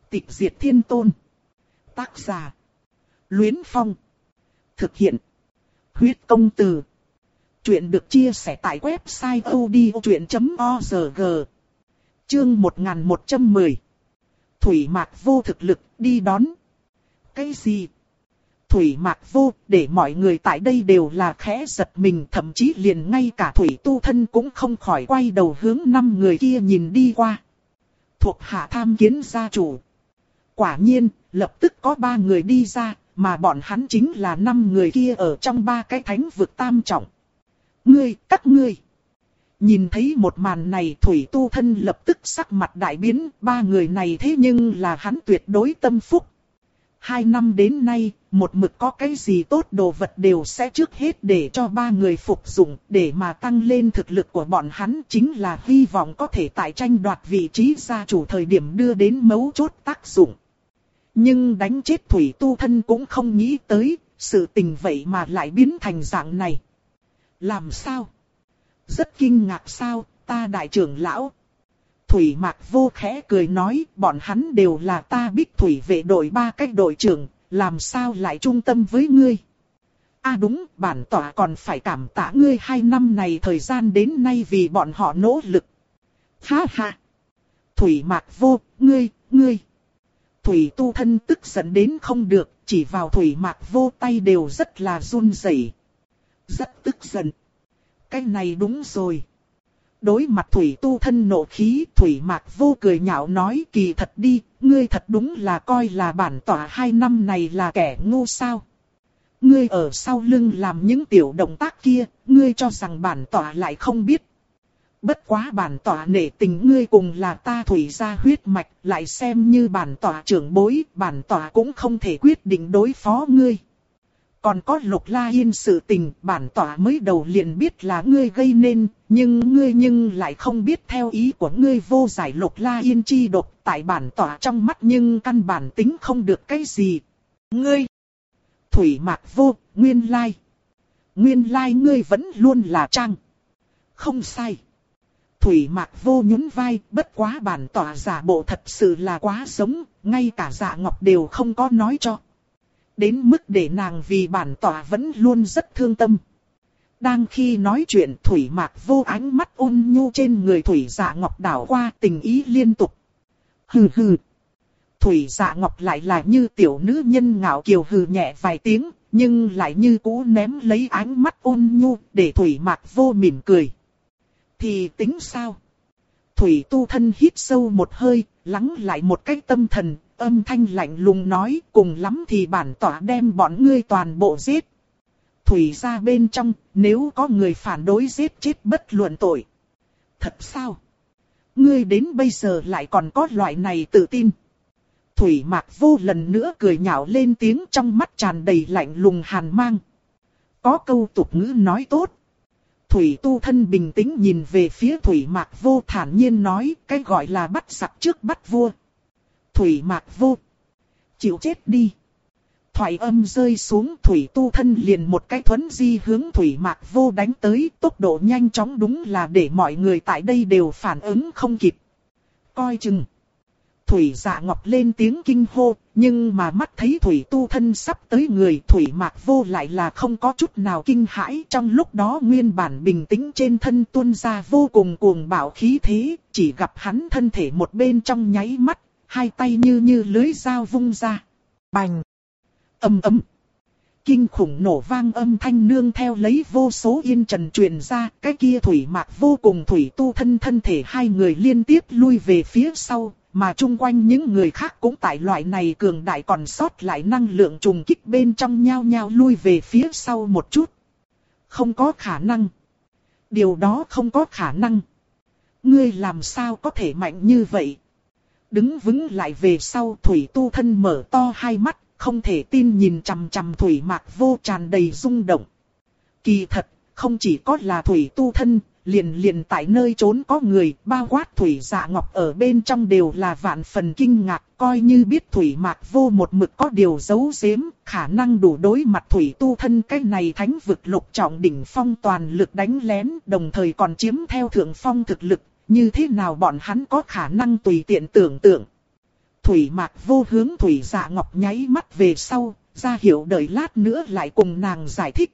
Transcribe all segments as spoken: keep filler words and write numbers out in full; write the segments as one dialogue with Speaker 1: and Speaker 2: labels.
Speaker 1: Tịch diệt thiên tôn. Tác giả: Luyến Phong. Thực hiện: Huyết công từ. Chuyện được chia sẻ tại website odchuyện chấm org. Chương một nghìn một trăm mười. Thủy Mạc Vô thực lực đi đón. Cái gì? Thủy Mạc Vô, để mọi người tại đây đều là khẽ giật mình, thậm chí liền ngay cả Thủy Tu Thân cũng không khỏi quay đầu hướng năm người kia nhìn đi qua. Thuộc hạ tham kiến gia chủ. Quả nhiên, lập tức có ba người đi ra, mà bọn hắn chính là năm người kia ở trong ba cái thánh vực tam trọng. Ngươi, các ngươi. Nhìn thấy một màn này, Thủy Tu Thân lập tức sắc mặt đại biến, ba người này thế nhưng là hắn tuyệt đối tâm phúc. Hai năm đến nay, một mực có cái gì tốt đồ vật đều sẽ trước hết để cho ba người phục dụng, để mà tăng lên thực lực của bọn hắn, chính là hy vọng có thể tại tranh đoạt vị trí gia chủ thời điểm đưa đến mấu chốt tác dụng. Nhưng đánh chết Thủy Tu Thân cũng không nghĩ tới, sự tình vậy mà lại biến thành dạng này. Làm sao? Rất kinh ngạc sao, ta đại trưởng lão. Thủy Mạc Vô khẽ cười nói, bọn hắn đều là ta Bích Thủy vệ đội ba cách đội trưởng, làm sao lại trung tâm với ngươi? À đúng, bản tỏa còn phải cảm tạ ngươi hai năm này thời gian đến nay vì bọn họ nỗ lực. Ha ha! Thủy Mạc Vô, ngươi, ngươi! Thủy Tu Thân tức giận đến không được, chỉ vào Thủy Mạc Vô tay đều rất là run rẩy. Rất tức giận. Cái này đúng rồi. Đối mặt Thủy Tu Thân nộ khí, Thủy Mạc Vô cười nhạo nói, kỳ thật đi, ngươi thật đúng là coi là bản tỏa hai năm này là kẻ ngu sao. Ngươi ở sau lưng làm những tiểu động tác kia, ngươi cho rằng bản tỏa lại không biết. Bất quá bản tỏa nể tình ngươi cùng là ta Thủy gia huyết mạch, lại xem như bản tỏa trưởng bối, bản tỏa cũng không thể quyết định đối phó ngươi. Còn có Lục La Yên sự tình, bản tỏa mới đầu liền biết là ngươi gây nên, nhưng ngươi nhưng lại không biết theo ý của ngươi vô giải Lục La Yên chi độc, tại bản tỏa trong mắt nhưng căn bản tính không được cái gì. Ngươi! Thủy Mạc Vô, nguyên lai. Nguyên lai ngươi vẫn luôn là trang. Không sai. Thủy Mạc Vô nhún vai, bất quá bản tỏa giả bộ thật sự là quá giống, ngay cả Dạ Ngọc đều không có nói cho. Đến mức để nàng vì bản tỏa vẫn luôn rất thương tâm. Đang khi nói chuyện, Thủy Mạc Vô ánh mắt ôn nhu trên người Thủy Dạ Ngọc đảo qua, tình ý liên tục. Hừ hừ. Thủy Dạ Ngọc lại là như tiểu nữ nhân ngạo kiều hừ nhẹ vài tiếng, nhưng lại như cũ ném lấy ánh mắt ôn nhu, để Thủy Mạc Vô mỉm cười. Thì tính sao? Thủy Tu Thân hít sâu một hơi, lắng lại một cái tâm thần, âm thanh lạnh lùng nói, cùng lắm thì bản tỏa đem bọn ngươi toàn bộ giết. Thủy gia bên trong, nếu có người phản đối giết chết bất luận tội. Thật sao? Ngươi đến bây giờ lại còn có loại này tự tin. Thủy Mạc Vô lần nữa cười nhạo lên tiếng, trong mắt tràn đầy lạnh lùng hàn mang. Có câu tục ngữ nói tốt. Thủy Tu Thân bình tĩnh nhìn về phía Thủy Mạc Vô, thản nhiên nói, cái gọi là bắt giặc trước bắt vua. Thủy Mạc Vô, chịu chết đi. Thoại âm rơi xuống, Thủy Tu Thân liền một cái thuấn di hướng Thủy Mạc Vô đánh tới, tốc độ nhanh chóng đúng là để mọi người tại đây đều phản ứng không kịp. Coi chừng. Thủy Dạ Ngọc lên tiếng kinh hô, nhưng mà mắt thấy Thủy Tu Thân sắp tới người, Thủy Mạc Vô lại là không có chút nào kinh hãi. Trong lúc đó nguyên bản bình tĩnh trên thân tuôn ra vô cùng cuồng bạo khí thế, chỉ gặp hắn thân thể một bên trong nháy mắt, hai tay như như lưới dao vung ra. Bành! Âm ầm! Kinh khủng nổ vang âm thanh nương theo lấy vô số yên trần truyền ra, cái kia Thủy Mạc Vô cùng Thủy Tu Thân thân thể hai người liên tiếp lui về phía sau. Mà chung quanh những người khác cũng tại loại này cường đại còn sót lại năng lượng trùng kích bên trong nhao nhao lui về phía sau một chút. Không có khả năng. Điều đó không có khả năng. Ngươi làm sao có thể mạnh như vậy? Đứng vững lại về sau, Thủy Tu Thân mở to hai mắt, không thể tin nhìn chằm chằm Thủy Mạc Vô tràn đầy rung động. Kỳ thật, không chỉ có là Thủy Tu Thân, liền liền tại nơi trốn có người, bao quát Thủy Dạ Ngọc ở bên trong đều là vạn phần kinh ngạc, coi như biết Thủy Mạc Vô một mực có điều giấu giếm, khả năng đủ đối mặt Thủy Tu Thân cái này thánh vực lục trọng đỉnh phong toàn lực đánh lén, đồng thời còn chiếm theo thượng phong thực lực, như thế nào bọn hắn có khả năng tùy tiện tưởng tượng. Thủy Mạc Vô hướng Thủy Dạ Ngọc nháy mắt về sau, ra hiệu đợi lát nữa lại cùng nàng giải thích.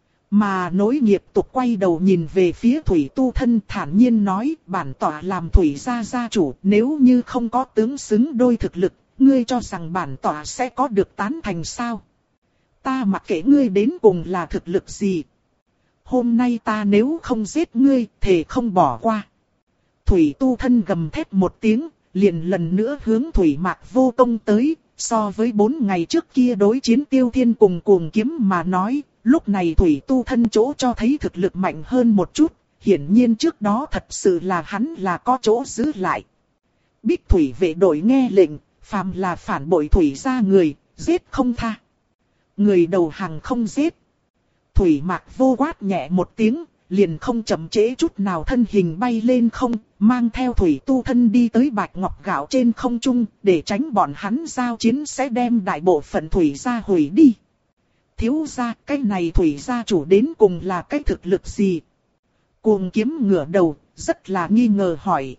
Speaker 1: Mà nối nghiệp tục quay đầu nhìn về phía Thủy Tu Thân thản nhiên nói, bản tọa làm Thủy gia gia chủ, nếu như không có tướng xứng đôi thực lực, ngươi cho rằng bản tọa sẽ có được tán thành sao? Ta mặc kệ ngươi đến cùng là thực lực gì. Hôm nay ta nếu không giết ngươi, thề không bỏ qua. Thủy Tu Thân gầm thét một tiếng, liền lần nữa hướng Thủy Mạc Vô công tới, so với bốn ngày trước kia đối chiến Tiêu Thiên cùng Cuồng Kiếm mà nói, lúc này Thủy Tu Thân chỗ cho thấy thực lực mạnh hơn một chút, hiển nhiên trước đó thật sự là hắn là có chỗ giữ lại. Bích Thủy vệ đội nghe lệnh, phàm là phản bội Thủy gia người, giết không tha. Người đầu hàng không giết. Thủy Mạc Vô quát nhẹ một tiếng, liền không chậm trễ chút nào thân hình bay lên không, mang theo Thủy Tu Thân đi tới Bạch Ngọc Gạo trên không trung, để tránh bọn hắn giao chiến sẽ đem đại bộ phận Thủy gia hủy đi. Thiếu gia, cái này Thủy gia chủ đến cùng là cái thực lực gì? Cuồng Kiếm ngửa đầu, rất là nghi ngờ hỏi.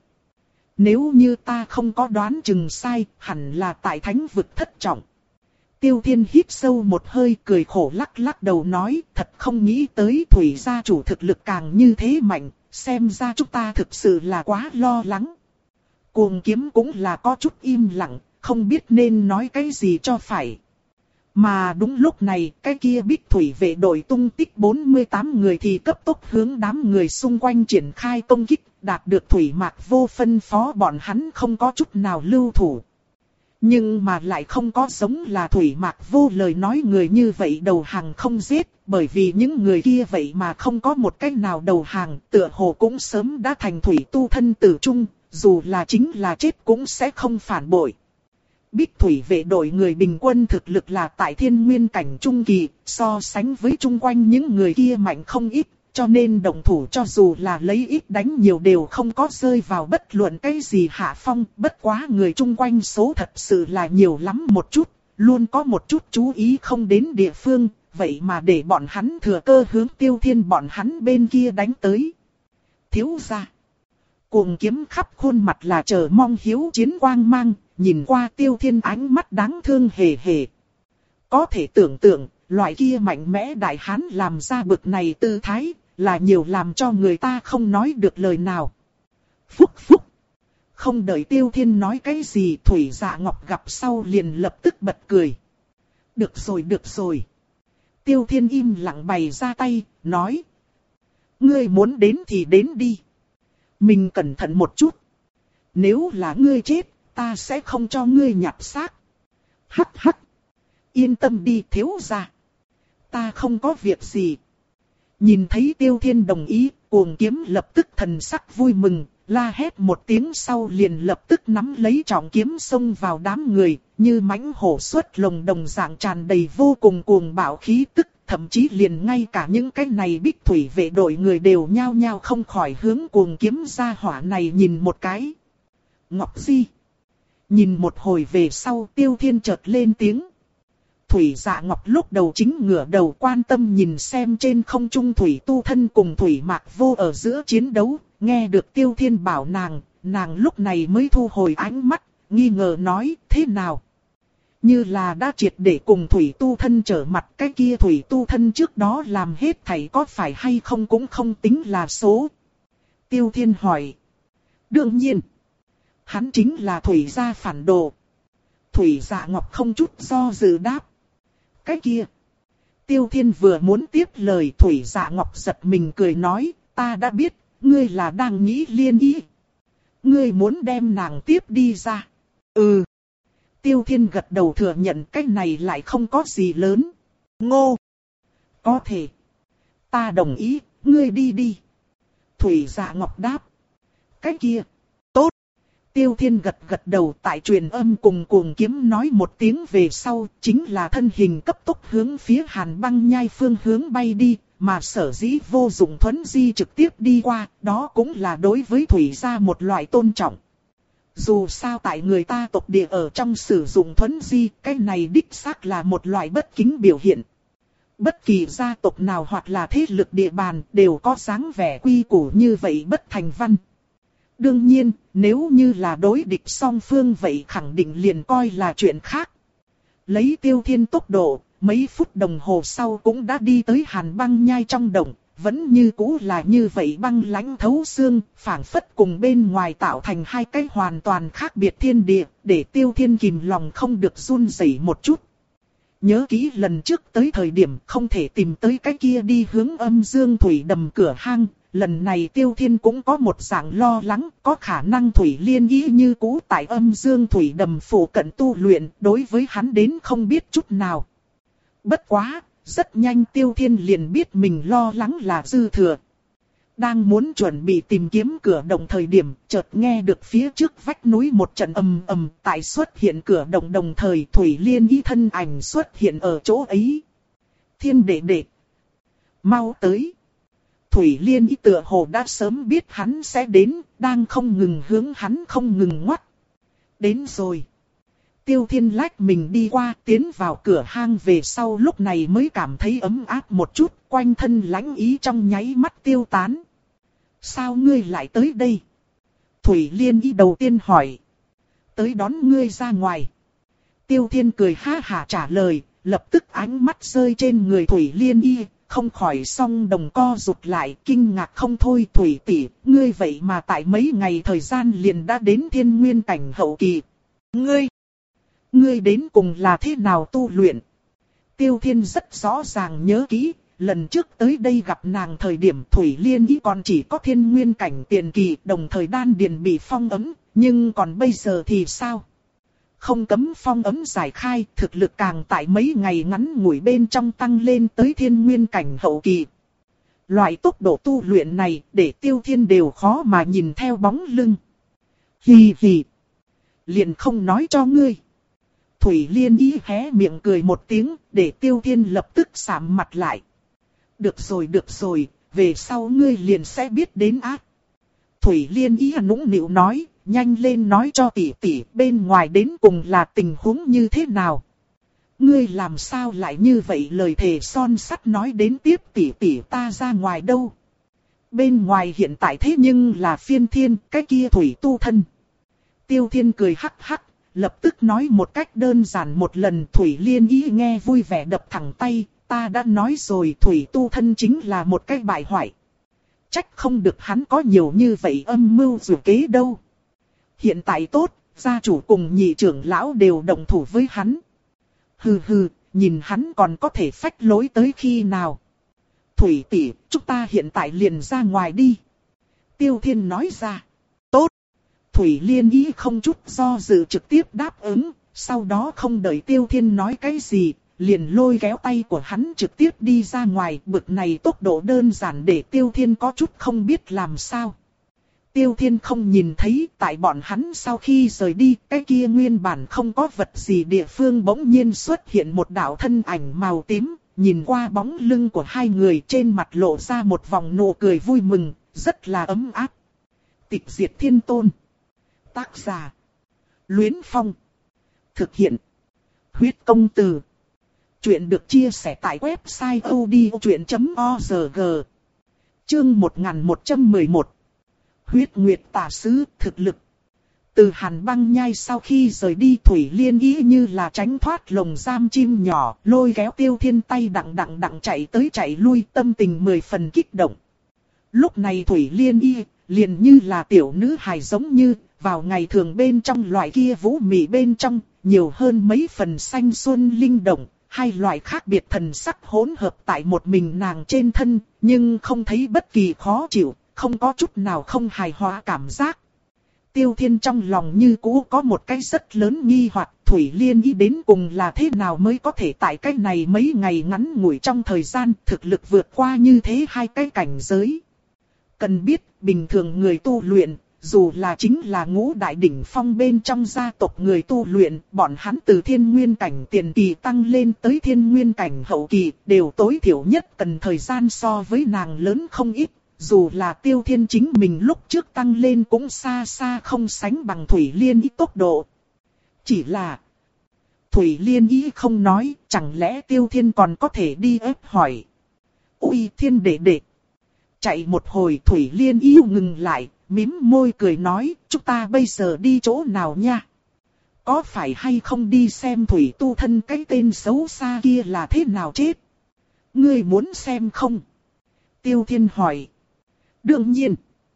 Speaker 1: Nếu như ta không có đoán chừng sai, hẳn là tại thánh vực thất trọng. Tiêu Thiên hít sâu một hơi cười khổ lắc lắc đầu nói, thật không nghĩ tới Thủy gia chủ thực lực càng như thế mạnh, xem ra chúng ta thực sự là quá lo lắng. Cuồng Kiếm cũng là có chút im lặng, không biết nên nói cái gì cho phải. Mà đúng lúc này, cái kia Bích Thủy vệ đội tung tích bốn mươi tám người thì cấp tốc hướng đám người xung quanh triển khai công kích, đạt được Thủy Mạc Vô phân phó bọn hắn không có chút nào lưu thủ. Nhưng mà lại không có giống là Thủy Mạc Vô lời nói người như vậy đầu hàng không giết, bởi vì những người kia vậy mà không có một cách nào đầu hàng, tựa hồ cũng sớm đã thành Thủy Tu Thân tử chung, dù là chính là chết cũng sẽ không phản bội. Bích Thủy vệ đội người bình quân thực lực là tại thiên nguyên cảnh trung kỳ, so sánh với chung quanh những người kia mạnh không ít, cho nên động thủ cho dù là lấy ít đánh nhiều đều không có rơi vào bất luận cái gì hạ phong, bất quá người chung quanh số thật sự là nhiều lắm một chút, luôn có một chút chú ý không đến địa phương, vậy mà để bọn hắn thừa cơ hướng Tiêu Thiên bọn hắn bên kia đánh tới. Thiếu gia. Cuồng Kiếm khắp khuôn mặt là chờ mong hiếu chiến quang mang, nhìn qua Tiêu Thiên ánh mắt đáng thương hề hề. Có thể tưởng tượng, loại kia mạnh mẽ đại hán làm ra bực này tư thái, là nhiều làm cho người ta không nói được lời nào. Phúc phúc. Không đợi Tiêu Thiên nói cái gì, Thủy Dạ Ngọc gặp sau liền lập tức bật cười. Được rồi được rồi. Tiêu Thiên im lặng bày ra tay, nói. Ngươi muốn đến thì đến đi. Mình cẩn thận một chút. Nếu là ngươi chết, ta sẽ không cho ngươi nhặt xác. Hắc hắc. Yên tâm đi thiếu gia. Ta không có việc gì. Nhìn thấy Tiêu Thiên đồng ý, Cuồng Kiếm lập tức thần sắc vui mừng, la hét một tiếng sau liền lập tức nắm lấy trọng kiếm xông vào đám người, như mãnh hổ xuất lồng đồng dạng tràn đầy vô cùng cuồng bạo khí tức, thậm chí liền ngay cả những cái này Bích Thủy vệ đội người đều nhao nhao không khỏi hướng Cuồng Kiếm ra hỏa này nhìn một cái. Ngọc Di. Nhìn một hồi về sau, Tiêu Thiên chợt lên tiếng. Thủy Dạ Ngọc lúc đầu chính ngửa đầu quan tâm nhìn xem trên không trung Thủy Tu Thân cùng Thủy Mạc Vô ở giữa chiến đấu, nghe được Tiêu Thiên bảo nàng, nàng lúc này mới thu hồi ánh mắt, nghi ngờ nói, thế nào? Như là đã triệt để cùng Thủy Tu Thân trở mặt, cái kia Thủy Tu Thân trước đó làm hết thảy có phải hay không cũng không tính là số. Tiêu Thiên hỏi. Đương nhiên. Hắn chính là Thủy gia phản đồ. Thủy Dạ Ngọc không chút do dự đáp. Cái kia. Tiêu Thiên vừa muốn tiếp lời, Thủy Dạ Ngọc giật mình cười nói, ta đã biết, ngươi là đang nghĩ liên ý. Ngươi muốn đem nàng tiếp đi ra. Ừ. Tiêu Thiên gật đầu thừa nhận cái này lại không có gì lớn. Ngô. Có thể. Ta đồng ý, ngươi đi đi. Thủy Dạ Ngọc đáp. Cái kia. Tốt. Tiêu Thiên gật gật đầu, tại truyền âm cùng Cuồng Kiếm nói một tiếng về sau, chính là thân hình cấp tốc hướng phía Hàn Băng Nhai phương hướng bay đi, mà sở dĩ vô dụng thuấn di trực tiếp đi qua, đó cũng là đối với Thủy gia một loại tôn trọng. Dù sao tại người ta tộc địa ở trong sử dụng thuấn di, cái này đích xác là một loại bất kính biểu hiện. Bất kỳ gia tộc nào hoặc là thế lực địa bàn đều có dáng vẻ quy củ như vậy bất thành văn. Đương nhiên, nếu như là đối địch song phương vậy khẳng định liền coi là chuyện khác. Lấy Tiêu Thiên tốc độ, mấy phút đồng hồ sau cũng đã đi tới Hàn Băng Nhai trong động, vẫn như cũ là như vậy băng lãnh thấu xương, phảng phất cùng bên ngoài tạo thành hai cái hoàn toàn khác biệt thiên địa, để Tiêu Thiên kìm lòng không được run rẩy một chút. Nhớ kỹ lần trước tới thời điểm không thể tìm tới cái kia đi hướng Âm Dương Thủy Đầm cửa hang, lần này Tiêu Thiên cũng có một dạng lo lắng, có khả năng Thủy Liên ý như cũ tại Âm Dương Thủy Đầm phủ cận tu luyện, đối với hắn đến không biết chút nào. Bất quá, rất nhanh Tiêu Thiên liền biết mình lo lắng là dư thừa. Đang muốn chuẩn bị tìm kiếm cửa động thời điểm, chợt nghe được phía trước vách núi một trận ầm ầm, tại xuất hiện cửa động đồng thời Thủy Liên ý thân ảnh xuất hiện ở chỗ ấy. Thiên đệ đệ, mau tới. Thủy Liên ý tựa hồ đã sớm biết hắn sẽ đến, đang không ngừng hướng hắn không ngừng ngoắt. Đến rồi. Tiêu Thiên lách mình đi qua, tiến vào cửa hang về sau lúc này mới cảm thấy ấm áp một chút, quanh thân lãnh ý trong nháy mắt tiêu tán. Sao ngươi lại tới đây? Thủy Liên ý đầu tiên hỏi. Tới đón ngươi ra ngoài. Tiêu Thiên cười ha hả trả lời, lập tức ánh mắt rơi trên người Thủy Liên y, không khỏi song đồng co rụt lại, kinh ngạc không thôi. Thủy tỷ, ngươi vậy mà tại mấy ngày thời gian liền đã đến thiên nguyên cảnh hậu kỳ. Ngươi, ngươi đến cùng là thế nào tu luyện? Tiêu Thiên rất rõ ràng nhớ kỹ, lần trước tới đây gặp nàng thời điểm Thủy Liên ý còn chỉ có thiên nguyên cảnh tiền kỳ, đồng thời đan điền bị phong ấm, nhưng còn bây giờ thì sao? Không cấm phong ấm giải khai, thực lực càng tại mấy ngày ngắn ngủi bên trong tăng lên tới thiên nguyên cảnh hậu kỳ. Loại tốc độ tu luyện này để Tiêu Thiên đều khó mà nhìn theo bóng lưng. Hì hì, liền không nói cho ngươi. Thủy Liên ý hé miệng cười một tiếng, để Tiêu Thiên lập tức sạm mặt lại. Được rồi được rồi, về sau ngươi liền sẽ biết đến ác. Thủy Liên ý nũng nịu nói, nhanh lên nói cho tỷ tỷ bên ngoài đến cùng là tình huống như thế nào. Ngươi làm sao lại như vậy, lời thề son sắt nói đến tiếp tỷ tỷ ta ra ngoài đâu. Bên ngoài hiện tại thế nhưng là phiên thiên, cái kia thủy tu thân. Tiêu Thiên cười hắc hắc, lập tức nói một cách đơn giản một lần. Thủy Liên ý nghe vui vẻ đập thẳng tay, ta đã nói rồi thủy tu thân chính là một cái bại hoại. Trách không được hắn có nhiều như vậy âm mưu dù kế đâu. Hiện tại tốt, gia chủ cùng nhị trưởng lão đều đồng thủ với hắn. Hừ hừ, nhìn hắn còn có thể phách lối tới khi nào. Thủy tỷ, chúng ta hiện tại liền ra ngoài đi. Tiêu Thiên nói ra. Tốt. Thủy Liên ý không chút do dự trực tiếp đáp ứng, sau đó không đợi Tiêu Thiên nói cái gì, liền lôi kéo tay của hắn trực tiếp đi ra ngoài. Bực này tốc độ đơn giản để Tiêu Thiên có chút không biết làm sao. Tiêu Thiên không nhìn thấy, tại bọn hắn sau khi rời đi, cái kia nguyên bản không có vật gì địa phương bỗng nhiên xuất hiện một đạo thân ảnh màu tím, nhìn qua bóng lưng của hai người trên mặt lộ ra một vòng nụ cười vui mừng, rất là ấm áp. Tịch Diệt Thiên Tôn. Tác giả: Luyến Phong. Thực hiện: Huyết Công Từ. Chuyện được chia sẻ tại website odchuyện chấm org. Chương một nghìn một trăm mười một. Huyết Nguyệt Tà Sứ thực lực. Từ Hàn Băng Nhai sau khi rời đi, Thủy Liên ý như là tránh thoát lồng giam chim nhỏ, lôi kéo Tiêu Thiên tay đặng đặng đặng chạy tới chạy lui, tâm tình mười phần kích động. Lúc này Thủy Liên y liền như là tiểu nữ hài, giống như vào ngày thường bên trong loại kia vũ mị bên trong, nhiều hơn mấy phần xanh xuân linh động, hai loại khác biệt thần sắc hỗn hợp tại một mình nàng trên thân, nhưng không thấy bất kỳ khó chịu, không có chút nào không hài hòa cảm giác. Tiêu Thiên trong lòng như cũ có một cái rất lớn nghi hoặc, Thủy Liên y đến cùng là thế nào mới có thể tại cái này mấy ngày ngắn ngủi trong thời gian thực lực vượt qua như thế hai cái cảnh giới. Cần biết, bình thường người tu luyện, dù là chính là ngũ đại đỉnh phong bên trong gia tộc người tu luyện, bọn hắn từ thiên nguyên cảnh tiền kỳ tăng lên tới thiên nguyên cảnh hậu kỳ, đều tối thiểu nhất cần thời gian so với nàng lớn không ít. Dù là Tiêu Thiên chính mình lúc trước tăng lên cũng xa xa không sánh bằng Thủy Liên ý tốc độ. Chỉ là Thủy Liên ý không nói, chẳng lẽ Tiêu Thiên còn có thể đi ép hỏi. Ui Thiên đệ đệ. Chạy một hồi Thủy Liên ý ngừng lại, mím môi cười nói, chúng ta bây giờ đi chỗ nào nha? Có phải hay không đi xem thủy tu thân cái tên xấu xa kia là thế nào chết? Ngươi muốn xem không? Tiêu Thiên hỏi. Đương nhiên.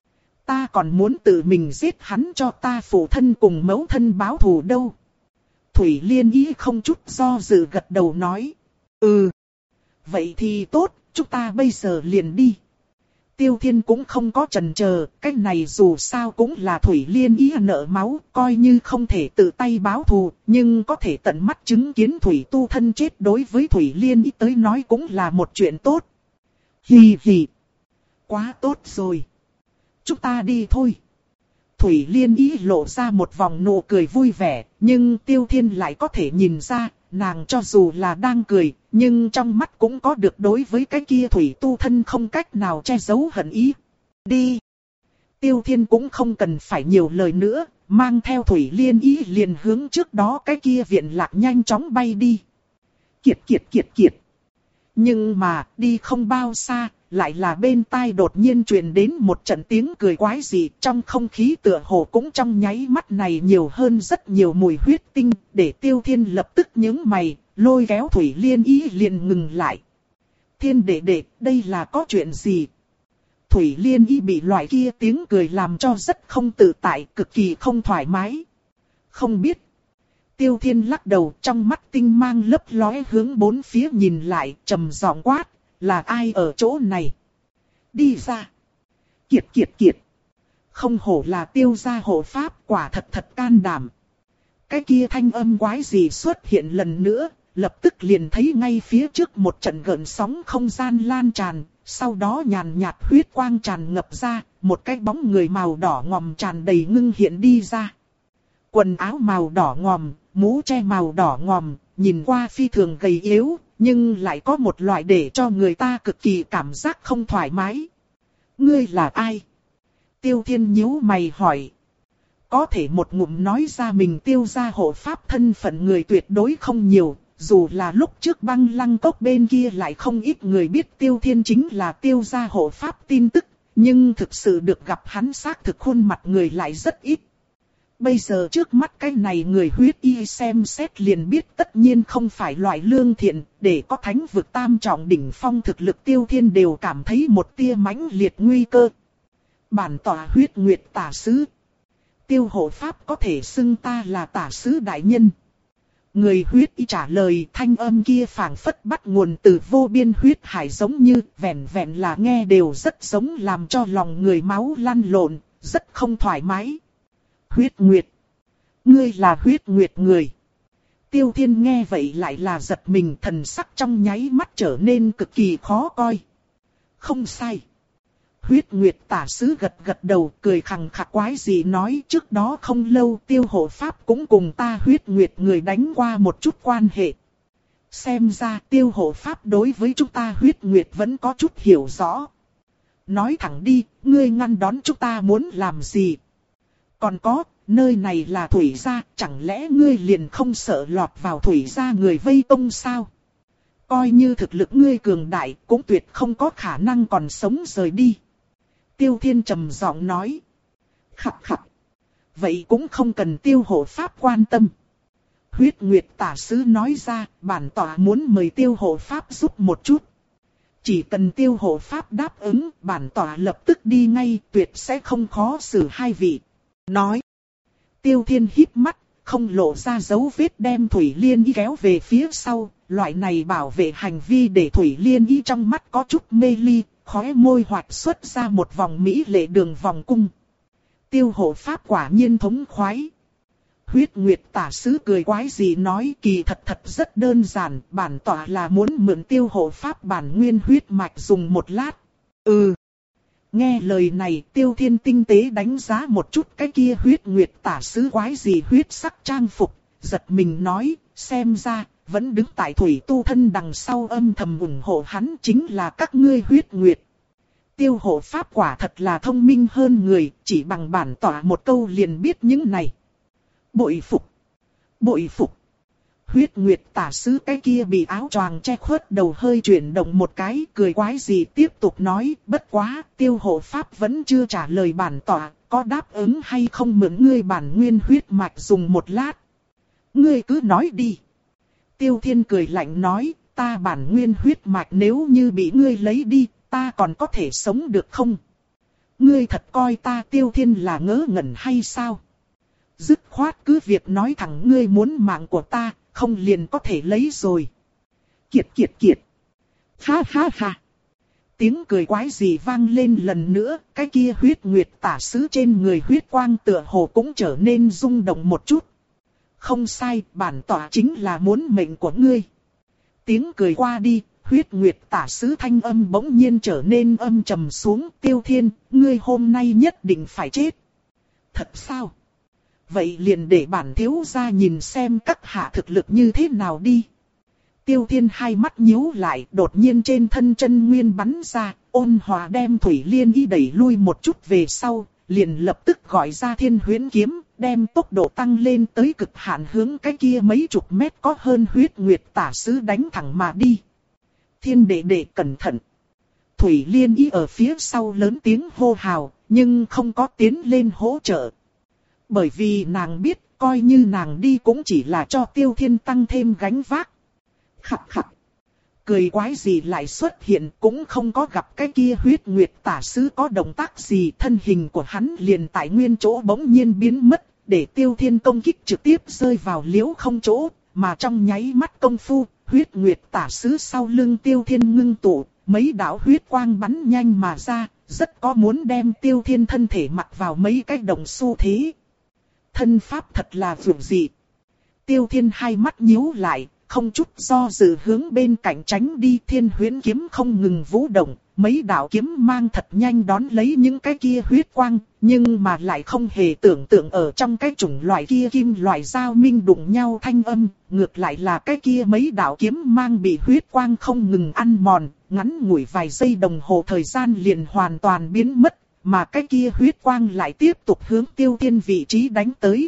Speaker 1: Ta còn muốn tự mình giết hắn cho ta phụ thân cùng mẫu thân báo thù đâu. Thủy Liên Ý không chút do dự gật đầu nói. Ừ. Vậy thì tốt, chúng ta bây giờ liền đi. Tiêu Thiên cũng không có chần chờ, cái này dù sao cũng là Thủy Liên Ý nợ máu, coi như không thể tự tay báo thù, nhưng có thể tận mắt chứng kiến Thủy tu thân chết đối với Thủy Liên Ý tới nói cũng là một chuyện tốt. Hì hì. Quá tốt rồi. Chúng ta đi thôi. Thủy Liên Ý lộ ra một vòng nụ cười vui vẻ, nhưng Tiêu Thiên lại có thể nhìn ra, nàng cho dù là đang cười, nhưng trong mắt cũng có được đối với cái kia Thủy tu thân không cách nào che giấu hận ý. Đi. Tiêu Thiên cũng không cần phải nhiều lời nữa, mang theo Thủy Liên Ý liền hướng trước đó cái kia viện lạc nhanh chóng bay đi. Kiệt kiệt kiệt kiệt. Nhưng mà, đi không bao xa, lại là bên tai đột nhiên truyền đến một trận tiếng cười quái dị, trong không khí tựa hồ cũng trong nháy mắt này nhiều hơn rất nhiều mùi huyết tinh, để Tiêu Thiên lập tức nhướng mày, lôi kéo Thủy Liên Ý liền ngừng lại. Thiên đệ đệ, đây là có chuyện gì? Thủy Liên Ý bị loại kia tiếng cười làm cho rất không tự tại, cực kỳ không thoải mái. Không biết. Tiêu Thiên lắc đầu, trong mắt tinh mang lấp lóe hướng bốn phía nhìn lại, trầm giọng quát, là ai ở chỗ này? Đi ra. Kiệt kiệt kiệt. Không hổ là Tiêu gia hộ pháp, quả thật thật can đảm. Cái kia thanh âm quái gì xuất hiện lần nữa, lập tức liền thấy ngay phía trước một trận gợn sóng không gian lan tràn, sau đó nhàn nhạt huyết quang tràn ngập ra, một cái bóng người màu đỏ ngòm tràn đầy ngưng hiện đi ra. Quần áo màu đỏ ngòm, mũ che màu đỏ ngòm, nhìn qua phi thường gầy yếu, nhưng lại có một loại để cho người ta cực kỳ cảm giác không thoải mái. Ngươi là ai? Tiêu Thiên nhíu mày hỏi. Có thể một ngụm nói ra mình Tiêu gia hộ pháp thân phận người tuyệt đối không nhiều, dù là lúc trước băng lăng cốc bên kia lại không ít người biết Tiêu Thiên chính là Tiêu gia hộ pháp tin tức, nhưng thực sự được gặp hắn xác thực khuôn mặt người lại rất ít. Bây giờ trước mắt cái này người huyết y xem xét liền biết tất nhiên không phải loại lương thiện, để có thánh vực tam trọng đỉnh phong thực lực Tiêu Thiên đều cảm thấy một tia mãnh liệt nguy cơ. Bản tỏa huyết nguyệt tả sứ. Tiêu hộ pháp có thể xưng ta là tả sứ đại nhân. Người huyết y trả lời, thanh âm kia phảng phất bắt nguồn từ vô biên huyết hải, giống như vẹn vẹn là nghe đều rất giống, làm cho lòng người máu lăn lộn, rất không thoải mái. Huyết nguyệt. Ngươi là huyết nguyệt người. Tiêu Thiên nghe vậy lại là giật mình, thần sắc trong nháy mắt trở nên cực kỳ khó coi. Không sai. Huyết nguyệt tả sứ gật gật đầu, cười khằng khặc quái gì nói, trước đó không lâu Tiêu hộ pháp cũng cùng ta huyết nguyệt người đánh qua một chút quan hệ. Xem ra Tiêu hộ pháp đối với chúng ta huyết nguyệt vẫn có chút hiểu rõ. Nói thẳng đi, ngươi ngăn đón chúng ta muốn làm gì? Còn có, nơi này là Thủy gia, chẳng lẽ ngươi liền không sợ lọt vào Thủy gia người vây công sao? Coi như thực lực ngươi cường đại, cũng tuyệt không có khả năng còn sống rời đi. Tiêu Thiên trầm giọng nói. Khặt khặt. Vậy cũng không cần Tiêu hộ pháp quan tâm. Huyết Nguyệt tả sứ nói ra, bản tỏa muốn mời Tiêu hộ pháp giúp một chút. Chỉ cần Tiêu hộ pháp đáp ứng, bản tỏa lập tức đi ngay, tuyệt sẽ không khó xử hai vị. Nói. Tiêu Thiên híp mắt, không lộ ra dấu vết, đem Thủy Liên Y kéo về phía sau. Loại này bảo vệ hành vi để Thủy Liên Y trong mắt có chút mê ly, khóe môi hoạt xuất ra một vòng mỹ lệ đường vòng cung. Tiêu hộ pháp quả nhiên thống khoái. Huyết Nguyệt tả sứ cười quái gì nói, kỳ thật thật rất đơn giản, bản tỏa là muốn mượn Tiêu hộ pháp bản nguyên huyết mạch dùng một lát. Ừ. Nghe lời này, Tiêu Thiên tinh tế đánh giá một chút cái kia Huyết Nguyệt tả sứ quái gì huyết sắc trang phục, giật mình nói, xem ra, vẫn đứng tại Thủy tu thân đằng sau âm thầm ủng hộ hắn chính là các ngươi Huyết Nguyệt. Tiêu hộ pháp quả thật là thông minh hơn người, chỉ bằng bản tỏa một câu liền biết những này. Bội phục. Bội phục. Huyết Nguyệt tả sứ cái kia bị áo choàng che khuất đầu hơi chuyển động một cái, cười quái gì tiếp tục nói, bất quá, Tiêu hộ pháp vẫn chưa trả lời bản tọa, có đáp ứng hay không mượn ngươi bản nguyên huyết mạch dùng một lát. Ngươi cứ nói đi. Tiêu Thiên cười lạnh nói, ta bản nguyên huyết mạch nếu như bị ngươi lấy đi, ta còn có thể sống được không? Ngươi thật coi ta Tiêu Thiên là ngớ ngẩn hay sao? Dứt khoát cứ việc nói thẳng ngươi muốn mạng của ta, không liền có thể lấy rồi. Kiệt kiệt kiệt. Ha ha ha. Tiếng cười quái gì vang lên lần nữa, cái kia huyết nguyệt tả sứ trên người huyết quang tựa hồ cũng trở nên rung động một chút. Không sai, bản tọa chính là muốn mệnh của ngươi. Tiếng cười qua đi, huyết nguyệt tả sứ thanh âm bỗng nhiên trở nên âm trầm xuống. Tiêu Thiên, ngươi hôm nay nhất định phải chết. Thật sao? Vậy liền để bản thiếu gia nhìn xem các hạ thực lực như thế nào đi. Tiêu Thiên hai mắt nhíu lại, đột nhiên trên thân chân nguyên bắn ra, ôn hòa đem Thủy Liên Y đẩy lui một chút về sau, liền lập tức gọi ra Thiên Huyễn kiếm, đem tốc độ tăng lên tới cực hạn hướng cái kia mấy chục mét có hơn huyết nguyệt tả sứ đánh thẳng mà đi. Thiên đệ đệ cẩn thận. Thủy Liên Y ở phía sau lớn tiếng hô hào, nhưng không có tiến lên hỗ trợ. Bởi vì nàng biết, coi như nàng đi cũng chỉ là cho Tiêu Thiên tăng thêm gánh vác. Khặt khặt. Cười quái gì lại xuất hiện, cũng không có gặp cái kia huyết nguyệt tả sứ có động tác gì, thân hình của hắn liền tại nguyên chỗ bỗng nhiên biến mất, để Tiêu Thiên công kích trực tiếp rơi vào liễu không chỗ, mà trong nháy mắt công phu, huyết nguyệt tả sứ sau lưng Tiêu Thiên ngưng tụ, mấy đạo huyết quang bắn nhanh mà ra, rất có muốn đem Tiêu Thiên thân thể mặc vào mấy cái đồng xu thế. Thân pháp thật là vượt dị. Tiêu Thiên hai mắt nhíu lại, không chút do dự hướng bên cạnh tránh đi. Thiên Huyễn kiếm không ngừng vũ động, mấy đạo kiếm mang thật nhanh đón lấy những cái kia huyết quang, nhưng mà lại không hề tưởng tượng ở trong cái chủng loại kia kim loại giao minh đụng nhau thanh âm, ngược lại là cái kia mấy đạo kiếm mang bị huyết quang không ngừng ăn mòn, ngắn ngủi vài giây đồng hồ thời gian liền hoàn toàn biến mất. Mà cái kia huyết quang lại tiếp tục hướng Tiêu Thiên vị trí đánh tới.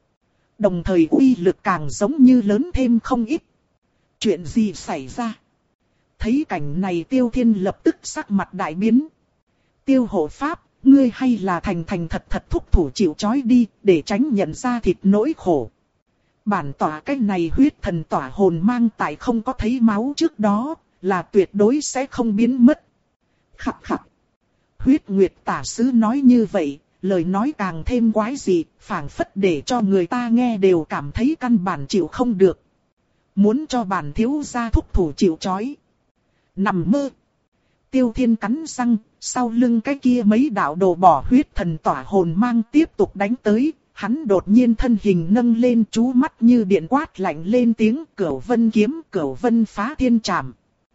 Speaker 1: Đồng thời uy lực càng giống như lớn thêm không ít. Chuyện gì xảy ra? Thấy cảnh này Tiêu Thiên lập tức sắc mặt đại biến. Tiêu hộ pháp, ngươi hay là thành thành thật thật thúc thủ chịu trói đi, để tránh nhận ra thịt nỗi khổ. Bản tỏa cái này huyết thần tỏa hồn mang tại không có thấy máu trước đó, là tuyệt đối sẽ không biến mất. Khặt khặt. Huyết nguyệt tả sứ nói như vậy, lời nói càng thêm quái dị, phảng phất để cho người ta nghe đều cảm thấy căn bản chịu không được. Muốn cho bản thiếu gia thúc thủ chịu trói. Nằm mơ. Tiêu Thiên cắn răng, sau lưng cái kia mấy đạo đồ bỏ huyết thần tỏa hồn mang tiếp tục đánh tới. Hắn đột nhiên thân hình nâng lên, chú mắt như điện quát lạnh lên tiếng Cửu Vân kiếm, Cửu Vân phá thiên trảm.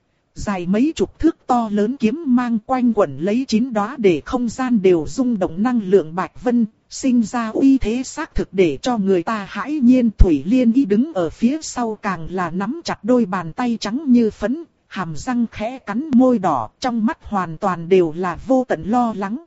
Speaker 1: Dài mấy chục thước to lớn kiếm mang quanh quẩn lấy chín đóa để không gian đều rung động năng lượng bạch vân, sinh ra uy thế xác thực để cho người ta hãi nhiên. Thủy Liên Y đứng ở phía sau càng là nắm chặt đôi bàn tay trắng như phấn, hàm răng khẽ cắn môi đỏ, trong mắt hoàn toàn đều là vô tận lo lắng.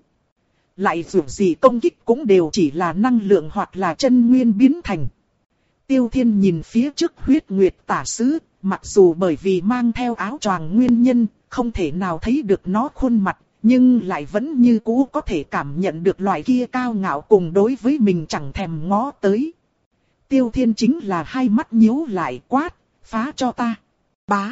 Speaker 1: Lại dù gì công kích cũng đều chỉ là năng lượng hoặc là chân nguyên biến thành. Tiêu Thiên nhìn phía trước huyết nguyệt tả sứ, mặc dù bởi vì mang theo áo choàng nguyên nhân, không thể nào thấy được nó khuôn mặt, nhưng lại vẫn như cũ có thể cảm nhận được loại kia cao ngạo cùng đối với mình chẳng thèm ngó tới. Tiêu Thiên chính là hai mắt nhíu lại quát, phá cho ta. Bá.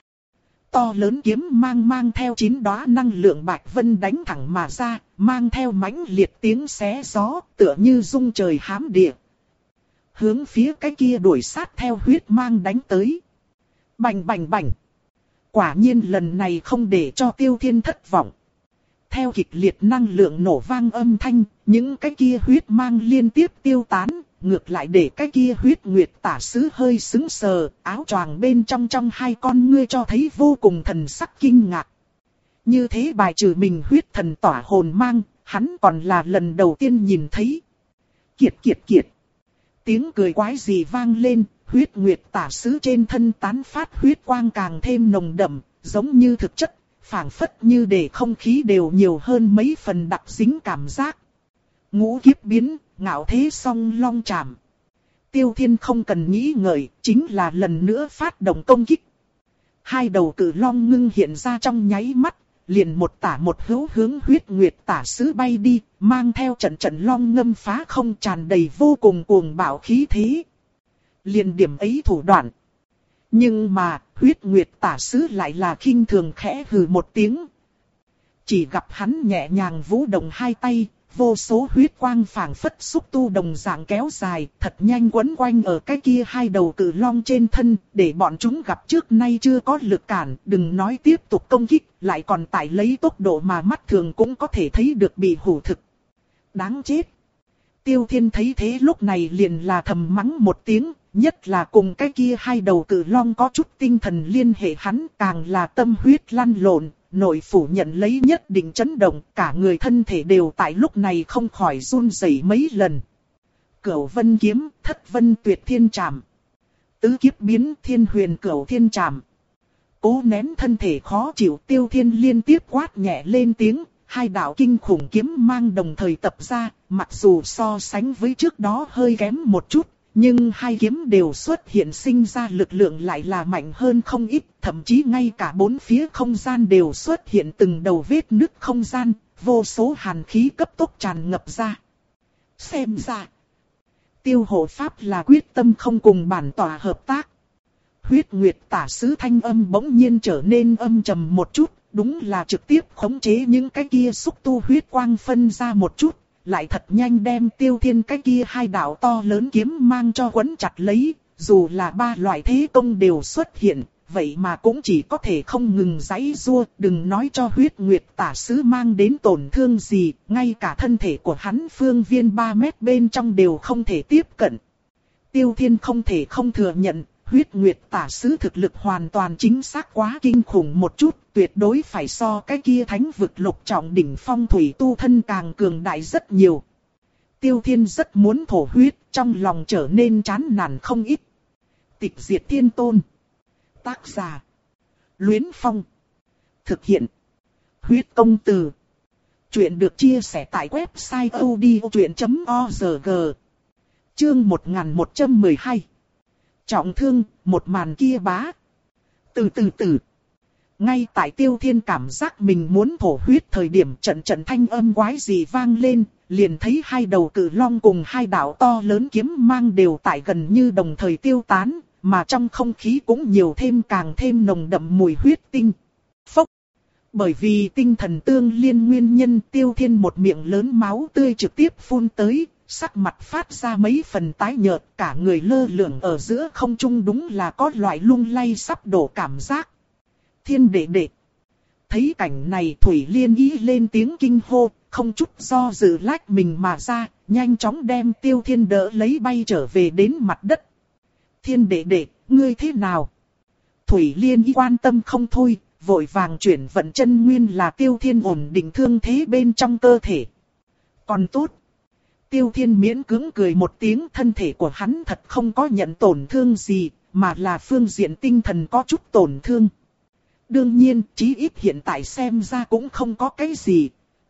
Speaker 1: To lớn kiếm mang mang theo chín đóa năng lượng bạch vân đánh thẳng mà ra, mang theo mãnh liệt tiếng xé gió, tựa như rung trời hám địa. Hướng phía cái kia đuổi sát theo huyết mang đánh tới. Bành bành bành. Quả nhiên lần này không để cho Tiêu Thiên thất vọng. Theo kịch liệt năng lượng nổ vang âm thanh, những cái kia huyết mang liên tiếp tiêu tán, ngược lại để cái kia huyết nguyệt tả sứ hơi sững sờ, áo choàng bên trong trong hai con ngươi cho thấy vô cùng thần sắc kinh ngạc. Như thế bài trừ mình huyết thần tỏa hồn mang, hắn còn là lần đầu tiên nhìn thấy. Kiệt kiệt kiệt. Tiếng cười quái gì vang lên, huyết nguyệt tả sứ trên thân tán phát huyết quang càng thêm nồng đậm, giống như thực chất, phảng phất như để không khí đều nhiều hơn mấy phần đặc dính cảm giác. Ngũ kiếp biến, ngạo thế song long chạm. Tiêu Thiên không cần nghĩ ngợi, chính là lần nữa phát động công kích. Hai đầu cự long ngưng hiện ra trong nháy mắt, liền một tả một hữu hướng huyết nguyệt tả sứ bay đi, mang theo trận trận long ngâm phá không tràn đầy vô cùng cuồng bạo khí thế. Liền điểm ấy thủ đoạn. Nhưng mà, huyết nguyệt tả sứ lại là khinh thường khẽ hừ một tiếng. Chỉ gặp hắn nhẹ nhàng vũ động hai tay, vô số huyết quang phảng phất xúc tu đồng dạng kéo dài, thật nhanh quấn quanh ở cái kia hai đầu cự long trên thân, để bọn chúng gặp trước nay chưa có lực cản, đừng nói tiếp tục công kích, lại còn tải lấy tốc độ mà mắt thường cũng có thể thấy được bị hủ thực. Đáng chết! Tiêu Thiên thấy thế lúc này liền là thầm mắng một tiếng, nhất là cùng cái kia hai đầu cự long có chút tinh thần liên hệ hắn càng là tâm huyết lăn lộn. Nội phủ nhận lấy nhất định chấn động, cả người thân thể đều tại lúc này không khỏi run rẩy mấy lần. Cửu vân kiếm, thất vân tuyệt thiên trảm. Tứ kiếp biến thiên huyền cửu thiên trảm. Cố nén thân thể khó chịu, Tiêu Thiên liên tiếp quát nhẹ lên tiếng, hai đạo kinh khủng kiếm mang đồng thời tập ra, mặc dù so sánh với trước đó hơi kém một chút. Nhưng hai kiếm đều xuất hiện sinh ra lực lượng lại là mạnh hơn không ít, thậm chí ngay cả bốn phía không gian đều xuất hiện từng đầu vết nứt không gian, vô số hàn khí cấp tốc tràn ngập ra. Xem ra, Tiêu hộ pháp là quyết tâm không cùng bản tòa hợp tác. Huyết nguyệt tả sứ thanh âm bỗng nhiên trở nên âm trầm một chút, đúng là trực tiếp khống chế những cái kia xúc tu huyết quang phân ra một chút. Lại thật nhanh đem Tiêu Thiên cái kia hai đạo to lớn kiếm mang cho quấn chặt lấy, dù là ba loại thế công đều xuất hiện, vậy mà cũng chỉ có thể không ngừng giãy giụa, đừng nói cho huyết nguyệt tả sứ mang đến tổn thương gì, ngay cả thân thể của hắn phương viên ba mét bên trong đều không thể tiếp cận. Tiêu Thiên không thể không thừa nhận, huyết nguyệt tả sứ thực lực hoàn toàn chính xác quá kinh khủng một chút, tuyệt đối phải so cái kia thánh vực lục trọng đỉnh phong thủy tu thân càng cường đại rất nhiều. Tiêu Thiên rất muốn thổ huyết, trong lòng trở nên chán nản không ít. Tịch diệt thiên tôn. Tác giả: Luyến Phong. Thực hiện: Huyết công từ. Chuyện được chia sẻ tại website odchuyện chấm org. Chương một nghìn một trăm mười hai. Trọng thương, một màn kia bá. Từ từ từ. Ngay tại Tiêu Thiên cảm giác mình muốn thổ huyết thời điểm, trận trận thanh âm quái dị vang lên, liền thấy hai đầu cự long cùng hai đạo to lớn kiếm mang đều tại gần như đồng thời tiêu tán, mà trong không khí cũng nhiều thêm càng thêm nồng đậm mùi huyết tinh. Phốc. Bởi vì tinh thần tương liên nguyên nhân, Tiêu Thiên một miệng lớn máu tươi trực tiếp phun tới, sắc mặt phát ra mấy phần tái nhợt, cả người lơ lửng ở giữa không trung, đúng là có loại lung lay sắp đổ cảm giác. Thiên đệ đệ. Thấy cảnh này, Thủy Liên ý lên tiếng kinh hô, không chút do dự lách mình mà ra, nhanh chóng đem Tiêu Thiên đỡ lấy bay trở về đến mặt đất. Thiên đệ đệ, ngươi thế nào? Thủy Liên ý quan tâm không thôi, vội vàng chuyển vận chân nguyên là Tiêu Thiên ổn định thương thế bên trong cơ thể. Còn tốt. Tiêu Thiên miễn cưỡng cười một tiếng, thân thể của hắn thật không có nhận tổn thương gì, mà là phương diện tinh thần có chút tổn thương. Đương nhiên, chí ít hiện tại xem ra cũng không có cái gì.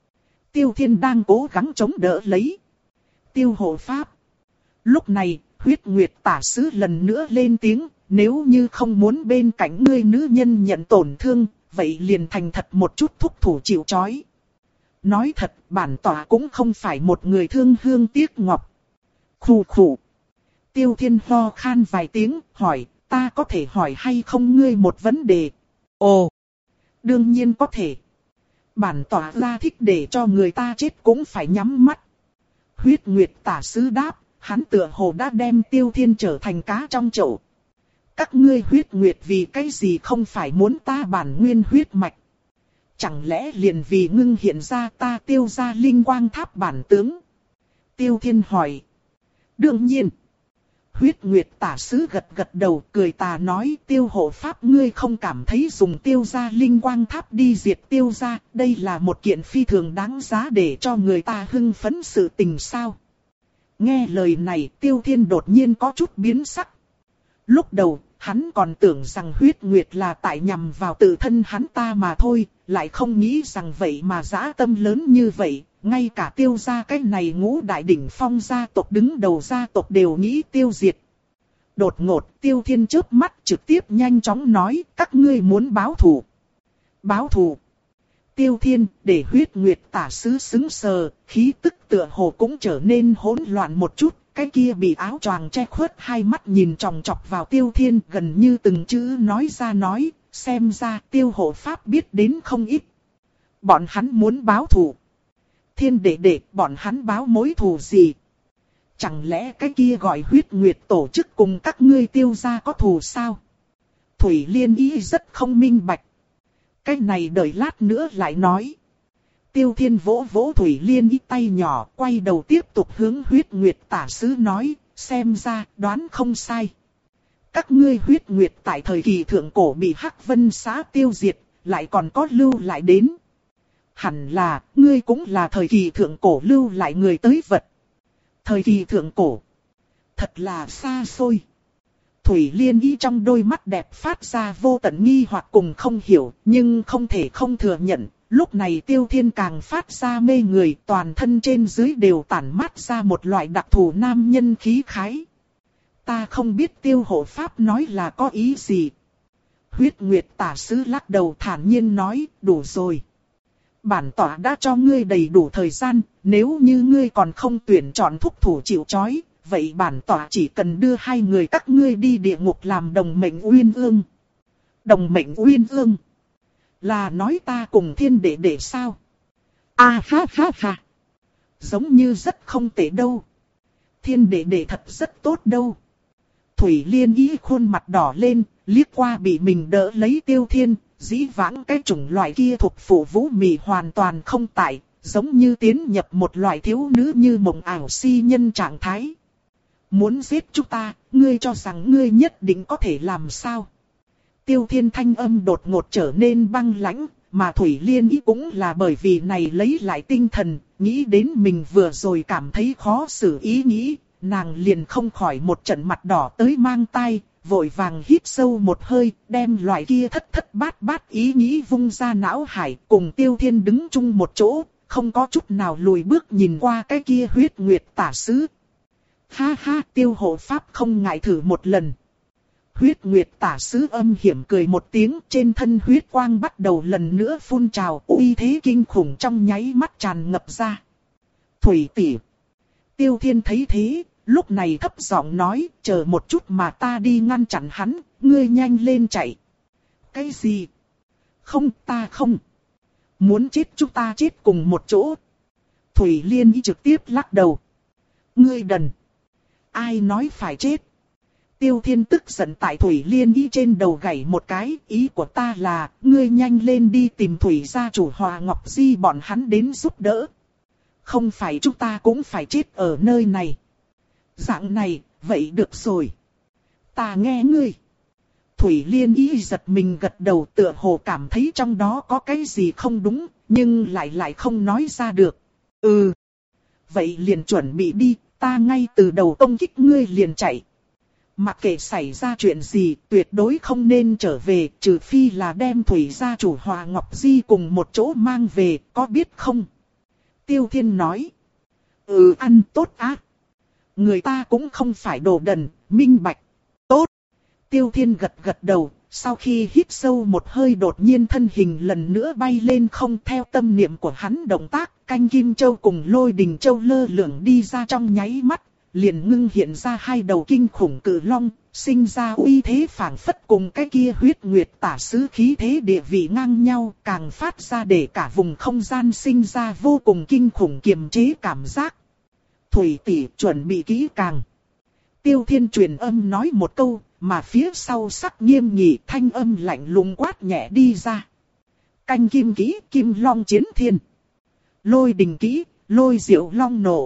Speaker 1: Tiêu Thiên đang cố gắng chống đỡ lấy. Tiêu hộ pháp. Lúc này, huyết nguyệt tả sứ lần nữa lên tiếng, nếu như không muốn bên cạnh ngươi nữ nhân nhận tổn thương, vậy liền thành thật một chút thúc thủ chịu trói. Nói thật, bản tỏa cũng không phải một người thương hương tiếc ngọc. Khù khù. Tiêu Thiên ho khan vài tiếng, hỏi, ta có thể hỏi hay không ngươi một vấn đề? Ồ, đương nhiên có thể. Bản tỏa ra thích để cho người ta chết cũng phải nhắm mắt. Huyết nguyệt tả sứ đáp, hắn tựa hồ đã đem Tiêu Thiên trở thành cá trong chậu. Các ngươi huyết nguyệt vì cái gì không phải muốn ta bản nguyên huyết mạch? Chẳng lẽ liền vì ngưng hiện ra ta Tiêu gia linh quang tháp bản tướng? Tiêu Thiên hỏi. Đương nhiên. Huyết nguyệt tả sứ gật gật đầu, cười tà nói, Tiêu hộ pháp ngươi không cảm thấy dùng Tiêu gia linh quang tháp đi diệt Tiêu gia, đây là một kiện phi thường đáng giá để cho người ta hưng phấn sự tình sao? Nghe lời này, Tiêu Thiên đột nhiên có chút biến sắc. Lúc đầu, hắn còn tưởng rằng huyết nguyệt là tại nhằm vào tự thân hắn ta mà thôi, lại không nghĩ rằng vậy mà dã tâm lớn như vậy, ngay cả Tiêu gia cái này ngũ đại đỉnh phong gia tộc đứng đầu gia tộc đều nghĩ tiêu diệt. Đột ngột Tiêu Thiên chớp mắt trực tiếp nhanh chóng nói, các ngươi muốn báo thù. Báo thù. Tiêu Thiên để Huyết Nguyệt tả sứ sững sờ, khí tức tựa hồ cũng trở nên hỗn loạn một chút. Cái kia bị áo choàng che khuất hai mắt nhìn chòng chọc vào Tiêu Thiên, gần như từng chữ nói ra nói, xem ra Tiêu hộ pháp biết đến không ít. Bọn hắn muốn báo thù. Thiên đệ đệ, bọn hắn báo mối thù gì? Chẳng lẽ cái kia gọi Huyết Nguyệt tổ chức cùng các ngươi Tiêu gia có thù sao? Thủy Liên ý rất không minh bạch. Cái này đợi lát nữa lại nói. Tiêu Thiên vỗ vỗ Thủy Liên ý tay nhỏ, quay đầu tiếp tục hướng Huyết Nguyệt tả sứ nói, xem ra đoán không sai. Các ngươi Huyết Nguyệt tại thời kỳ thượng cổ bị Hắc Vân xã tiêu diệt, lại còn có lưu lại đến. Hẳn là, ngươi cũng là thời kỳ thượng cổ lưu lại người tới vật. Thời kỳ thượng cổ. Thật là xa xôi. Thủy Liên ý trong đôi mắt đẹp phát ra vô tận nghi hoặc cùng không hiểu, nhưng không thể không thừa nhận. Lúc này Tiêu Thiên càng phát ra mê người, toàn thân trên dưới đều tản mát ra một loại đặc thù nam nhân khí khái. Ta không biết Tiêu hộ pháp nói là có ý gì. Huyết Nguyệt tả sứ lắc đầu thản nhiên nói, đủ rồi. Bản tỏa đã cho ngươi đầy đủ thời gian, nếu như ngươi còn không tuyển chọn thúc thủ chịu trói, vậy bản tỏa chỉ cần đưa hai người các ngươi đi địa ngục làm đồng mệnh uyên ương. Đồng mệnh uyên ương? Là nói ta cùng Thiên đệ đệ sao? À ha ha ha. Giống như rất không tệ đâu. Thiên đệ đệ thật rất tốt đâu. Thủy Liên ý khuôn mặt đỏ lên, liếc qua bị mình đỡ lấy Tiêu Thiên, dĩ vãng cái chủng loại kia thuộc phụ vũ mị hoàn toàn không tại, giống như tiến nhập một loại thiếu nữ như mộng ảo si nhân trạng thái. Muốn giết chúng ta, ngươi cho rằng ngươi nhất định có thể làm sao? Tiêu Thiên thanh âm đột ngột trở nên băng lãnh, mà Thủy Liên ý cũng là bởi vì này lấy lại tinh thần, nghĩ đến mình vừa rồi cảm thấy khó xử ý nghĩ, nàng liền không khỏi một trận mặt đỏ tới mang tai, vội vàng hít sâu một hơi, đem loại kia thất thất bát bát ý nghĩ vung ra não hải, cùng Tiêu Thiên đứng chung một chỗ, không có chút nào lùi bước nhìn qua cái kia Huyết Nguyệt tả sứ. Ha ha, Tiêu hộ pháp không ngại thử một lần. Huyết Nguyệt tả sứ âm hiểm cười một tiếng, trên thân huyết quang bắt đầu lần nữa phun trào, uy thế kinh khủng trong nháy mắt tràn ngập ra. Thủy tỷ. Tiêu Thiên thấy thế, lúc này thấp giọng nói, chờ một chút mà ta đi ngăn chặn hắn, ngươi nhanh lên chạy. Cái gì? Không, ta không. Muốn chết chúng ta chết cùng một chỗ. Thủy Liên ý trực tiếp lắc đầu. Ngươi đần. Ai nói phải chết? Tiêu Thiên tức giận tại Thủy Liên ý trên đầu gảy một cái, ý của ta là, ngươi nhanh lên đi tìm Thủy gia chủ Hòa Ngọc Di bọn hắn đến giúp đỡ. Không phải chúng ta cũng phải chết ở nơi này. Dạng này, vậy được rồi. Ta nghe ngươi. Thủy Liên ý giật mình gật đầu, tựa hồ cảm thấy trong đó có cái gì không đúng, nhưng lại lại không nói ra được. Ừ. Vậy liền chuẩn bị đi, ta ngay từ đầu công kích ngươi liền chạy. Mặc kệ xảy ra chuyện gì, tuyệt đối không nên trở về, trừ phi là đem Thủy gia chủ Hòa Ngọc Di cùng một chỗ mang về, có biết không? Tiêu Thiên nói. Ừ, ăn tốt á. Người ta cũng không phải đồ đần, minh bạch. Tốt. Tiêu Thiên gật gật đầu, sau khi hít sâu một hơi đột nhiên thân hình lần nữa bay lên không, theo tâm niệm của hắn động tác, Canh Kim Châu cùng Lôi Đình Châu lơ lửng đi ra trong nháy mắt, liền ngưng hiện ra hai đầu kinh khủng cự long, sinh ra uy thế phảng phất cùng cái kia Huyết Nguyệt tả sứ khí thế địa vị ngang nhau, càng phát ra để cả vùng không gian sinh ra vô cùng kinh khủng kiềm chế cảm giác. Thủy tỷ chuẩn bị kỹ càng. Tiêu Thiên truyền âm nói một câu, mà phía sau sắc nghiêm nghị thanh âm lạnh lùng quát nhẹ đi ra. Canh kim kỹ, kim long chiến thiên. Lôi đình kỹ, lôi diệu long nổ.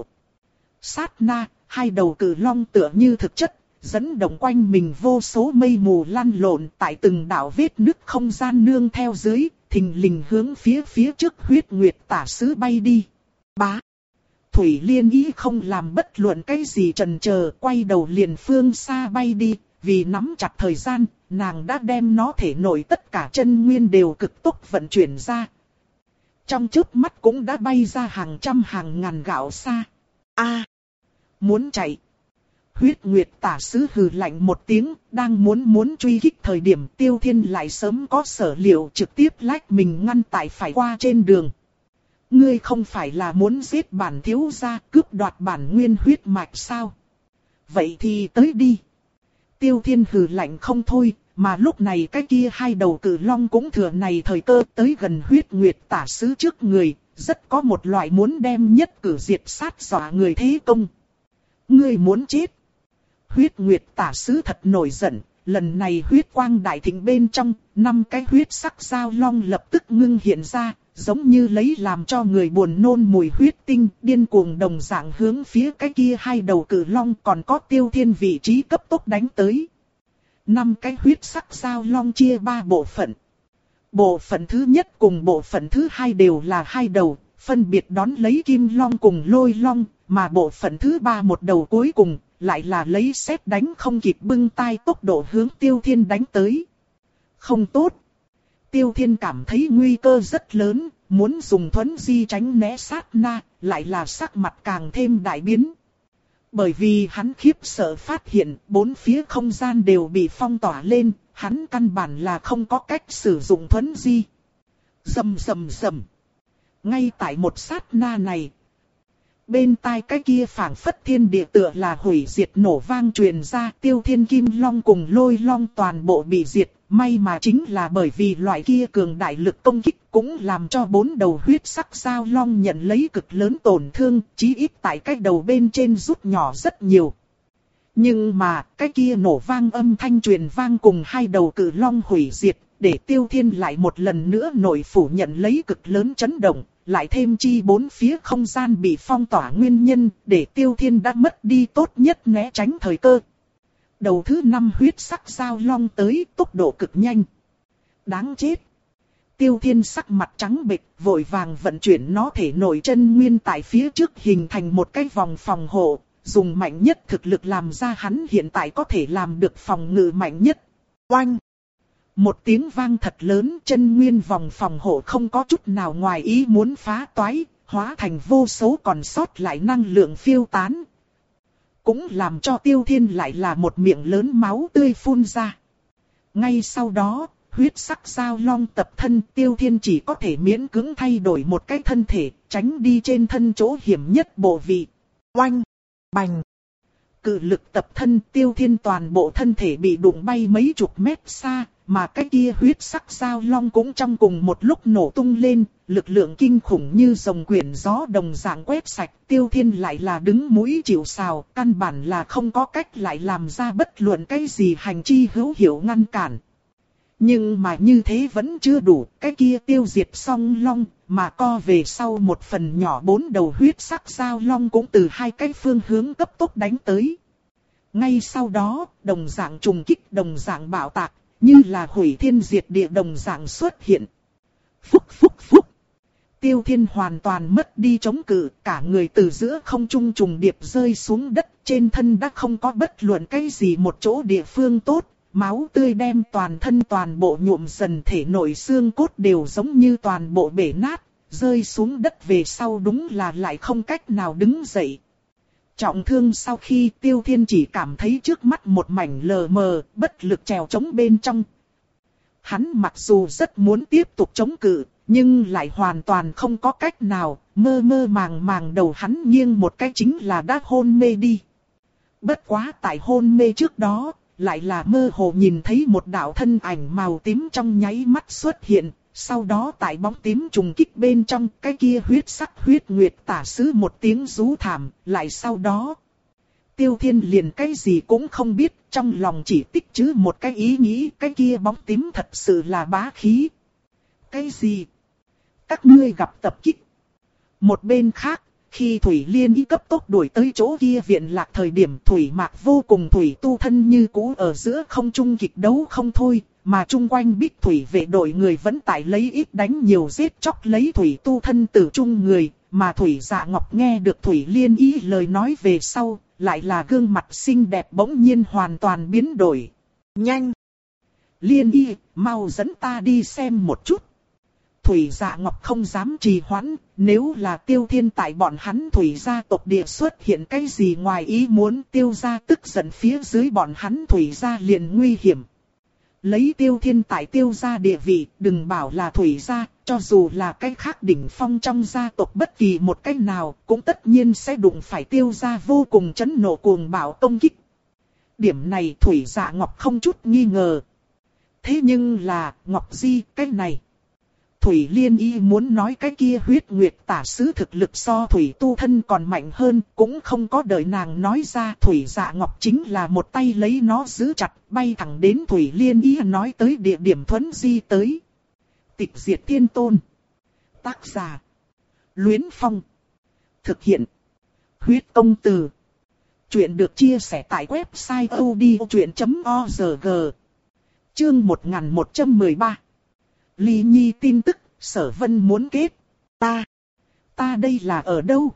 Speaker 1: Sát na, hai đầu cự long tựa như thực chất, dẫn động quanh mình vô số mây mù lăn lộn tại từng đạo vết nứt không gian nương theo dưới, thình lình hướng phía phía trước Huyết Nguyệt tả sứ bay đi. Bá. Thủy Liên ý không làm bất luận cái gì chần chờ, quay đầu liền phương xa bay đi, vì nắm chặt thời gian, nàng đã đem nó thể nội tất cả chân nguyên đều cực tốc vận chuyển ra. trong chớp mắt cũng đã bay ra hàng trăm hàng ngàn gạo xa. A, muốn chạy. Huyết Nguyệt tả sứ hừ lạnh một tiếng, đang muốn muốn truy kích thời điểm Tiêu Thiên lại sớm có sở liệu trực tiếp lách mình ngăn tại phải qua trên đường. Ngươi không phải là muốn giết bản thiếu gia, cướp đoạt bản nguyên huyết mạch sao? Vậy thì tới đi. Tiêu Thiên hừ lạnh không thôi, mà lúc này cái kia hai đầu cự long cũng thừa này thời cơ tới gần Huyết Nguyệt tả sứ trước người, rất có một loại muốn đem nhất cử diệt sát dọa người thế công. Ngươi muốn chết. Huyết Nguyệt tả sứ thật nổi giận, lần này huyết quang đại thịnh bên trong, năm cái huyết sắc giao long lập tức ngưng hiện ra, giống như lấy làm cho người buồn nôn mùi huyết tinh, điên cuồng đồng dạng hướng phía cái kia hai đầu cự long còn có Tiêu Thiên vị trí cấp tốc đánh tới. Năm cái huyết sắc giao long chia ba bộ phận. Bộ phận thứ nhất cùng bộ phận thứ hai đều là hai đầu, phân biệt đón lấy kim long cùng lôi long, mà bộ phận thứ ba một đầu cuối cùng lại là lấy sét đánh không kịp bưng tay tốc độ hướng Tiêu Thiên đánh tới. Không tốt. Tiêu Thiên cảm thấy nguy cơ rất lớn, muốn dùng thuấn di tránh né sát na, lại là sắc mặt càng thêm đại biến. Bởi vì hắn khiếp sợ phát hiện bốn phía không gian đều bị phong tỏa lên, hắn căn bản là không có cách sử dụng thuấn di. Rầm rầm rầm. Ngay tại một sát na này, bên tai cái kia phảng phất thiên địa tựa là hủy diệt nổ vang truyền ra, Tiêu Thiên kim long cùng lôi long toàn bộ bị diệt. May mà chính là bởi vì loại kia cường đại lực công kích cũng làm cho bốn đầu huyết sắc giao long nhận lấy cực lớn tổn thương, chí ít tại cái đầu bên trên rút nhỏ rất nhiều. Nhưng mà cái kia nổ vang âm thanh truyền vang cùng hai đầu cự long hủy diệt, để Tiêu Thiên lại một lần nữa nổi phủ nhận lấy cực lớn chấn động, lại thêm chi bốn phía không gian bị phong tỏa nguyên nhân, để Tiêu Thiên đã mất đi tốt nhất né tránh thời cơ. Đầu thứ năm huyết sắc giao long tới, tốc độ cực nhanh. Đáng chết. Tiêu Thiên sắc mặt trắng bệch, vội vàng vận chuyển nó thể nội chân nguyên tại phía trước hình thành một cái vòng phòng hộ, dùng mạnh nhất thực lực làm ra hắn hiện tại có thể làm được phòng ngự mạnh nhất. Oanh! Một tiếng vang thật lớn, chân nguyên vòng phòng hộ không có chút nào ngoài ý muốn phá toái, hóa thành vô số còn sót lại năng lượng phiêu tán. Cũng làm cho Tiêu Thiên lại là một miệng lớn máu tươi phun ra. Ngay sau đó, huyết sắc giao long tập thân, Tiêu Thiên chỉ có thể miễn cưỡng thay đổi một cái thân thể, tránh đi trên thân chỗ hiểm nhất bộ vị. Oanh! Bành! Cự lực tập thân, Tiêu Thiên toàn bộ thân thể bị đụng bay mấy chục mét xa, mà cái kia huyết sắc giao long cũng trong cùng một lúc nổ tung lên, lực lượng kinh khủng như dòng quyển gió đồng dạng quét sạch. Tiêu Thiên lại là đứng mũi chịu sào, căn bản là không có cách lại làm ra bất luận cái gì hành chi hữu hiệu ngăn cản. Nhưng mà như thế vẫn chưa đủ, cái kia tiêu diệt song long, mà co về sau một phần nhỏ bốn đầu huyết sắc giao long cũng từ hai cái phương hướng cấp tốc đánh tới. Ngay sau đó, đồng dạng trùng kích, đồng dạng bạo tạc, như là hủy thiên diệt địa đồng dạng xuất hiện. Phúc phúc phúc. Tiêu Thiên hoàn toàn mất đi chống cự, cả người từ giữa không trung trùng điệp rơi xuống đất, trên thân đã không có bất luận cái gì một chỗ địa phương tốt, máu tươi đem toàn thân toàn bộ nhuộm dần, thể nội xương cốt đều giống như toàn bộ bể nát, rơi xuống đất về sau đúng là lại không cách nào đứng dậy. Trọng thương sau khi Tiêu Thiên chỉ cảm thấy trước mắt một mảnh lờ mờ, bất lực trèo chống bên trong. Hắn mặc dù rất muốn tiếp tục chống cự, nhưng lại hoàn toàn không có cách nào, mơ mơ màng màng đầu hắn nghiêng một cái chính là đã hôn mê đi. Bất quá tại hôn mê trước đó, lại là mơ hồ nhìn thấy một đạo thân ảnh màu tím trong nháy mắt xuất hiện. Sau đó tại bóng tím trùng kích bên trong, cái kia huyết sắc huyết nguyệt tả sứ một tiếng rú thảm, lại sau đó. Tiêu Thiên liền cái gì cũng không biết, trong lòng chỉ tích trữ một cái ý nghĩ, cái kia bóng tím thật sự là bá khí. Cái gì? Các ngươi gặp tập kích. Một bên khác, khi Thủy Liên Y cấp tốc đuổi tới chỗ kia viện lạc thời điểm Thủy Mạc vô cùng Thủy tu thân như cũ ở giữa không trung kịch đấu không thôi. Mà chung quanh Bích Thủy vệ đội người vẫn tại lấy ít đánh nhiều giết chóc lấy Thủy tu thân tử chung người, mà Thủy Dạ Ngọc nghe được Thủy Liên Y lời nói về sau, lại là gương mặt xinh đẹp bỗng nhiên hoàn toàn biến đổi. Nhanh! Liên Y, mau dẫn ta đi xem một chút. Thủy Dạ Ngọc không dám trì hoãn, nếu là Tiêu Thiên tại bọn hắn Thủy gia tộc địa xuất hiện cái gì ngoài ý muốn, Tiêu gia tức giận phía dưới bọn hắn Thủy gia liền nguy hiểm. Lấy Tiêu Thiên tại Tiêu gia địa vị, đừng bảo là Thủy gia, cho dù là cái khác đỉnh phong trong gia tộc bất kỳ một cái nào, cũng tất nhiên sẽ đụng phải Tiêu gia vô cùng chấn nộ cuồng bạo công kích. Điểm này Thủy Dạ Ngọc không chút nghi ngờ. Thế nhưng là, Ngọc Di, cái này. Thủy Liên Y muốn nói cái kia huyết nguyệt tả sứ thực lực so Thủy tu thân còn mạnh hơn, cũng không có đợi nàng nói ra. Thủy Dạ Ngọc chính là một tay lấy nó giữ chặt, bay thẳng đến Thủy Liên Y nói tới địa điểm thuấn di tới. Tịch diệt thiên tôn. Tác giả. Luyến Phong. Thực hiện. Huyết công từ. Chuyện được chia sẻ tại website odchuyện chấm org. Chương một nghìn một trăm mười ba. Ly Nhi tin tức, Sở Vân muốn kết. Ta. Ta đây là ở đâu?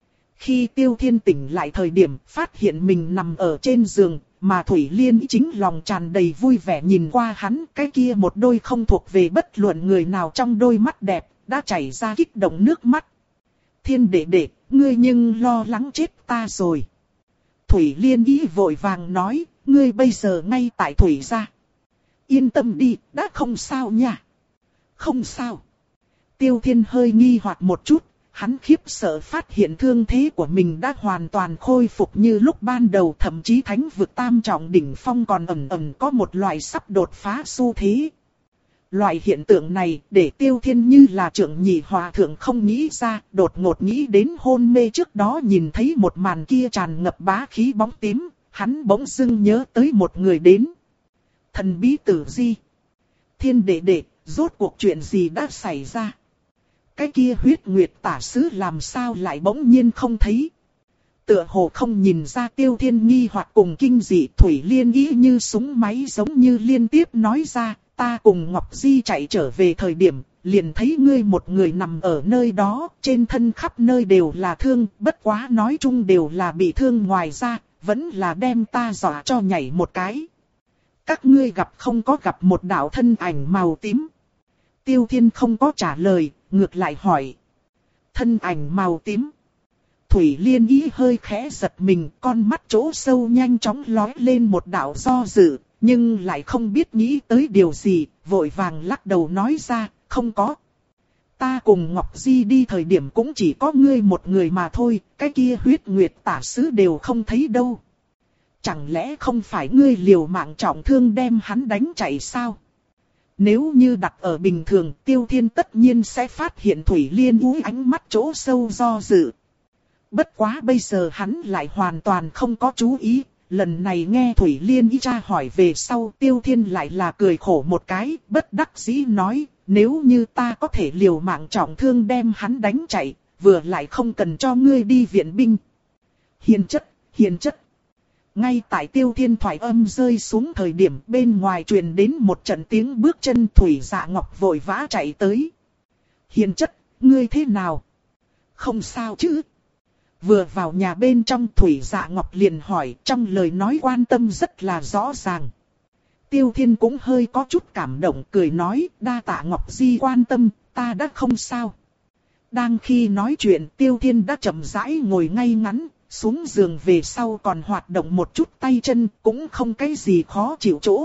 Speaker 1: Khi Tiêu Thiên tỉnh lại thời điểm, phát hiện mình nằm ở trên giường, mà Thủy Liên chính lòng tràn đầy vui vẻ nhìn qua hắn, cái kia một đôi không thuộc về bất luận người nào trong đôi mắt đẹp, đã chảy ra kích động nước mắt. Thiên đệ đệ, ngươi nhưng lo lắng chết ta rồi. Thủy Liên ý vội vàng nói, ngươi bây giờ ngay tại Thủy gia. Yên tâm đi, đã không sao nha. Không sao. Tiêu Thiên hơi nghi hoặc một chút, hắn khiếp sợ phát hiện thương thế của mình đã hoàn toàn khôi phục như lúc ban đầu, thậm chí thánh vực tam trọng đỉnh phong còn ẩn ẩn có một loại sắp đột phá xu thế. Loại hiện tượng này để Tiêu Thiên như là trưởng nhị hòa thượng không nghĩ ra, đột ngột nghĩ đến hôn mê trước đó nhìn thấy một màn kia tràn ngập bá khí bóng tím, hắn bỗng dưng nhớ tới một người đến. Thần bí tử Di. Thiên đệ đệ, rốt cuộc chuyện gì đã xảy ra? Cái kia huyết nguyệt tả sứ làm sao lại bỗng nhiên không thấy? Tựa hồ không nhìn ra Tiêu Thiên nghi hoặc cùng kinh dị, Thủy Liên ý như súng máy giống như liên tiếp nói ra, ta cùng Ngọc Di chạy trở về thời điểm, liền thấy ngươi một người nằm ở nơi đó, trên thân khắp nơi đều là thương, bất quá nói chung đều là bị thương, ngoài ra, vẫn là đem ta dọa cho nhảy một cái. Các ngươi gặp không có gặp một đạo thân ảnh màu tím? Tiêu Thiên không có trả lời, ngược lại hỏi. Thân ảnh màu tím. Thủy Liên ý hơi khẽ giật mình, con mắt chỗ sâu nhanh chóng lóe lên một đạo do dự, nhưng lại không biết nghĩ tới điều gì, vội vàng lắc đầu nói ra, không có. Ta cùng Ngọc Di đi thời điểm cũng chỉ có ngươi một người mà thôi, cái kia huyết nguyệt tả sứ đều không thấy đâu. Chẳng lẽ không phải ngươi liều mạng trọng thương đem hắn đánh chạy sao? Nếu như đặt ở bình thường, Tiêu Thiên tất nhiên sẽ phát hiện Thủy Liên úi ánh mắt chỗ sâu do dự. Bất quá bây giờ hắn lại hoàn toàn không có chú ý. Lần này nghe Thủy Liên ý tra hỏi về sau, Tiêu Thiên lại là cười khổ một cái, bất đắc dĩ nói, nếu như ta có thể liều mạng trọng thương đem hắn đánh chạy, vừa lại không cần cho ngươi đi viện binh. Hiền chất, hiền chất. Ngay tại Tiêu Thiên thoại âm rơi xuống thời điểm, bên ngoài truyền đến một trận tiếng bước chân. Thủy Dạ Ngọc vội vã chạy tới. Hiền chất, ngươi thế nào? Không sao chứ? Vừa vào nhà bên trong, Thủy Dạ Ngọc liền hỏi, trong lời nói quan tâm rất là rõ ràng. Tiêu Thiên cũng hơi có chút cảm động, cười nói, đa tạ Ngọc Di quan tâm, ta đã không sao. Đang khi nói chuyện, Tiêu Thiên đã chậm rãi ngồi ngay ngắn, xuống giường về sau còn hoạt động một chút tay chân, cũng không cái gì khó chịu chỗ.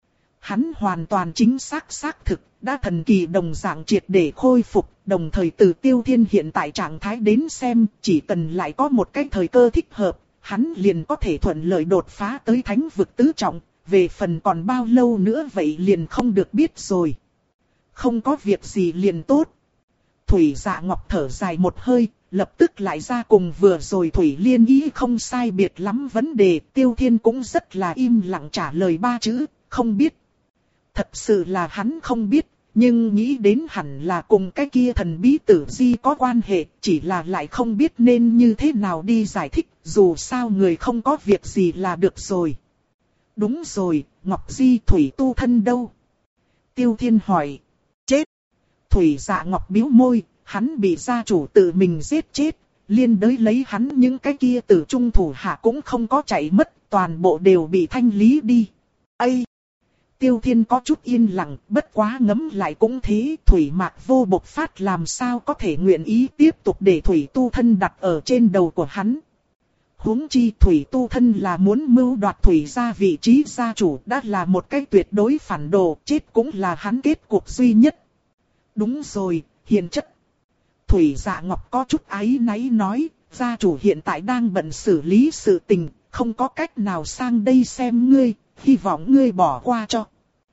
Speaker 1: Hắn hoàn toàn chính xác xác thực, đã thần kỳ đồng dạng triệt để khôi phục, đồng thời từ Tiêu Thiên hiện tại trạng thái đến xem, chỉ cần lại có một cái thời cơ thích hợp, hắn liền có thể thuận lợi đột phá tới thánh vực tứ trọng, về phần còn bao lâu nữa vậy liền không được biết rồi. Không có việc gì liền tốt. Thủy Dạ Ngọc thở dài một hơi, lập tức lại ra cùng vừa rồi Thủy Liên ý không sai biệt lắm vấn đề. Tiêu Thiên cũng rất là im lặng trả lời ba chữ, không biết. Thật sự là hắn không biết, nhưng nghĩ đến hẳn là cùng cái kia thần bí tử Di có quan hệ, chỉ là lại không biết nên như thế nào đi giải thích, dù sao người không có việc gì là được rồi. Đúng rồi, Ngọc Di Thủy tu thân đâu? Tiêu Thiên hỏi. Chết. Thủy Dạ Ngọc bĩu môi, hắn bị gia chủ tự mình giết chết, liên đới lấy hắn những cái kia tử trung thủ hạ cũng không có chạy mất, toàn bộ đều bị thanh lý đi. Ây! Tiêu Thiên có chút yên lặng, bất quá ngấm lại cũng thế, Thủy Mạc Vô bộc phát làm sao có thể nguyện ý tiếp tục để Thủy Tu Thân đặt ở trên đầu của hắn. Huống chi Thủy Tu Thân là muốn mưu đoạt Thủy gia vị trí gia chủ, đã là một cái tuyệt đối phản đồ, chết cũng là hắn kết cục duy nhất. Đúng rồi, hiền chất. Thủy Dạ Ngọc có chút áy náy nói, gia chủ hiện tại đang bận xử lý sự tình, không có cách nào sang đây xem ngươi, hy vọng ngươi bỏ qua cho.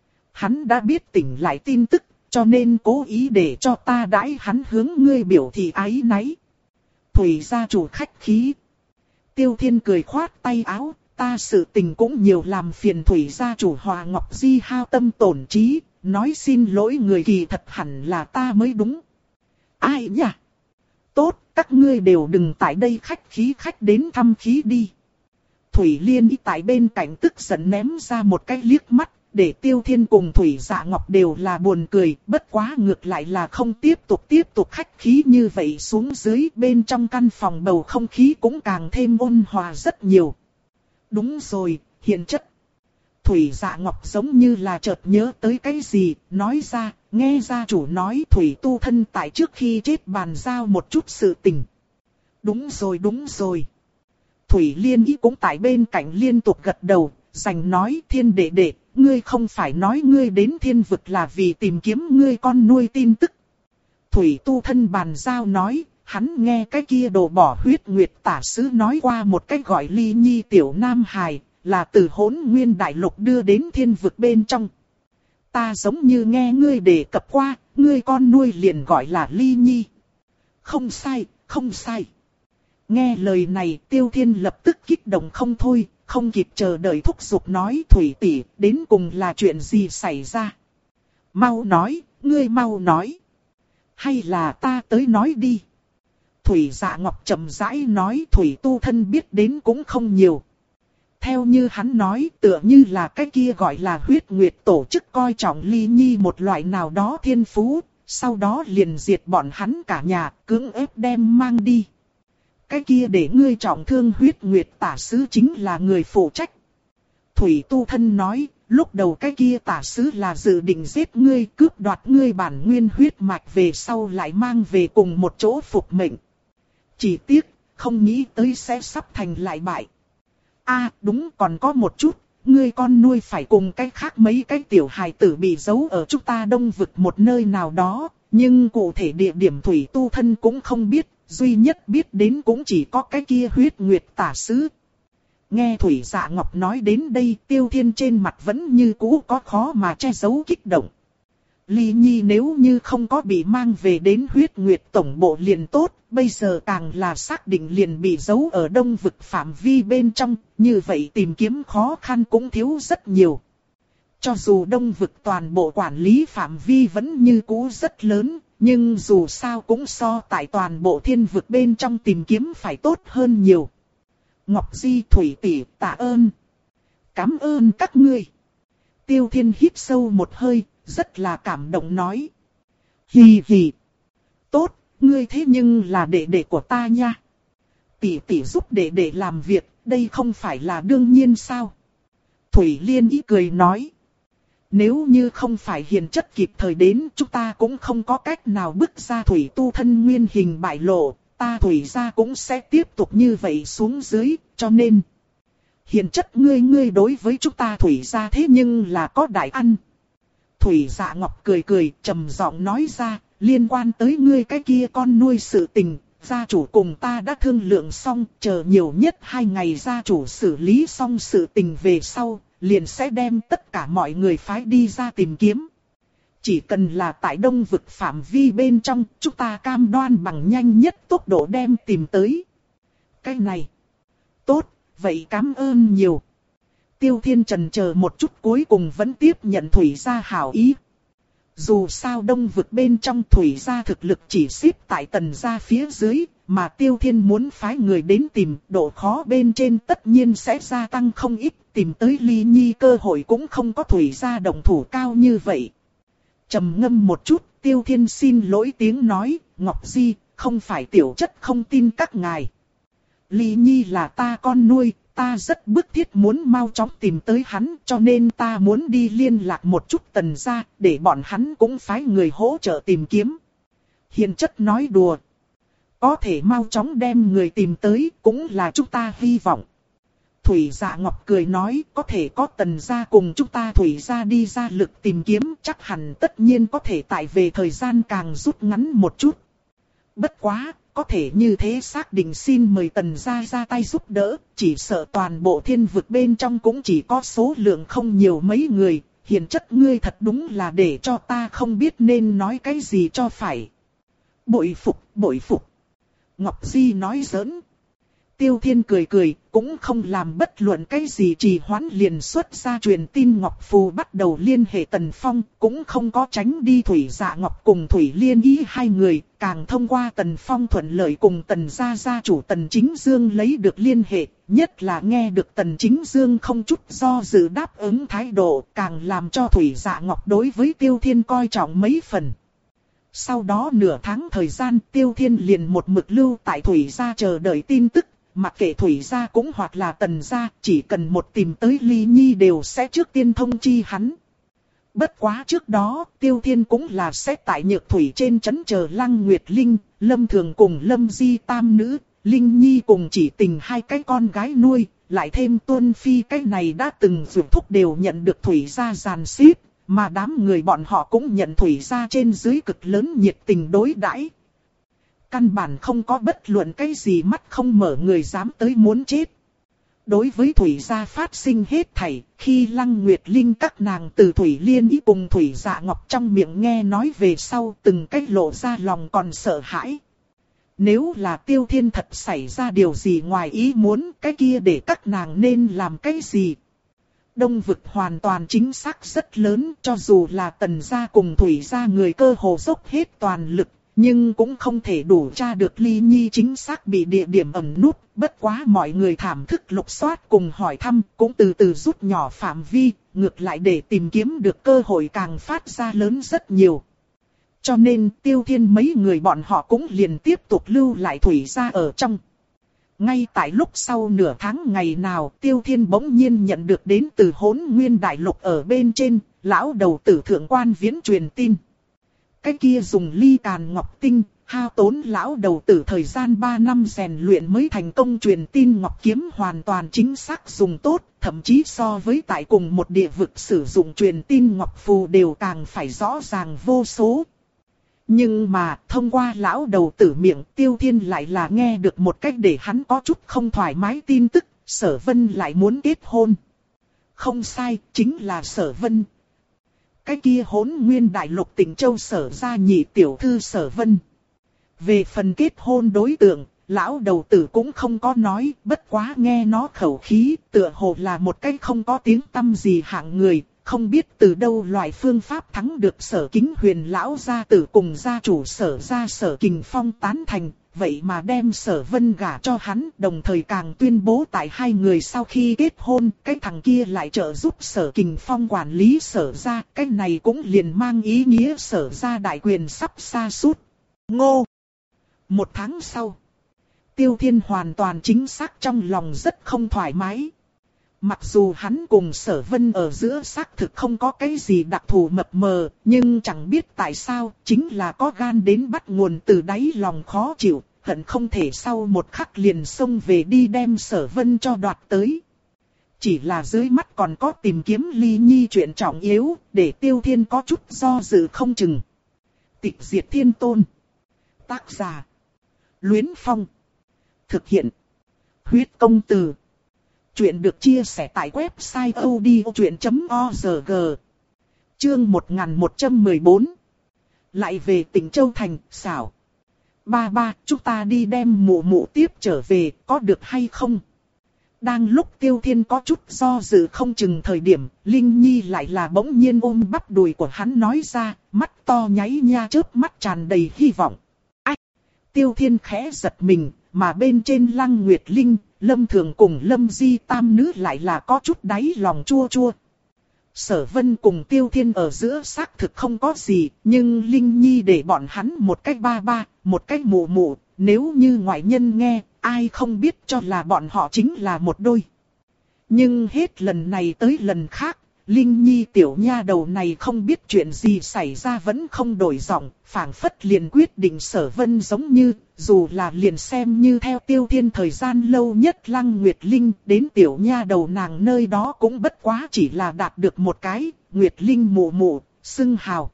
Speaker 1: Hắn đã biết tỉnh lại tin tức, cho nên cố ý để cho ta đãi hắn hướng ngươi biểu thị áy náy. Thủy gia chủ khách khí. Tiêu Thiên cười khoát tay áo, ta sự tình cũng nhiều làm phiền Thủy gia chủ Hòa Ngọc Di hao tâm tổn trí, nói xin lỗi người kỳ thật hẳn là ta mới đúng. Ai nhỉ? Tốt, các ngươi đều đừng tại đây khách khí khách đến thăm khí đi. Thủy Liên ý tại bên cạnh tức giận ném ra một cái liếc mắt, để Tiêu Thiên cùng Thủy Dạ Ngọc đều là buồn cười, bất quá ngược lại là không tiếp tục tiếp tục khách khí như vậy xuống dưới, bên trong căn phòng bầu không khí cũng càng thêm ôn hòa rất nhiều. Đúng rồi, hiền chất. Thủy Dạ Ngọc giống như là chợt nhớ tới cái gì, nói ra, nghe gia chủ nói Thủy Tu Thân tại trước khi chết bàn giao một chút sự tình. Đúng rồi đúng rồi. Thủy Liên ý cũng tại bên cạnh liên tục gật đầu, dành nói Thiên đệ đệ, ngươi không phải nói ngươi đến thiên vực là vì tìm kiếm ngươi con nuôi tin tức. Thủy Tu Thân bàn giao nói, hắn nghe cái kia đồ bỏ huyết nguyệt tả sứ nói qua một cái gọi Ly Nhi tiểu nam hài, là từ Hỗn Nguyên đại lục đưa đến thiên vực bên trong. Ta giống như nghe ngươi đề cập qua, ngươi con nuôi liền gọi là Ly Nhi. Không sai, không sai. Nghe lời này Tiêu Thiên lập tức kích động không thôi, không kịp chờ đợi thúc giục nói Thủy tỷ, đến cùng là chuyện gì xảy ra. Mau nói, ngươi mau nói. Hay là ta tới nói đi. Thủy Dạ Ngọc chậm rãi nói Thủy Tu Thân biết đến cũng không nhiều. Theo như hắn nói tựa như là cái kia gọi là huyết nguyệt tổ chức coi trọng Ly Nhi một loại nào đó thiên phú, sau đó liền diệt bọn hắn cả nhà, cưỡng ép đem mang đi. Cái kia để ngươi trọng thương huyết nguyệt tả sứ chính là người phụ trách. Thủy Tu Thân nói, lúc đầu cái kia tả sứ là dự định giết ngươi, cướp đoạt ngươi bản nguyên huyết mạch về sau lại mang về cùng một chỗ phục mệnh. Chỉ tiếc, không nghĩ tới sẽ sắp thành lại bại. À đúng, còn có một chút, ngươi con nuôi phải cùng cái khác mấy cái tiểu hài tử bị giấu ở chúng ta đông vực một nơi nào đó, nhưng cụ thể địa điểm Thủy Tu Thân cũng không biết, duy nhất biết đến cũng chỉ có cái kia huyết nguyệt tả sứ. Nghe Thủy Dạ Ngọc nói đến đây, Tiêu Thiên trên mặt vẫn như cũ có khó mà che giấu kích động. Ly Nhi nếu như không có bị mang về đến huyết nguyệt tổng bộ liền tốt, bây giờ càng là xác định liền bị giấu ở đông vực phạm vi bên trong, như vậy tìm kiếm khó khăn cũng thiếu rất nhiều. Cho dù đông vực toàn bộ quản lý phạm vi vẫn như cũ rất lớn, nhưng dù sao cũng so tại toàn bộ thiên vực bên trong tìm kiếm phải tốt hơn nhiều. Ngọc Di Thủy tỷ tạ ơn. Cảm ơn các ngươi. Tiêu Thiên hít sâu một hơi, rất là cảm động nói. Hì hì. Tốt, ngươi thế nhưng là đệ đệ của ta nha. Tỷ tỷ giúp đệ đệ làm việc, đây không phải là đương nhiên sao? Thủy Liên ý cười nói. Nếu như không phải hiền chất kịp thời đến, chúng ta cũng không có cách nào bức ra Thủy Tu Thân nguyên hình bại lộ, ta Thủy gia cũng sẽ tiếp tục như vậy xuống dưới, cho nên hiền chất ngươi ngươi đối với chúng ta Thủy gia thế nhưng là có đại ăn. Thủy Dạ Ngọc cười cười, trầm giọng nói ra, liên quan tới ngươi cái kia con nuôi sự tình, gia chủ cùng ta đã thương lượng xong, chờ nhiều nhất hai ngày gia chủ xử lý xong sự tình về sau, liền sẽ đem tất cả mọi người phái đi ra tìm kiếm. Chỉ cần là tại đông vực phạm vi bên trong, chúng ta cam đoan bằng nhanh nhất tốc độ đem tìm tới. Cái này, tốt, vậy cảm ơn nhiều. Tiêu Thiên chần chờ một chút cuối cùng vẫn tiếp nhận Thủy gia hảo ý. Dù sao đông vực bên trong Thủy gia thực lực chỉ xếp tại Tần gia phía dưới, mà Tiêu Thiên muốn phái người đến tìm, độ khó bên trên tất nhiên sẽ gia tăng không ít, tìm tới Ly Nhi cơ hội cũng không có Thủy gia động thủ cao như vậy. Trầm ngâm một chút, Tiêu Thiên xin lỗi tiếng nói, Ngọc Di, không phải tiểu chất không tin các ngài. Ly Nhi là ta con nuôi, ta rất bức thiết muốn mau chóng tìm tới hắn, cho nên ta muốn đi liên lạc một chút Tần gia, để bọn hắn cũng phái người hỗ trợ tìm kiếm. Hiền chất nói đùa. Có thể mau chóng đem người tìm tới, cũng là chúng ta hy vọng. Thủy Dạ Ngọc cười nói, có thể có Tần gia cùng chúng ta Thủy gia đi ra lực tìm kiếm, chắc hẳn tất nhiên có thể tại về thời gian càng rút ngắn một chút. Bất quá, có thể như thế xác định xin mời Tần gia ra tay giúp đỡ, chỉ sợ toàn bộ thiên vực bên trong cũng chỉ có số lượng không nhiều mấy người, hiền chất ngươi thật đúng là để cho ta không biết nên nói cái gì cho phải. Bội phục, bội phục. Ngọc Di nói giỡn. Tiêu Thiên cười cười, cũng không làm bất luận cái gì trì hoãn liền xuất ra truyền tin Ngọc Phù bắt đầu liên hệ Tần Phong, cũng không có tránh đi Thủy Dạ Ngọc cùng Thủy Liên Ý hai người, càng thông qua Tần Phong thuận lợi cùng Tần gia gia chủ Tần Chính Dương lấy được liên hệ, nhất là nghe được Tần Chính Dương không chút do dự đáp ứng thái độ, càng làm cho Thủy Dạ Ngọc đối với Tiêu Thiên coi trọng mấy phần. Sau đó nửa tháng thời gian Tiêu Thiên liền một mực lưu tại Thủy gia chờ đợi tin tức. Mặc kệ Thủy gia cũng hoặc là Tần gia, chỉ cần một tìm tới Ly Nhi đều sẽ trước tiên thông chi hắn. Bất quá trước đó, Tiêu Thiên cũng là sẽ tại Nhược Thủy trên trấn chờ Lăng Nguyệt Linh, Lâm Thường cùng Lâm Di tam nữ, Linh Nhi cùng chỉ tình hai cái con gái nuôi, lại thêm Tuân Phi cái này đã từng dụ thúc đều nhận được Thủy gia giàn xếp, mà đám người bọn họ cũng nhận Thủy gia trên dưới cực lớn nhiệt tình đối đãi. Căn bản không có bất luận cái gì mắt không mở người dám tới muốn chết. Đối với Thủy gia phát sinh hết thảy, khi Lăng Nguyệt Linh các nàng từ Thủy Liên Ý cùng Thủy Dạ Ngọc trong miệng nghe nói về sau từng cách lộ ra lòng còn sợ hãi. Nếu là Tiêu Thiên thật xảy ra điều gì ngoài ý muốn, cái kia để các nàng nên làm cái gì? Đông vực hoàn toàn chính xác rất lớn, cho dù là Tần gia cùng Thủy gia người cơ hồ dốc hết toàn lực. Nhưng cũng không thể đủ tra được Ly Nhi chính xác bị địa điểm ẩn nút, bất quá mọi người thảm thức lục soát cùng hỏi thăm cũng từ từ rút nhỏ phạm vi, ngược lại để tìm kiếm được cơ hội càng phát ra lớn rất nhiều. Cho nên Tiêu Thiên mấy người bọn họ cũng liền tiếp tục lưu lại Thủy gia ở trong. Ngay tại lúc sau nửa tháng ngày nào Tiêu Thiên bỗng nhiên nhận được đến từ Hỗn Nguyên Đại Lục ở bên trên, lão đầu tử thượng quan viễn truyền tin. Cái kia dùng ly càn ngọc tinh, hao tốn lão đầu tử thời gian ba năm rèn luyện mới thành công truyền tin ngọc kiếm hoàn toàn chính xác dùng tốt, thậm chí so với tại cùng một địa vực sử dụng truyền tin ngọc phù đều càng phải rõ ràng vô số. Nhưng mà, thông qua lão đầu tử miệng Tiêu Thiên lại là nghe được một cách để hắn có chút không thoải mái tin tức, Sở Vân lại muốn kết hôn. Không sai, chính là Sở Vân. Cái kia Hỗn Nguyên Đại Lục Tỉnh Châu Sở gia nhị tiểu thư Sở Vân. Về phần kết hôn đối tượng, lão đầu tử cũng không có nói, bất quá nghe nó khẩu khí, tựa hồ là một cái không có tiếng tăm gì hạng người, không biết từ đâu loại phương pháp thắng được Sở Kính Huyền lão gia tử cùng gia chủ Sở gia Sở Kình Phong tán thành, vậy mà đem Sở Vân gả cho hắn, đồng thời càng tuyên bố tại hai người sau khi kết hôn, cái thằng kia lại trợ giúp Sở Kình Phong quản lý Sở gia, cái này cũng liền mang ý nghĩa Sở gia đại quyền sắp sa sút. Ngô! Một tháng sau, Tiêu Thiên hoàn toàn chính xác trong lòng rất không thoải mái. Mặc dù hắn cùng Sở Vân ở giữa xác thực không có cái gì đặc thù mập mờ, nhưng chẳng biết tại sao, chính là có gan đến bắt nguồn từ đáy lòng khó chịu, hận không thể sau một khắc liền xông về đi đem Sở Vân cho đoạt tới. Chỉ là dưới mắt còn có tìm kiếm Ly Nhi chuyện trọng yếu, để Tiêu Thiên có chút do dự không chừng. Tịch Diệt Thiên Tôn. Tác giả: Luyến Phong. Thực hiện: Huyết Công Từ. Chuyện được chia sẻ tại website odchuyện chấm org. Chương một nghìn một trăm mười bốn. Lại về tỉnh Châu Thành, xảo. Ba ba, chúng ta đi đem mụ mụ tiếp trở về, có được hay không? Đang lúc Tiêu Thiên có chút do dự không chừng thời điểm, Linh Nhi lại là bỗng nhiên ôm bắp đùi của hắn nói ra, mắt to nháy nha chớp mắt tràn đầy hy vọng. Ách! Tiêu Thiên khẽ giật mình, mà bên trên Lăng Nguyệt Linh, Lâm Thường cùng Lâm Di tam nữ lại là có chút đáy lòng chua chua. Sở Vân cùng Tiêu Thiên ở giữa xác thực không có gì, nhưng Linh Nhi để bọn hắn một cách ba ba, một cách mụ mụ, nếu như ngoại nhân nghe, ai không biết cho là bọn họ chính là một đôi. Nhưng hết lần này tới lần khác, Linh Nhi tiểu nha đầu này không biết chuyện gì xảy ra vẫn không đổi giọng, phảng phất liền quyết định Sở Vân giống như, dù là liền xem như theo Tiêu Thiên thời gian lâu nhất Lăng Nguyệt Linh, đến tiểu nha đầu nàng nơi đó cũng bất quá chỉ là đạt được một cái, Nguyệt Linh mụ mụ, xưng hào.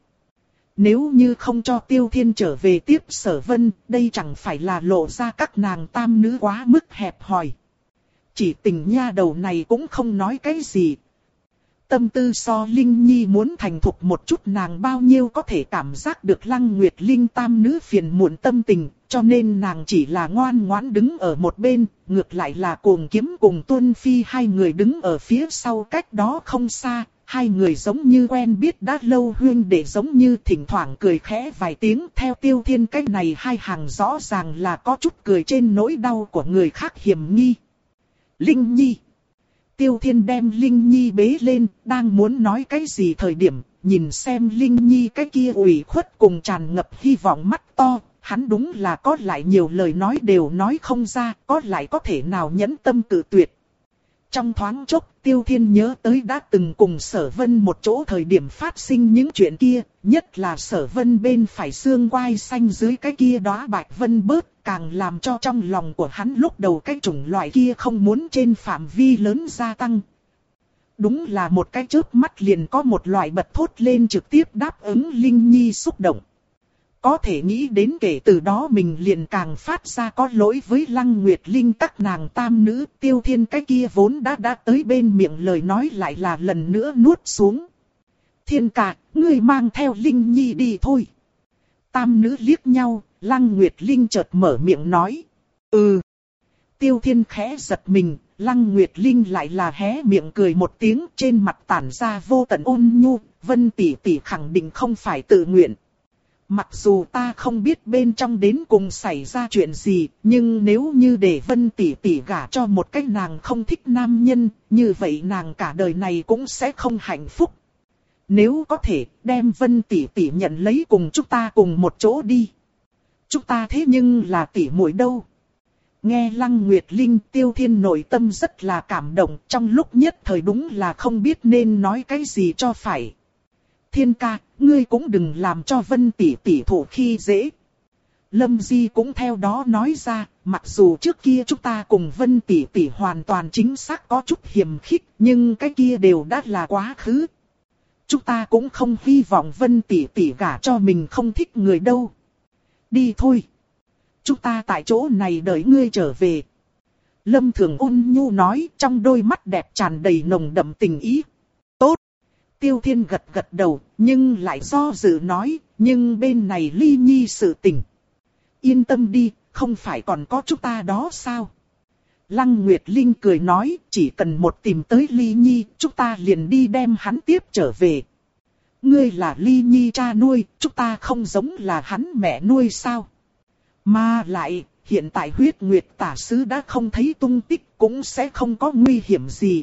Speaker 1: Nếu như không cho Tiêu Thiên trở về tiếp Sở Vân, đây chẳng phải là lộ ra các nàng tam nữ quá mức hẹp hòi. Chỉ tình nha đầu này cũng không nói cái gì. Tâm tư so Linh Nhi muốn thành thục một chút, nàng bao nhiêu có thể cảm giác được Lăng Nguyệt Linh tam nữ phiền muộn tâm tình, cho nên nàng chỉ là ngoan ngoãn đứng ở một bên, ngược lại là Cuồng Kiếm cùng Tuân Phi hai người đứng ở phía sau cách đó không xa, hai người giống như quen biết đã lâu huyên để giống như thỉnh thoảng cười khẽ vài tiếng. Theo Tiêu Thiên cái này hai hàng rõ ràng là có chút cười trên nỗi đau của người khác hiểm nghi. Linh Nhi. Tiêu Thiên đem Linh Nhi bế lên, đang muốn nói cái gì thời điểm, nhìn xem Linh Nhi cái kia ủy khuất cùng tràn ngập hy vọng mắt to, hắn đúng là có lại nhiều lời nói đều nói không ra, có lại có thể nào nhẫn tâm cự tuyệt. Trong thoáng chốc, Tiêu Thiên nhớ tới đã từng cùng Sở Vân một chỗ thời điểm phát sinh những chuyện kia, nhất là Sở Vân bên phải xương quai xanh dưới cái kia đóa bạch vân bớt, càng làm cho trong lòng của hắn lúc đầu cái chủng loại kia không muốn trên phạm vi lớn gia tăng. Đúng là một cái chớp mắt liền có một loại bật thốt lên trực tiếp đáp ứng Linh Nhi xúc động. Có thể nghĩ đến kể từ đó mình liền càng phát ra có lỗi với Lăng Nguyệt Linh các nàng tam nữ. Tiêu Thiên cái kia vốn đã đã tới bên miệng lời nói lại là lần nữa nuốt xuống. Thiên ca, ngươi mang theo Linh Nhi đi thôi. Tam nữ liếc nhau, Lăng Nguyệt Linh chợt mở miệng nói. Ừ. Tiêu Thiên khẽ giật mình, Lăng Nguyệt Linh lại là hé miệng cười một tiếng, trên mặt tản ra vô tận ôn nhu. Vân tỷ tỷ khẳng định không phải tự nguyện. Mặc dù ta không biết bên trong đến cùng xảy ra chuyện gì, nhưng nếu như để Vân tỷ tỷ gả cho một cái nàng không thích nam nhân, như vậy nàng cả đời này cũng sẽ không hạnh phúc. Nếu có thể, đem Vân tỷ tỷ nhận lấy cùng chúng ta cùng một chỗ đi. Chúng ta thế nhưng là tỷ muội đâu. Nghe Lăng Nguyệt Linh, Tiêu Thiên nội tâm rất là cảm động, trong lúc nhất thời đúng là không biết nên nói cái gì cho phải. Thiên ca, ngươi cũng đừng làm cho Vân tỷ tỷ thụ khi dễ. Lâm Di cũng theo đó nói ra, mặc dù trước kia chúng ta cùng Vân tỷ tỷ hoàn toàn chính xác có chút hiềm khích, nhưng cái kia đều đã là quá khứ. Chúng ta cũng không hy vọng Vân tỷ tỷ gả cho mình không thích người đâu. Đi thôi. Chúng ta tại chỗ này đợi ngươi trở về. Lâm Thường ôn nhu nói, trong đôi mắt đẹp tràn đầy nồng đậm tình ý. Tốt. Tiêu Thiên gật gật đầu, nhưng lại do dự nói, nhưng bên này Ly Nhi sự tình. Yên tâm đi, không phải còn có chúng ta đó sao? Lăng Nguyệt Linh cười nói, chỉ cần một tìm tới Ly Nhi, chúng ta liền đi đem hắn tiếp trở về. Ngươi là Ly Nhi cha nuôi, chúng ta không giống là hắn mẹ nuôi sao? Mà lại, hiện tại huyết nguyệt tả sứ đã không thấy tung tích, cũng sẽ không có nguy hiểm gì.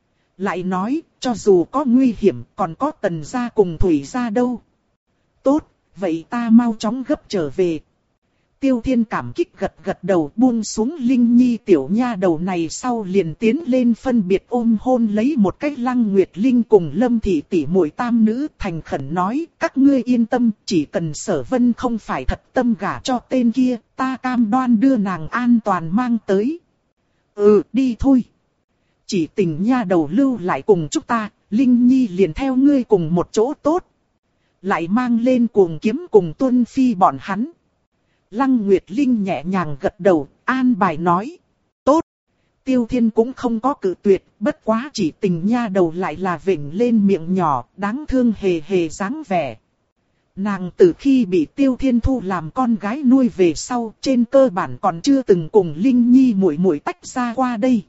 Speaker 1: Lại nói, cho dù có nguy hiểm, còn có Tần gia cùng Thủy gia đâu. Tốt, vậy ta mau chóng gấp trở về. Tiêu Thiên cảm kích gật gật đầu, buông xuống Linh Nhi tiểu nha đầu này sau liền tiến lên phân biệt ôm hôn lấy một cái Lăng Nguyệt Linh cùng Lâm thị tỷ muội tam nữ, thành khẩn nói, các ngươi yên tâm, chỉ cần Sở Vân không phải thật tâm gả cho tên kia, ta cam đoan đưa nàng an toàn mang tới. Ừ, đi thôi. Chỉ tình nha đầu lưu lại cùng chúng ta, Linh Nhi liền theo ngươi cùng một chỗ tốt. Lại mang lên Cuồng Kiếm cùng Tuân Phi bọn hắn. Lăng Nguyệt Linh nhẹ nhàng gật đầu, an bài nói. Tốt. Tiêu Thiên cũng không có cự tuyệt, bất quá chỉ tình nha đầu lại là vểnh lên miệng nhỏ, đáng thương hề hề dáng vẻ. Nàng từ khi bị Tiêu Thiên thu làm con gái nuôi về sau, trên cơ bản còn chưa từng cùng Linh Nhi muội muội tách ra qua đây.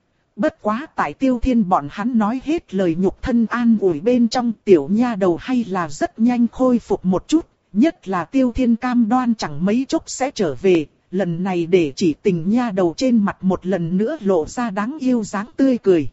Speaker 1: Bất quá tại Tiêu Thiên bọn hắn nói hết lời nhục thân an ủi bên trong, tiểu nha đầu hay là rất nhanh khôi phục một chút, nhất là Tiêu Thiên cam đoan chẳng mấy chốc sẽ trở về, lần này để chỉ tình nha đầu trên mặt một lần nữa lộ ra đáng yêu dáng tươi cười.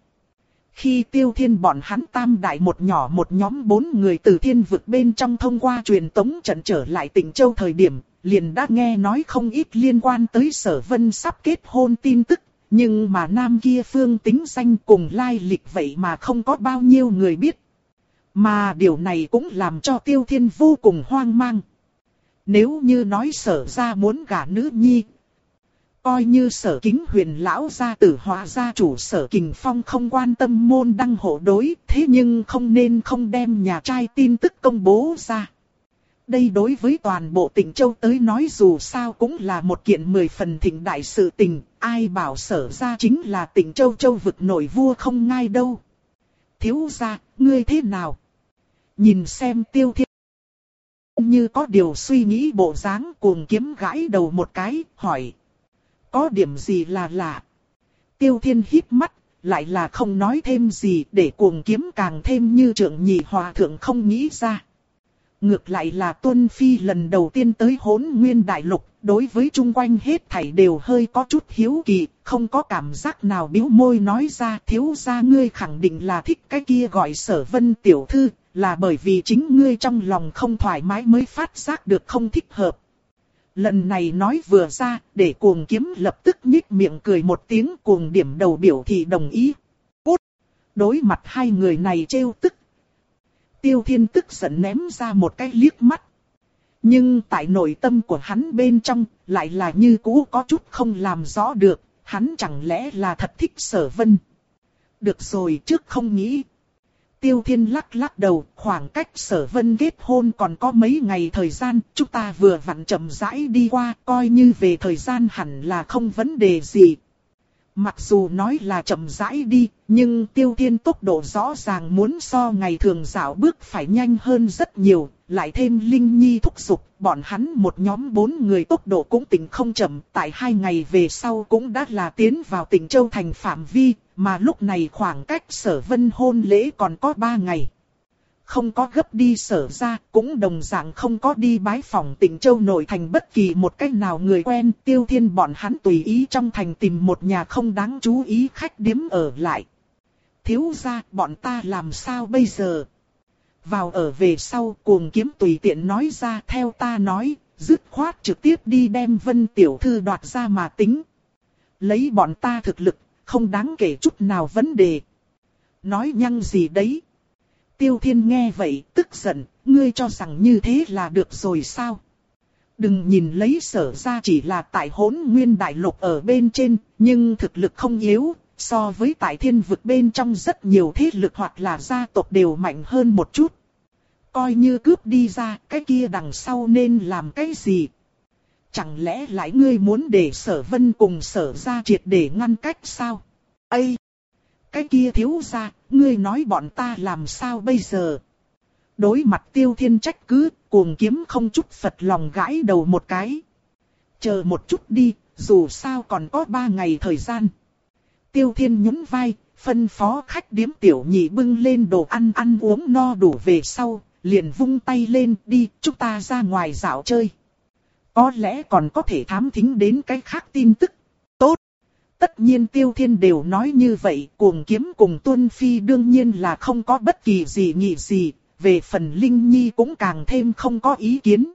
Speaker 1: Khi Tiêu Thiên bọn hắn tam đại một nhỏ một nhóm bốn người từ thiên vực bên trong thông qua truyền tống trận trở lại Tịnh Châu thời điểm, liền đã nghe nói không ít liên quan tới Sở Vân sắp kết hôn tin tức. Nhưng mà nam kia phương tính danh cùng lai lịch vậy mà không có bao nhiêu người biết. Mà điều này cũng làm cho Tiêu Thiên vô cùng hoang mang. Nếu như nói Sở gia muốn gả nữ nhi, coi như Sở Kính Huyền lão gia tử hóa gia chủ Sở Kình Phong không quan tâm môn đăng hộ đối, thế nhưng không nên không đem nhà trai tin tức công bố ra. Đây đối với toàn bộ Tịnh Châu tới nói dù sao cũng là một kiện mười phần thịnh đại sự tình, ai bảo Sở gia chính là Tịnh Châu châu vực nổi vua không ngai đâu. Thiếu gia, ngươi thế nào? Nhìn xem Tiêu Thiên như có điều suy nghĩ bộ dáng, Cuồng Kiếm gãi đầu một cái, hỏi. Có điểm gì là lạ? Tiêu Thiên híp mắt, lại là không nói thêm gì, để Cuồng Kiếm càng thêm như Trượng Nhị Hòa thượng không nghĩ ra. Ngược lại là Tuân Phi lần đầu tiên tới Hỗn Nguyên Đại Lục, đối với chung quanh hết thảy đều hơi có chút hiếu kỳ, không có cảm giác nào bĩu môi nói ra. Thiếu gia ngươi khẳng định là thích cái kia gọi Sở Vân tiểu thư, là bởi vì chính ngươi trong lòng không thoải mái mới phát giác được không thích hợp. Lần này nói vừa ra, để Cuồng Kiếm lập tức nhích miệng cười một tiếng, cuồng điểm đầu biểu thị đồng ý. Cút! Đối mặt hai người này trêu tức. Tiêu Thiên tức giận ném ra một cái liếc mắt. Nhưng tại nội tâm của hắn bên trong, lại là như cũ có chút không làm rõ được, hắn chẳng lẽ là thật thích Sở Vân. Được rồi, trước không nghĩ. Tiêu Thiên lắc lắc đầu, khoảng cách Sở Vân kết hôn còn có mấy ngày thời gian, chúng ta vừa vặn chậm rãi đi qua, coi như về thời gian hẳn là không vấn đề gì. Mặc dù nói là chậm rãi đi, nhưng Tiêu Thiên tốc độ rõ ràng muốn so ngày thường dạo bước phải nhanh hơn rất nhiều, lại thêm Linh Nhi thúc giục, bọn hắn một nhóm bốn người tốc độ cũng tỉnh không chậm, tại hai ngày về sau cũng đã là tiến vào Tịnh Châu thành phạm vi, mà lúc này khoảng cách Sở Vân hôn lễ còn có ba ngày. Không có gấp đi Sở ra, cũng đồng dạng không có đi bái phỏng Tịnh Châu nội thành bất kỳ một cách nào người quen. Tiêu Thiên bọn hắn tùy ý trong thành tìm một nhà không đáng chú ý khách điếm ở lại. Thiếu gia, bọn ta làm sao bây giờ? Vào ở về sau, Cuồng Kiếm tùy tiện nói ra, theo ta nói, dứt khoát trực tiếp đi đem Vân tiểu thư đoạt ra mà tính. Lấy bọn ta thực lực, không đáng kể chút nào vấn đề. Nói nhăng gì đấy? Tiêu Thiên nghe vậy, tức giận, ngươi cho rằng như thế là được rồi sao? Đừng nhìn lấy Sở ra chỉ là tại Hỗn Nguyên Đại Lục ở bên trên, nhưng thực lực không yếu, so với tại thiên vực bên trong rất nhiều thế lực hoặc là gia tộc đều mạnh hơn một chút. Coi như cướp đi ra, cái kia đằng sau nên làm cái gì? Chẳng lẽ lại ngươi muốn để Sở Vân cùng Sở ra triệt để ngăn cách sao? Ây! Cái kia thiếu gia, ngươi nói bọn ta làm sao bây giờ? Đối mặt Tiêu Thiên trách cứ, Cuồng Kiếm không chút phật lòng gãi đầu một cái. Chờ một chút đi, dù sao còn có ba ngày thời gian. Tiêu Thiên nhún vai, phân phó khách điếm tiểu nhị bưng lên đồ ăn ăn uống no đủ về sau, liền vung tay lên, đi, chúng ta ra ngoài dạo chơi. Có lẽ còn có thể thám thính đến cái khác tin tức. Tốt! Tất nhiên Tiêu Thiên đều nói như vậy, Cuồng Kiếm cùng Tuân Phi đương nhiên là không có bất kỳ gì nghị gì, về phần Linh Nhi cũng càng thêm không có ý kiến.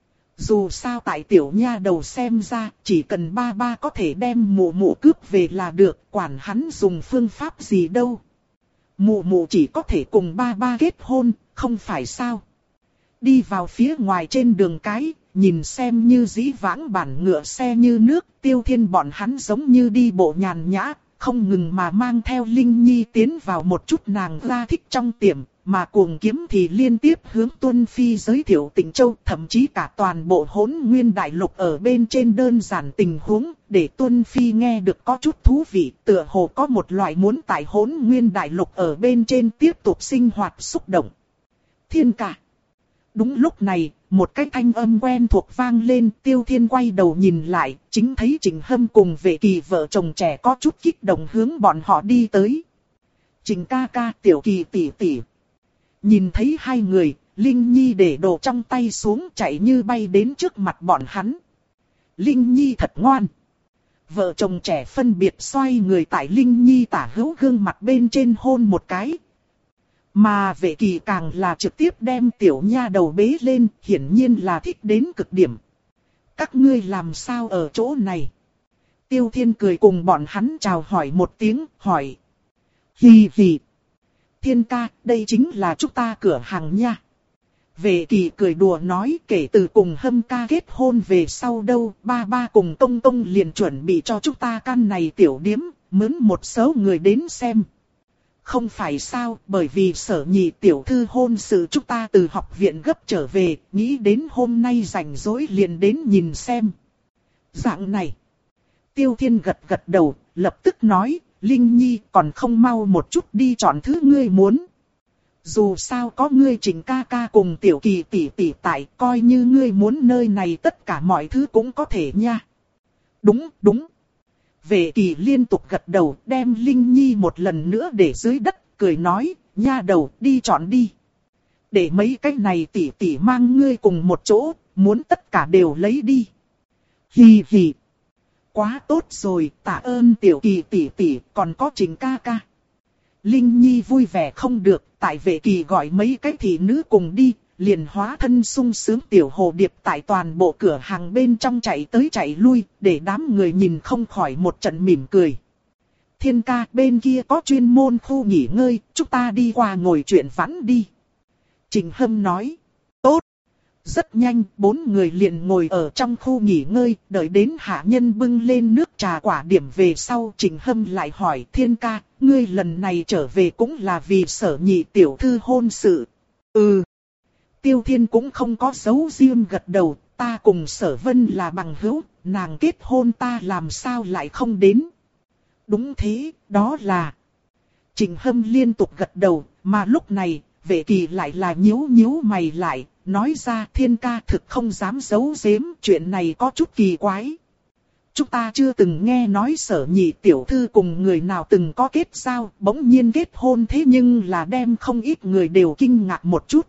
Speaker 1: Dù sao tại tiểu nha đầu xem ra, chỉ cần ba ba có thể đem mụ mụ cướp về là được, quản hắn dùng phương pháp gì đâu. Mụ mụ chỉ có thể cùng ba ba kết hôn, không phải sao? Đi vào phía ngoài trên đường cái, nhìn xem như dĩ vãng bản ngựa xe như nước, Tiêu Thiên bọn hắn giống như đi bộ nhàn nhã, không ngừng mà mang theo Linh Nhi tiến vào một chút nàng ra thích trong tiệm, mà Cuồng Kiếm thì liên tiếp hướng Tuân Phi giới thiệu Tịnh Châu, thậm chí cả toàn bộ Hỗn Nguyên Đại Lục ở bên trên đơn giản tình huống, để Tuân Phi nghe được có chút thú vị, tựa hồ có một loại muốn tại Hỗn Nguyên Đại Lục ở bên trên tiếp tục sinh hoạt xúc động. Thiên ca! Đúng lúc này, một cái thanh âm quen thuộc vang lên, Tiêu Thiên quay đầu nhìn lại, chính thấy Trình Hâm cùng Vệ Kỳ vợ chồng trẻ có chút kích động hướng bọn họ đi tới. Trình ca ca, Tiểu Kỳ tỷ tỷ. Nhìn thấy hai người, Linh Nhi để đồ trong tay xuống chạy như bay đến trước mặt bọn hắn. Linh Nhi thật ngoan. Vợ chồng trẻ phân biệt xoay người tại Linh Nhi tả hữu gương mặt bên trên hôn một cái. Mà Vệ Kỳ càng là trực tiếp đem tiểu nha đầu bế lên, hiển nhiên là thích đến cực điểm. Các ngươi làm sao ở chỗ này? Tiêu Thiên cười cùng bọn hắn chào hỏi một tiếng, hỏi. Hì hì. Thiên ca, đây chính là chúng ta cửa hàng nha. Vệ Kỳ cười đùa nói, kể từ cùng Hâm ca kết hôn về sau đâu, ba ba cùng Công Công liền chuẩn bị cho chúng ta căn này tiểu điếm, mướn một số người đến xem. Không phải sao, bởi vì Sở Nhị tiểu thư hôn sự chúng ta từ học viện gấp trở về, nghĩ đến hôm nay rảnh rỗi liền đến nhìn xem. Dạng này. Tiêu Thiên gật gật đầu, lập tức nói, Linh Nhi còn không mau một chút đi chọn thứ ngươi muốn. Dù sao có ngươi Trình ca ca cùng Tiểu Kỳ tỷ tỷ tại, coi như ngươi muốn nơi này tất cả mọi thứ cũng có thể nha. Đúng, đúng. Vệ Kỳ liên tục gật đầu, đem Linh Nhi một lần nữa để dưới đất, cười nói, nha đầu, đi chọn đi. Để mấy cái này tỷ tỷ mang ngươi cùng một chỗ, muốn tất cả đều lấy đi. Hì hì. Quá tốt rồi, tạ ơn Tiểu Kỳ tỷ tỷ, còn có Trình ca ca. Linh Nhi vui vẻ không được, tại Vệ Kỳ gọi mấy cái thị nữ cùng đi, liền hóa thân sung sướng tiểu hồ điệp tại toàn bộ cửa hàng bên trong chạy tới chạy lui, để đám người nhìn không khỏi một trận mỉm cười. Thiên ca, bên kia có chuyên môn khu nghỉ ngơi, chúng ta đi qua ngồi chuyện vãn đi. Trình Hâm nói, tốt. Rất nhanh, bốn người liền ngồi ở trong khu nghỉ ngơi, đợi đến hạ nhân bưng lên nước trà quả điểm về sau. Trình Hâm lại hỏi, Thiên ca, ngươi lần này trở về cũng là vì Sở Nhị tiểu thư hôn sự. Ừ. Tiêu Thiên cũng không có giấu riêng gật đầu, ta cùng Sở Vân là bằng hữu, nàng kết hôn ta làm sao lại không đến. Đúng thế, đó là. Trình Hâm liên tục gật đầu, mà lúc này, Vệ Kỳ lại là nhíu nhíu mày lại, nói ra Thiên ca thực không dám giấu giếm, chuyện này có chút kỳ quái. Chúng ta chưa từng nghe nói Sở Nhị tiểu thư cùng người nào từng có kết giao, bỗng nhiên kết hôn thế nhưng là đem không ít người đều kinh ngạc một chút.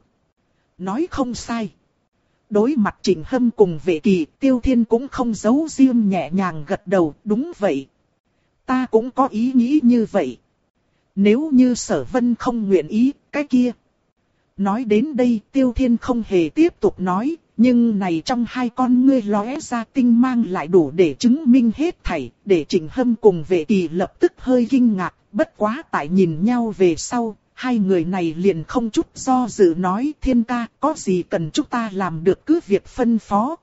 Speaker 1: Nói không sai. Đối mặt Trình Hâm cùng Vệ Kỳ, Tiêu Thiên cũng không giấu riêng nhẹ nhàng gật đầu, đúng vậy. Ta cũng có ý nghĩ như vậy. Nếu như Sở Vân không nguyện ý, cái kia. Nói đến đây Tiêu Thiên không hề tiếp tục nói, nhưng này trong hai con ngươi lóe ra tinh mang lại đủ để chứng minh hết thảy, để Trình Hâm cùng Vệ Kỳ lập tức hơi kinh ngạc, bất quá tại nhìn nhau về sau, hai người này liền không chút do dự nói, Thiên ca, có gì cần chúng ta làm được cứ việc phân phó.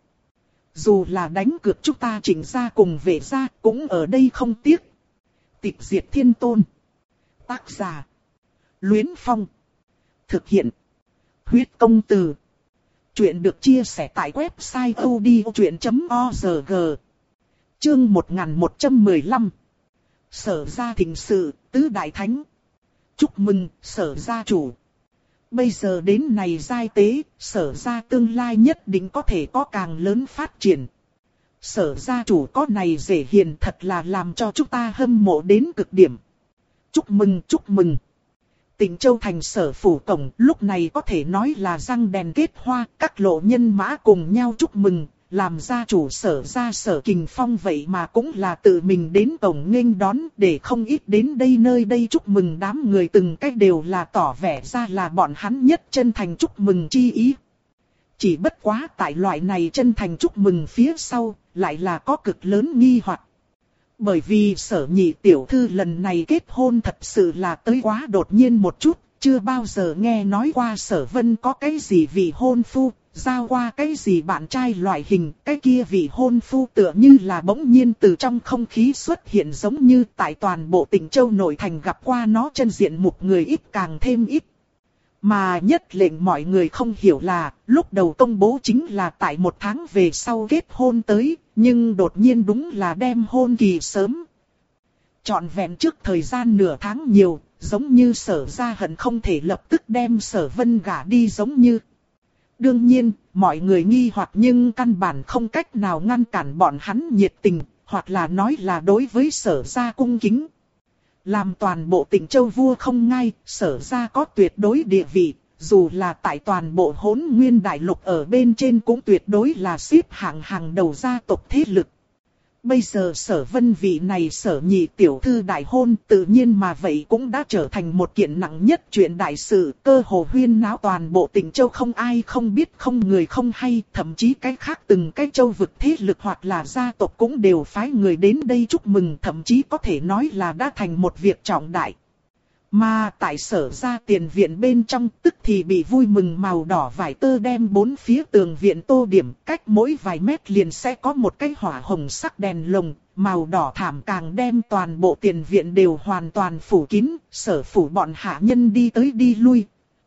Speaker 1: Dù là đánh cược chúng ta Trình gia cùng Vệ gia cũng ở đây không tiếc. Tịch diệt thiên tôn. Tác giả. Luyến Phong. Thực hiện. Huyết công từ. Chuyện được chia sẻ tại website odchuyện chấm org. Chương một nghìn một trăm mười lăm. Sở gia thịnh sự, tứ đại thánh. Chúc mừng, Sở gia chủ. Bây giờ đến này giai tế, Sở gia tương lai nhất định có thể có càng lớn phát triển. Sở gia chủ có này dễ hiền thật là làm cho chúng ta hâm mộ đến cực điểm. Chúc mừng, chúc mừng. Tịnh Châu thành Sở phủ cổng lúc này có thể nói là răng đèn kết hoa, các lộ nhân mã cùng nhau chúc mừng, làm gia chủ Sở gia Sở Kình Phong vậy mà cũng là tự mình đến cổng nghênh đón, để không ít đến đây nơi đây chúc mừng, đám người từng cách đều là tỏ vẻ ra là bọn hắn nhất chân thành chúc mừng chi ý. Chỉ bất quá tại loại này chân thành chúc mừng phía sau, lại là có cực lớn nghi hoặc. Bởi vì Sở Nhị tiểu thư lần này kết hôn thật sự là tới quá đột nhiên một chút, chưa bao giờ nghe nói qua Sở Vân có cái gì vị hôn phu, giao qua cái gì bạn trai loại hình, cái kia vị hôn phu tựa như là bỗng nhiên từ trong không khí xuất hiện, giống như tại toàn bộ Tịnh Châu nội thành gặp qua nó chân diện mục người ít càng thêm ít. Mà nhất lệnh mọi người không hiểu là, lúc đầu công bố chính là tại một tháng về sau kết hôn tới, nhưng đột nhiên đúng là đem hôn kỳ sớm. Trọn vẹn trước thời gian nửa tháng nhiều, giống như Sở gia hận không thể lập tức đem Sở Vân gả đi giống như. Đương nhiên, mọi người nghi hoặc nhưng căn bản không cách nào ngăn cản bọn hắn nhiệt tình, hoặc là nói là đối với Sở gia cung kính. Làm toàn bộ Tịnh Châu vua không ngai, Sở gia có tuyệt đối địa vị, dù là tại toàn bộ Hỗn Nguyên đại lục ở bên trên cũng tuyệt đối là xếp hạng hàng đầu gia tộc thế lực. Bây giờ Sở Vân vị này Sở nhị tiểu thư đại hôn tự nhiên mà vậy cũng đã trở thành một kiện nặng nhất chuyện đại sự, cơ hồ huyên náo toàn bộ Tịnh Châu, không ai không biết, không người không hay, thậm chí cái khác từng cái châu vực thế lực hoặc là gia tộc cũng đều phái người đến đây chúc mừng, thậm chí có thể nói là đã thành một việc trọng đại. Mà tại Sở gia tiền viện bên trong tức thì bị vui mừng màu đỏ vải tơ đem bốn phía tường viện tô điểm, cách mỗi vài mét liền sẽ có một cái hỏa hồng sắc đèn lồng, màu đỏ thảm càng đem toàn bộ tiền viện đều hoàn toàn phủ kín, Sở phủ bọn hạ nhân đi tới đi lui.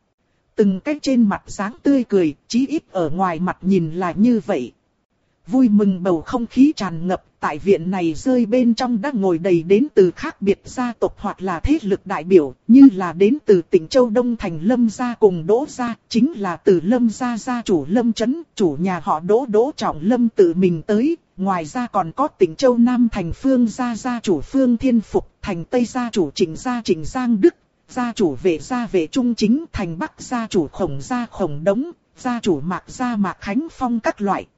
Speaker 1: Từng cái trên mặt dáng tươi cười, chí ít ở ngoài mặt nhìn là như vậy. Vui mừng bầu không khí tràn ngập, tại viện này rơi bên trong đã ngồi đầy đến từ khác biệt gia tộc hoặc là thế lực đại biểu, như là đến từ Tịnh Châu Đông Thành Lâm gia cùng Đỗ gia, chính là từ Lâm gia gia chủ Lâm Chấn, chủ nhà họ Đỗ Đỗ Trọng Lâm tự mình tới, ngoài ra còn có Tịnh Châu Nam Thành Phương gia gia chủ Phương Thiên Phục, Thành Tây gia chủ Trịnh gia Trịnh Giang Đức, gia chủ Vệ gia Vệ Trung Chính, Thành Bắc gia chủ Khổng gia Khổng Đống, gia chủ Mạc gia Mạc Khánh Phong các loại.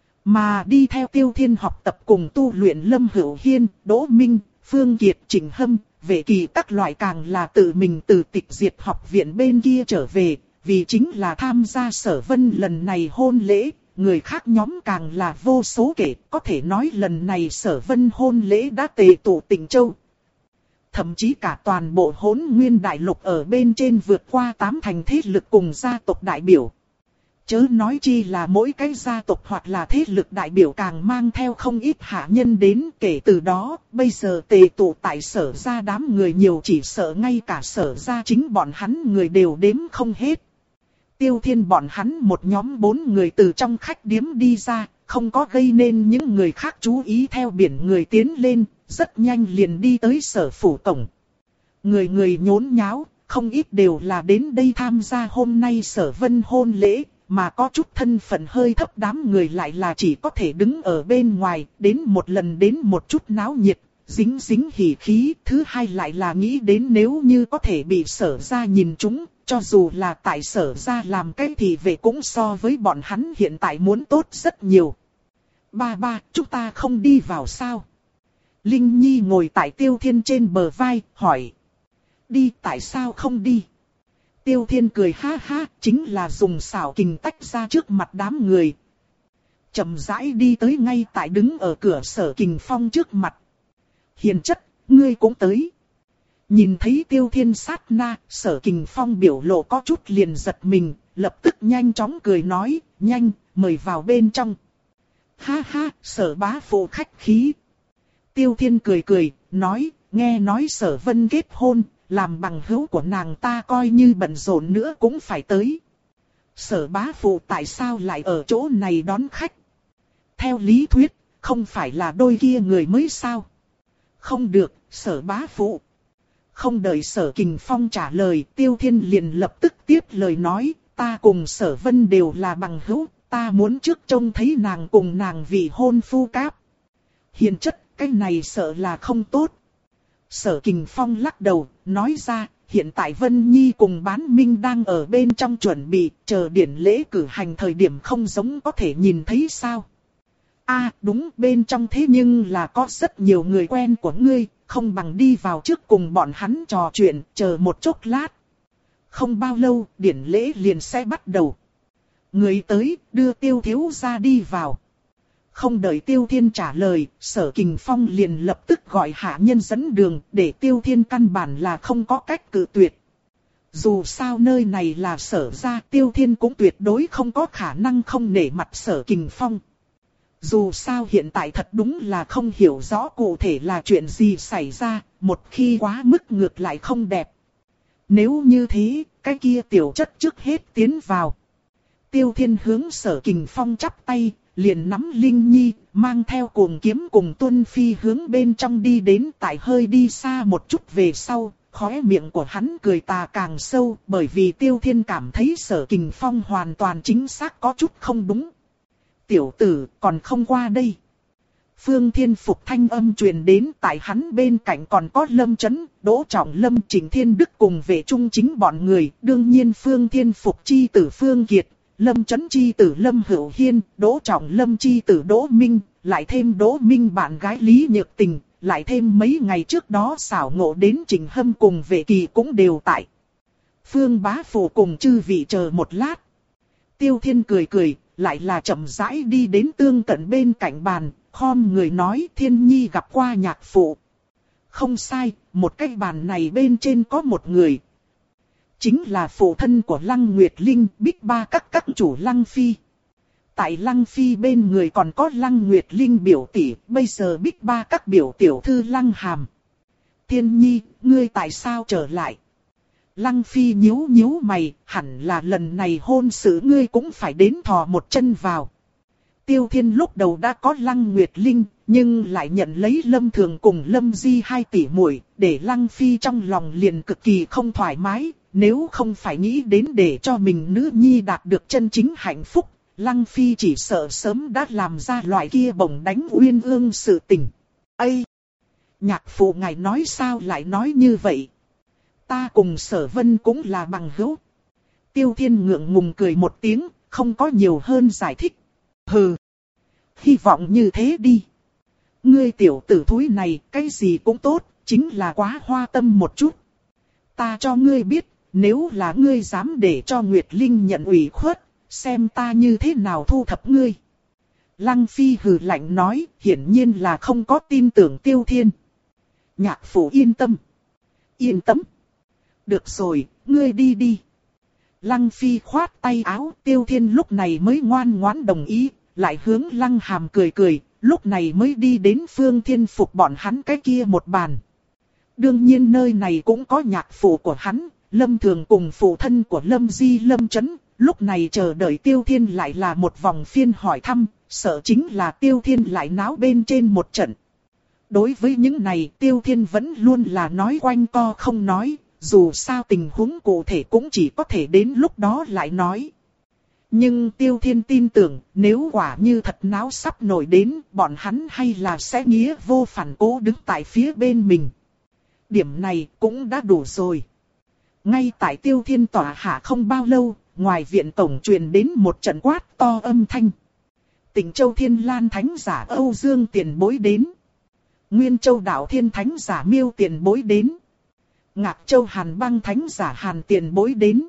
Speaker 1: Mà đi theo Tiêu Thiên học tập cùng tu luyện Lâm Hữu Hiên, Đỗ Minh, Phương Kiệt, Trịnh Hâm, Vệ Kỳ các loại càng là tự mình từ Tịch Diệt học viện bên kia trở về, vì chính là tham gia Sở Vân lần này hôn lễ, người khác nhóm càng là vô số kể, có thể nói lần này Sở Vân hôn lễ đã tề tụ Tịnh Châu. Thậm chí cả toàn bộ Hỗn Nguyên Đại Lục ở bên trên vượt qua tám thành thế lực cùng gia tộc đại biểu. Chớ nói chi là mỗi cái gia tộc hoặc là thế lực đại biểu càng mang theo không ít hạ nhân đến, kể từ đó, bây giờ tề tụ tại Sở gia đám người nhiều chỉ sợ ngay cả Sở gia chính bọn hắn người đều đếm không hết. Tiêu Thiên bọn hắn một nhóm bốn người từ trong khách điếm đi ra, không có gây nên những người khác chú ý, theo biển người tiến lên, rất nhanh liền đi tới Sở phủ cổng. Người người nhốn nháo, không ít đều là đến đây tham gia hôm nay Sở Vân hôn lễ. Mà có chút thân phận hơi thấp đám người lại là chỉ có thể đứng ở bên ngoài, đến một lần đến một chút náo nhiệt, dính dính hỉ khí. Thứ hai lại là nghĩ đến nếu như có thể bị Sở gia nhìn trúng, cho dù là tại Sở gia làm cái thì về cũng so với bọn hắn hiện tại muốn tốt rất nhiều. Ba ba, chúng ta không đi vào sao? Linh Nhi ngồi tại Tiêu Thiên trên bờ vai, hỏi. Đi, tại sao không đi? Tiêu Thiên cười ha ha, chính là dùng xảo kình tách ra trước mặt đám người. Chậm rãi đi tới ngay tại đứng ở cửa Sở Kình Phong trước mặt. Hiền chất, ngươi cũng tới. Nhìn thấy Tiêu Thiên sát na, Sở Kình Phong biểu lộ có chút liền giật mình, lập tức nhanh chóng cười nói, nhanh, mời vào bên trong. Ha ha, Sở bá phụ khách khí. Tiêu Thiên cười cười, nói, nghe nói Sở Vân kết hôn. Làm bằng hữu của nàng ta coi như bận rộn nữa cũng phải tới. Sở bá phụ tại sao lại ở chỗ này đón khách? Theo lý thuyết, không phải là đôi kia người mới sao? Không được, Sở bá phụ. Không đợi Sở Kình Phong trả lời, Tiêu Thiên liền lập tức tiếp lời nói, ta cùng Sở Vân đều là bằng hữu, ta muốn trước trông thấy nàng cùng nàng vị hôn phu cáp. Hiền chất, cái này sợ là không tốt. Sở Kình Phong lắc đầu, nói ra, hiện tại Vân Nhi cùng Bán Minh đang ở bên trong chuẩn bị, chờ điển lễ cử hành thời điểm không giống có thể nhìn thấy sao. À, đúng, bên trong thế nhưng là có rất nhiều người quen của ngươi, không bằng đi vào trước cùng bọn hắn trò chuyện, chờ một chốc lát. Không bao lâu, điển lễ liền sẽ bắt đầu. Người tới, đưa Tiêu thiếu gia đi vào. Không đợi Tiêu Thiên trả lời, Sở Kình Phong liền lập tức gọi hạ nhân dẫn đường, để Tiêu Thiên căn bản là không có cách cự tuyệt. Dù sao nơi này là Sở gia, Tiêu Thiên cũng tuyệt đối không có khả năng không nể mặt Sở Kình Phong. Dù sao hiện tại thật đúng là không hiểu rõ cụ thể là chuyện gì xảy ra, một khi quá mức ngược lại không đẹp. Nếu như thế, cái kia tiểu chất trước hết tiến vào. Tiêu Thiên hướng Sở Kình Phong chắp tay, liền nắm Linh Nhi, mang theo cuồng kiếm cùng Tuân Phi hướng bên trong đi đến, tại hơi đi xa một chút về sau, khóe miệng của hắn cười tà càng sâu, bởi vì Tiêu Thiên cảm thấy Sở Kình Phong hoàn toàn chính xác có chút không đúng. Tiểu tử, còn không qua đây. Phương Thiên Phục thanh âm truyền đến, tại hắn bên cạnh còn có Lâm Chấn, Đỗ Trọng Lâm, Trịnh Thiên Đức cùng Vệ Trung Chính bọn người, đương nhiên Phương Thiên Phục chi tử Phương Kiệt. Lâm Chấn chi tử Lâm Hữu Hiên, Đỗ Trọng Lâm chi tử Đỗ Minh, lại thêm Đỗ Minh bạn gái Lý Nhược Tình, lại thêm mấy ngày trước đó xảo ngộ đến Trình Hâm cùng Vệ Kỳ cũng đều tại. Phương Bá Phụ cùng chư vị chờ một lát. Tiêu Thiên cười cười, lại là chậm rãi đi đến Tương Cận bên cạnh bàn, khom người nói Thiên Nhi gặp qua nhạc phụ. Không sai, một cái bàn này bên trên có một người. Chính là phụ thân của Lăng Nguyệt Linh, Bích Ba các các chủ Lăng Phi. Tại Lăng Phi bên người còn có Lăng Nguyệt Linh biểu tỷ, bây giờ Bích Ba các biểu tiểu thư Lăng Hàm. Thiên Nhi, ngươi tại sao trở lại? Lăng Phi nhíu nhíu mày, hẳn là lần này hôn sự ngươi cũng phải đến thò một chân vào. Tiêu Thiên lúc đầu đã có Lăng Nguyệt Linh, nhưng lại nhận lấy Lâm Thường cùng Lâm Di hai tỷ muội, để Lăng Phi trong lòng liền cực kỳ không thoải mái, nếu không phải nghĩ đến để cho mình nữ nhi đạt được chân chính hạnh phúc, Lăng Phi chỉ sợ sớm đã làm ra loại kia bổng đánh uyên ương sự tình. Ây! Nhạc phụ ngài nói sao lại nói như vậy? Ta cùng Sở Vân cũng là bằng hữu. Tiêu Thiên ngượng ngùng cười một tiếng, không có nhiều hơn giải thích. Hừ! Hy vọng như thế đi. Ngươi tiểu tử thúi này, cái gì cũng tốt, chính là quá hoa tâm một chút. Ta cho ngươi biết, nếu là ngươi dám để cho Nguyệt Linh nhận ủy khuất, xem ta như thế nào thu thập ngươi. Lăng Phi hừ lạnh nói, hiển nhiên là không có tin tưởng Tiêu Thiên. Nhạc phụ yên tâm. Yên tâm. Được rồi, ngươi đi đi. Lăng Phi khoát tay áo, Tiêu Thiên lúc này mới ngoan ngoãn đồng ý, lại hướng Lăng Hàm cười cười, lúc này mới đi đến Phương Thiên phục bọn hắn cái kia một bàn. Đương nhiên nơi này cũng có nhạc phụ của hắn, Lâm Thường cùng phụ thân của Lâm Di Lâm Chấn, lúc này chờ đợi Tiêu Thiên lại là một vòng phiên hỏi thăm, sợ chính là Tiêu Thiên lại náo bên trên một trận. Đối với những này Tiêu Thiên vẫn luôn là nói quanh co không nói, dù sao tình huống cụ thể cũng chỉ có thể đến lúc đó lại nói. Nhưng Tiêu Thiên tin tưởng, nếu quả như thật náo sắp nổi đến, bọn hắn hay là sẽ nghĩa vô phản cố đứng tại phía bên mình. Điểm này cũng đã đủ rồi. Ngay tại Tiêu Thiên tỏa hạ không bao lâu, ngoài viện cổng truyền đến một trận quát to âm thanh. Tịnh Châu Thiên Lan Thánh giả Âu Dương Tiền Bối đến. Nguyên Châu Đạo Thiên Thánh giả Miêu Tiền Bối đến. Ngạc Châu Hàn Băng Thánh giả Hàn Tiền Bối đến.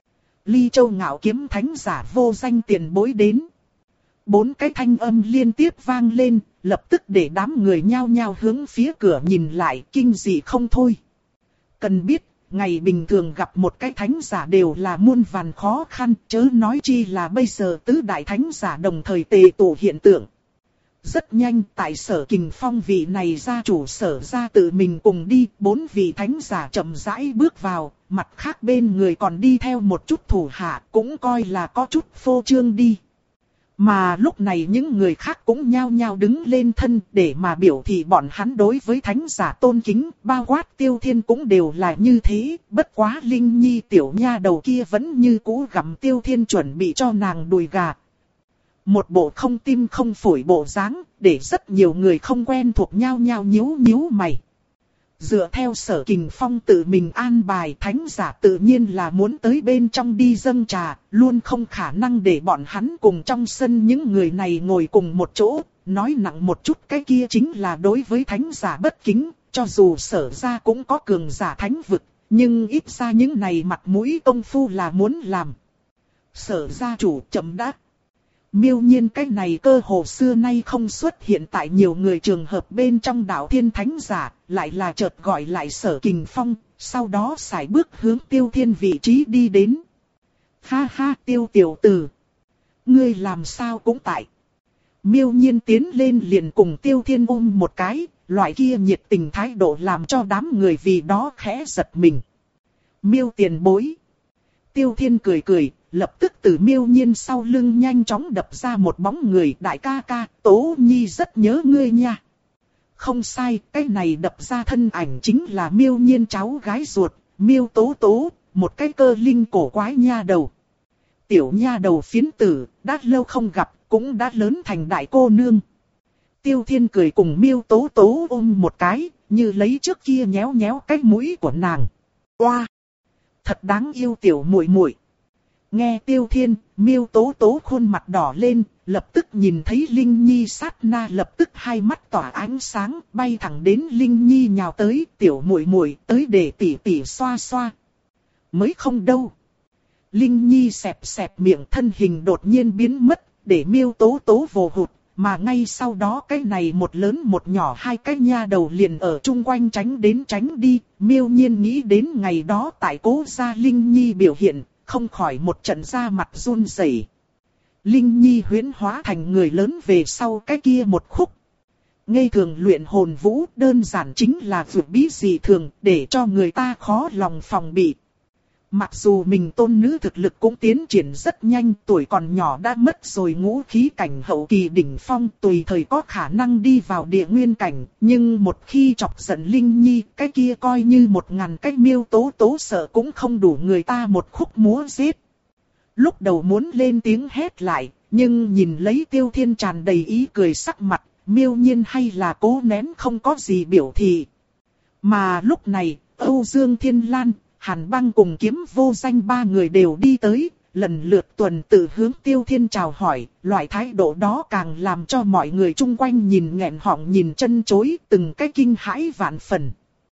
Speaker 1: Ly Châu Ngạo Kiếm Thánh giả Vô Danh Tiền Bối đến. Bốn cái thanh âm liên tiếp vang lên, lập tức để đám người nhao nhao hướng phía cửa nhìn lại, kinh dị không thôi. Cần biết, ngày bình thường gặp một cái thánh giả đều là muôn vàn khó khăn, chớ nói chi là bây giờ tứ đại thánh giả đồng thời tề tụ hiện tượng. Rất nhanh, tại Sở Kình Phong vị này gia chủ Sở gia tự mình cùng đi, bốn vị thánh giả chậm rãi bước vào, mặt khác bên người còn đi theo một chút thủ hạ, cũng coi là có chút phô trương đi. Mà lúc này những người khác cũng nhao nhao đứng lên thân để mà biểu thị bọn hắn đối với thánh giả tôn kính, bao quát Tiêu Thiên cũng đều là như thế, bất quá Linh Nhi tiểu nha đầu kia vẫn như cũ gặm Tiêu Thiên chuẩn bị cho nàng đùi gà. Một bộ không tim không phổi bộ dáng, để rất nhiều người không quen thuộc nhao nhao nhíu nhíu mày. Dựa theo Sở Kình Phong tự mình an bài, thánh giả tự nhiên là muốn tới bên trong đi dâng trà, luôn không khả năng để bọn hắn cùng trong sân những người này ngồi cùng một chỗ, nói nặng một chút cái kia chính là đối với thánh giả bất kính, cho dù Sở gia cũng có cường giả thánh vực, nhưng ít ra những này mặt mũi công phu là muốn làm. Sở gia chủ chậm đã. Miêu nhiên cái này cơ hồ xưa nay không xuất hiện tại nhiều người trường hợp bên trong đạo thiên thánh giả, lại là chợt gọi lại Sở Kình Phong, sau đó sải bước hướng Tiêu Thiên vị trí đi đến. Ha ha Tiêu tiểu tử, ngươi làm sao cũng tại. Miêu nhiên tiến lên liền cùng Tiêu Thiên ôm một cái, loại kia nhiệt tình thái độ làm cho đám người vì đó khẽ giật mình. Miêu tiền bối. Tiêu Thiên cười cười, lập tức từ Miêu nhiên sau lưng nhanh chóng đập ra một bóng người. Đại ca ca, Tố Nhi rất nhớ ngươi nha. Không sai, cái này đập ra thân ảnh chính là Miêu nhiên cháu gái ruột, Miêu Tố Tố, một cái cơ linh cổ quái nha đầu. Tiểu nha đầu phiến tử, đã lâu không gặp, cũng đã lớn thành đại cô nương. Tiêu Thiên cười cùng Miêu Tố Tố ôm một cái, như lấy trước kia nhéo nhéo cái mũi của nàng. Oa! Thật đáng yêu tiểu muội muội. Nghe Tiêu Thiên, Miêu Tố Tố khuôn mặt đỏ lên, lập tức nhìn thấy Linh Nhi sát na lập tức hai mắt tỏa ánh sáng, bay thẳng đến Linh Nhi nhào tới, tiểu muội muội tới để tỉ tỉ xoa xoa. Mới không đâu. Linh Nhi xẹp xẹp miệng, thân hình đột nhiên biến mất, để Miêu Tố Tố vồ hụt, mà ngay sau đó cái này một lớn một nhỏ hai cái nha đầu liền ở chung quanh tránh đến tránh đi. Miêu Nhiên nghĩ đến ngày đó tại Cố gia Linh Nhi biểu hiện, không khỏi một trận da mặt run rẩy. Linh Nhi huyễn hóa thành người lớn về sau cái kia một khúc. Ngây thường luyện hồn vũ, đơn giản chính là vượt bí dị thường, để cho người ta khó lòng phòng bị. Mặc dù mình tôn nữ thực lực cũng tiến triển rất nhanh, tuổi còn nhỏ đã mất rồi ngũ khí cảnh hậu kỳ đỉnh phong, tùy thời có khả năng đi vào địa nguyên cảnh, nhưng một khi chọc giận Linh Nhi, cái kia coi như một ngàn cái Miêu Tố Tố sợ cũng không đủ người ta một khúc múa giết. Lúc đầu muốn lên tiếng hét lại, nhưng nhìn lấy Tiêu Thiên tràn đầy ý cười sắc mặt, Miêu Nhiên hay là cố nén không có gì biểu thị. Mà lúc này, Âu Dương Thiên Lan, Hàn Băng cùng Kiếm Vô Danh ba người đều đi tới, lần lượt tuần tự hướng Tiêu Thiên chào hỏi, loại thái độ đó càng làm cho mọi người chung quanh nhìn nghẹn họng nhìn chân chối, từng cái kinh hãi vạn phần.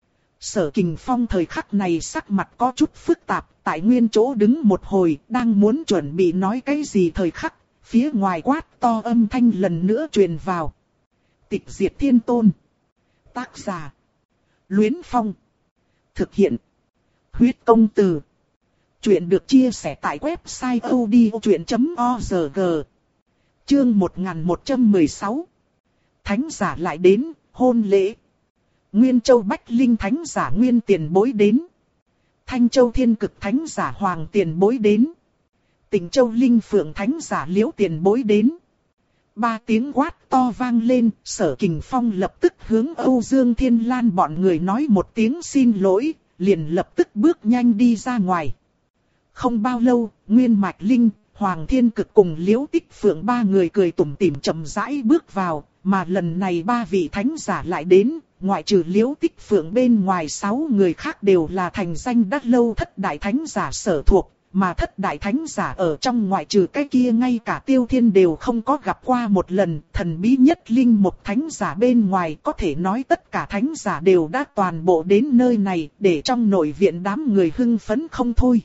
Speaker 1: Sở Kình Phong thời khắc này sắc mặt có chút phức tạp, tại nguyên chỗ đứng một hồi, đang muốn chuẩn bị nói cái gì thời khắc, phía ngoài quát to âm thanh lần nữa truyền vào. Tịch diệt thiên tôn. Tác giả: Luyến Phong. Thực hiện: Huyết công từ. Chuyện được chia sẻ tại website odchuyện chấm org. Chương một nghìn một trăm mười sáu. Thánh giả lại đến, hôn lễ. Nguyên Châu Bách Linh Thánh giả Nguyên Tiền Bối đến. Thanh Châu Thiên Cực Thánh giả Hoàng Tiền Bối đến. Tịnh Châu Linh Phượng Thánh giả Liễu Tiền Bối đến. Ba tiếng quát to vang lên, Sở Kình Phong lập tức hướng Âu Dương Thiên Lan bọn người nói một tiếng xin lỗi, liền lập tức bước nhanh đi ra ngoài. Không bao lâu, Nguyên Mạch Linh, Hoàng Thiên Cực cùng Liễu Tích Phượng ba người cười tủm tỉm chậm rãi bước vào, mà lần này ba vị thánh giả lại đến, ngoại trừ Liễu Tích Phượng bên ngoài sáu người khác đều là thành danh đắt lâu thất đại thánh giả sở thuộc, mà thất đại thánh giả ở trong ngoại trừ cái kia ngay cả Tiêu Thiên đều không có gặp qua một lần, thần bí nhất linh một thánh giả bên ngoài có thể nói tất cả thánh giả đều đã toàn bộ đến nơi này, để trong nội viện đám người hưng phấn không thôi.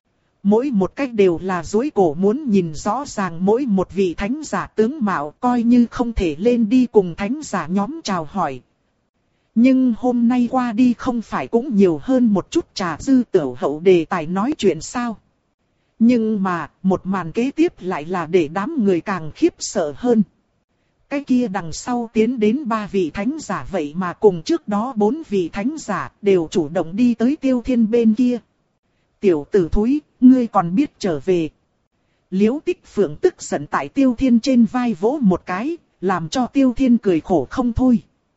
Speaker 1: Mỗi một cách đều là dối cổ muốn nhìn rõ ràng mỗi một vị thánh giả tướng mạo, coi như không thể lên đi cùng thánh giả nhóm chào hỏi. Nhưng hôm nay qua đi không phải cũng nhiều hơn một chút trà dư tửu hậu đề tài nói chuyện sao? Nhưng mà, một màn kế tiếp lại là để đám người càng khiếp sợ hơn. Cái kia đằng sau tiến đến ba vị thánh giả vậy mà cùng trước đó bốn vị thánh giả đều chủ động đi tới Tiêu Thiên bên kia. Tiểu tử thúi, ngươi còn biết trở về. Liễu Tích Phượng tức giận tại Tiêu Thiên trên vai vỗ một cái, làm cho Tiêu Thiên cười khổ không thôi.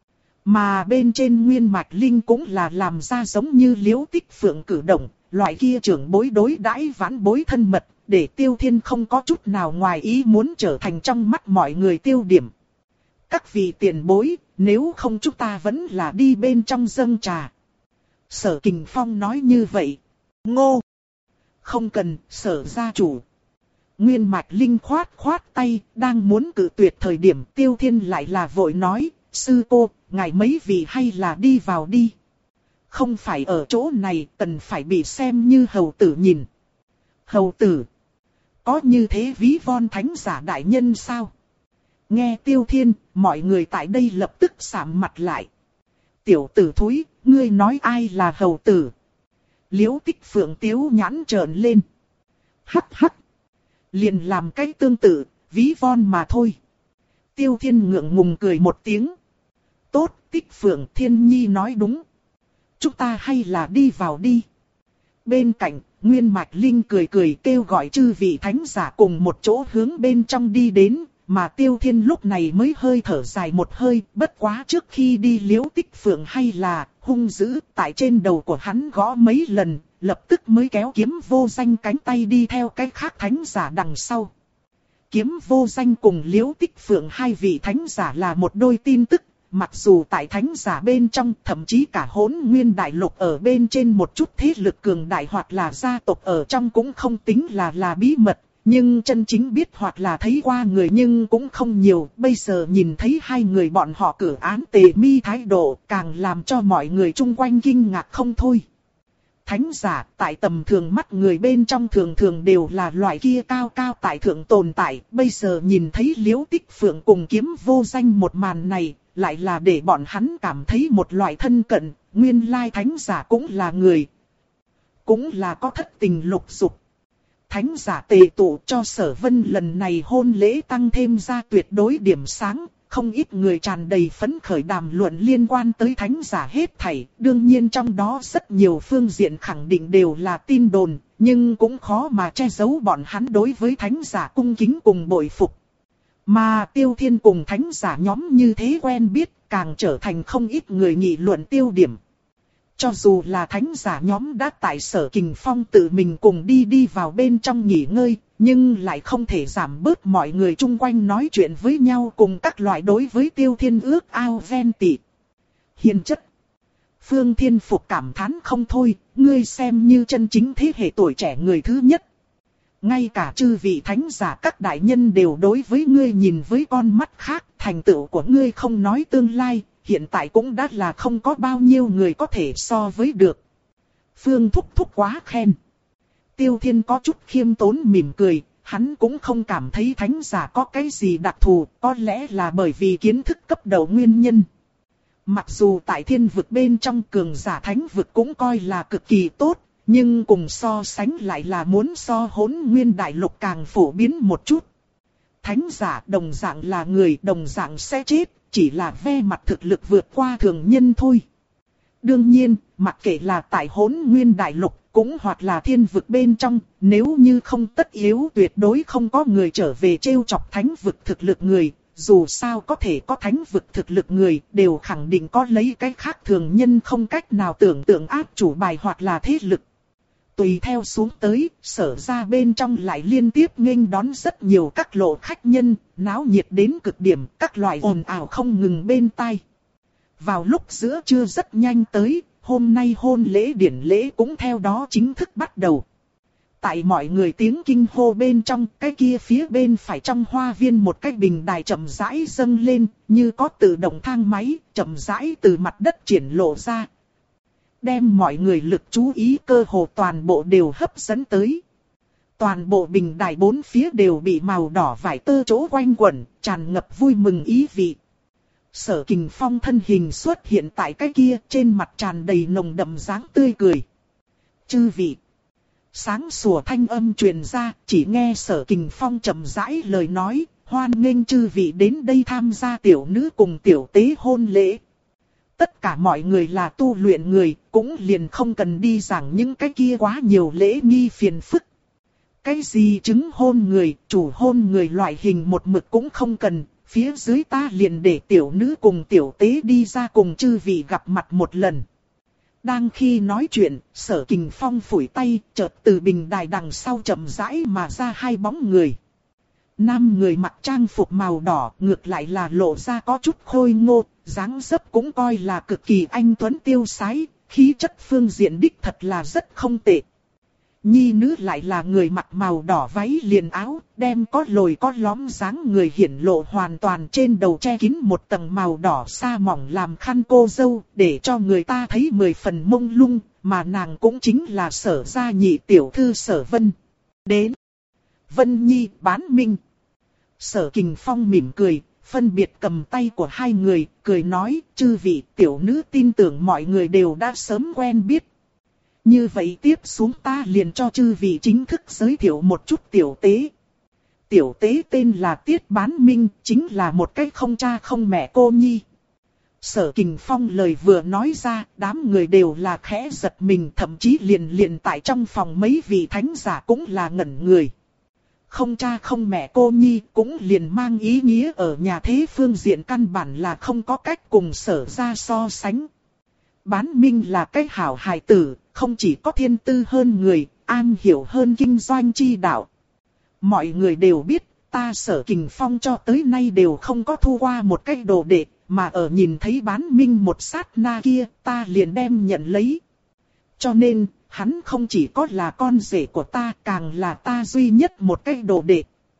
Speaker 1: Mà bên trên Nguyên Mạch Linh cũng là làm ra giống như Liễu Tích Phượng cử động, loại kia trưởng bối đối đãi vãn bối thân mật, để Tiêu Thiên không có chút nào ngoài ý muốn trở thành trong mắt mọi người tiêu điểm. Các vị tiền bối, nếu không chúng ta vẫn là đi bên trong dâng trà. Sở Kình Phong nói như vậy. Ngô! Không cần, Sở gia chủ. Nguyên Mạch Linh khoát khoát tay, đang muốn cự tuyệt thời điểm Tiêu Thiên lại là vội nói, sư cô, ngài mấy vị hay là đi vào đi. Không phải ở chỗ này, cần phải bị xem như hầu tử nhìn. Hầu tử? Có như thế ví von thánh giả đại nhân sao? Nghe Tiêu Thiên, mọi người tại đây lập tức sạm mặt lại. Tiểu tử thúi, ngươi nói ai là hầu tử? Liễu Tích Phượng tiếu nhãn trợn lên. Hắc hắc. Liền làm cái tương tự, ví von mà thôi. Tiêu Thiên ngượng ngùng cười một tiếng. Tốt, Tích Phượng, Thiên Nhi nói đúng. Chúng ta hay là đi vào đi. Bên cạnh, Nguyên Mạch Linh cười cười kêu gọi chư vị thánh giả cùng một chỗ hướng bên trong đi đến, mà Tiêu Thiên lúc này mới hơi thở dài một hơi, bất quá trước khi đi Liễu Tích Phượng hay là hung dữ tại trên đầu của hắn gõ mấy lần, lập tức mới kéo Kiếm Vô Danh cánh tay đi theo cái khác thánh giả đằng sau. Kiếm Vô Danh cùng Liễu Tích Phượng hai vị thánh giả là một đôi tin tức, mặc dù tại thánh giả bên trong, thậm chí cả Hỗn Nguyên Đại Lục ở bên trên một chút thế lực cường đại hoặc là gia tộc ở trong cũng không tính là là bí mật, nhưng chân chính biết hoặc là thấy qua người nhưng cũng không nhiều. Bây giờ nhìn thấy hai người bọn họ cử án tề mi thái độ, càng làm cho mọi người chung quanh kinh ngạc không thôi. Thánh giả tại tầm thường mắt người bên trong thường thường đều là loại kia cao cao tại thượng tồn tại. Bây giờ nhìn thấy Liễu Tích Phượng cùng Kiếm Vô Danh một màn này, lại là để bọn hắn cảm thấy một loại thân cận. Nguyên lai thánh giả cũng là người, cũng là có thất tình lục dục. Thánh giả tề tụ cho Sở Vân lần này hôn lễ tăng thêm ra tuyệt đối điểm sáng. Không ít người tràn đầy phấn khởi đàm luận liên quan tới thánh giả hết thảy. Đương nhiên trong đó rất nhiều phương diện khẳng định đều là tin đồn, nhưng cũng khó mà che giấu bọn hắn đối với thánh giả cung kính cùng bội phục. Mà Tiêu Thiên cùng thánh giả nhóm như thế quen biết, càng trở thành không ít người nghị luận tiêu điểm. Cho dù là thánh giả nhóm đã tại Sở Kình Phong tự mình cùng đi đi vào bên trong nghỉ ngơi, nhưng lại không thể giảm bớt mọi người chung quanh nói chuyện với nhau cùng các loại đối với Tiêu Thiên ước ao ven tị. Hiền chất. Phương Thiên Phục cảm thán không thôi, ngươi xem như chân chính thế hệ tuổi trẻ người thứ nhất. Ngay cả chư vị thánh giả các đại nhân đều đối với ngươi nhìn với con mắt khác, thành tựu của ngươi không nói tương lai, hiện tại cũng đã là không có bao nhiêu người có thể so với được. Phương Thúc Thúc quá khen. Tiêu Thiên có chút khiêm tốn mỉm cười, hắn cũng không cảm thấy thánh giả có cái gì đặc thù, có lẽ là bởi vì kiến thức cấp đầu nguyên nhân. Mặc dù tại thiên vực bên trong cường giả thánh vực cũng coi là cực kỳ tốt, nhưng cùng so sánh lại là muốn so Hỗn Nguyên Đại Lục càng phổ biến một chút. Thánh giả đồng dạng là người, đồng dạng sẽ chết, chỉ là ve mặt thực lực vượt qua thường nhân thôi. Đương nhiên, mặc kệ là tại Hỗn Nguyên Đại Lục cũng hoặc là thiên vực bên trong, nếu như không tất yếu tuyệt đối không có người trở về trêu chọc thánh vực thực lực người. Dù sao có thể có thánh vực thực lực người, đều khẳng định có lấy cái khác thường nhân không cách nào tưởng tượng áp chủ bài hoặc là thế lực. Tùy theo xuống tới, Sở ra bên trong lại liên tiếp nghênh đón rất nhiều các lộ khách nhân, náo nhiệt đến cực điểm, các loại ồn ào không ngừng bên tai. Vào lúc giữa trưa rất nhanh tới, hôm nay hôn lễ điển lễ cũng theo đó chính thức bắt đầu. Tại mọi người tiếng kinh hô bên trong, cái kia phía bên phải trong hoa viên một cái bình đài chậm rãi dâng lên, như có tự động thang máy, chậm rãi từ mặt đất triển lộ ra. Đem mọi người lực chú ý cơ hồ toàn bộ đều hấp dẫn tới. Toàn bộ bình đài bốn phía đều bị màu đỏ vải tơ chỗ quanh quẩn, tràn ngập vui mừng ý vị. Sở Kình Phong thân hình xuất hiện tại cái kia, trên mặt tràn đầy nồng đậm dáng tươi cười. Chư vị. Sáng sủa thanh âm truyền ra, chỉ nghe Sở Kình Phong chậm rãi lời nói, hoan nghênh chư vị đến đây tham gia tiểu nữ cùng tiểu tế hôn lễ. Tất cả mọi người là tu luyện người, cũng liền không cần đi giảng những cái kia quá nhiều lễ nghi phiền phức. Cái gì chứng hôn người, chủ hôn người loại hình một mực cũng không cần, phía dưới ta liền để tiểu nữ cùng tiểu tế đi ra cùng chư vị gặp mặt một lần. Đang khi nói chuyện, Sở Kình Phong phủi tay, chợt từ bình đài đằng sau chậm rãi mà ra hai bóng người. Nam người mặc trang phục màu đỏ, ngược lại là lộ ra có chút khôi ngô, dáng dấp cũng coi là cực kỳ anh tuấn tiêu sái, khí chất phương diện đích thật là rất không tệ. Nhi nữ lại là người mặc màu đỏ váy liền áo, đem có lồi có lõm dáng người hiển lộ hoàn toàn, trên đầu che kín một tầng màu đỏ sa mỏng làm khăn cô dâu, để cho người ta thấy mười phần mông lung, mà nàng cũng chính là Sở gia nhị tiểu thư Sở Vân. Đến. Vân Nhi, Bán Minh. Sở Kình Phong mỉm cười, phân biệt cầm tay của hai người, cười nói, chư vị tiểu nữ tin tưởng mọi người đều đã sớm quen biết. Như vậy tiếp xuống ta liền cho chư vị chính thức giới thiệu một chút tiểu tế. Tiểu tế tên là Tiết Bán Minh, chính là một cái không cha không mẹ cô nhi. Sở Kình Phong lời vừa nói ra, đám người đều là khẽ giật mình, thậm chí liền liền tại trong phòng mấy vị thánh giả cũng là ngẩn người. Không cha không mẹ cô nhi cũng liền mang ý nghĩa ở nhà thế phương diện căn bản là không có cách cùng Sở ra so sánh. Bán Minh là cái hảo hài tử, không chỉ có thiên tư hơn người, an hiểu hơn kinh doanh chi đạo. Mọi người đều biết, ta Sở Kình Phong cho tới nay đều không có thu qua một cái đồ đệ, mà ở nhìn thấy Bán Minh một sát na kia, ta liền đem nhận lấy. Cho nên, hắn không chỉ có là con rể của ta, càng là ta duy nhất một cái đồ đệ.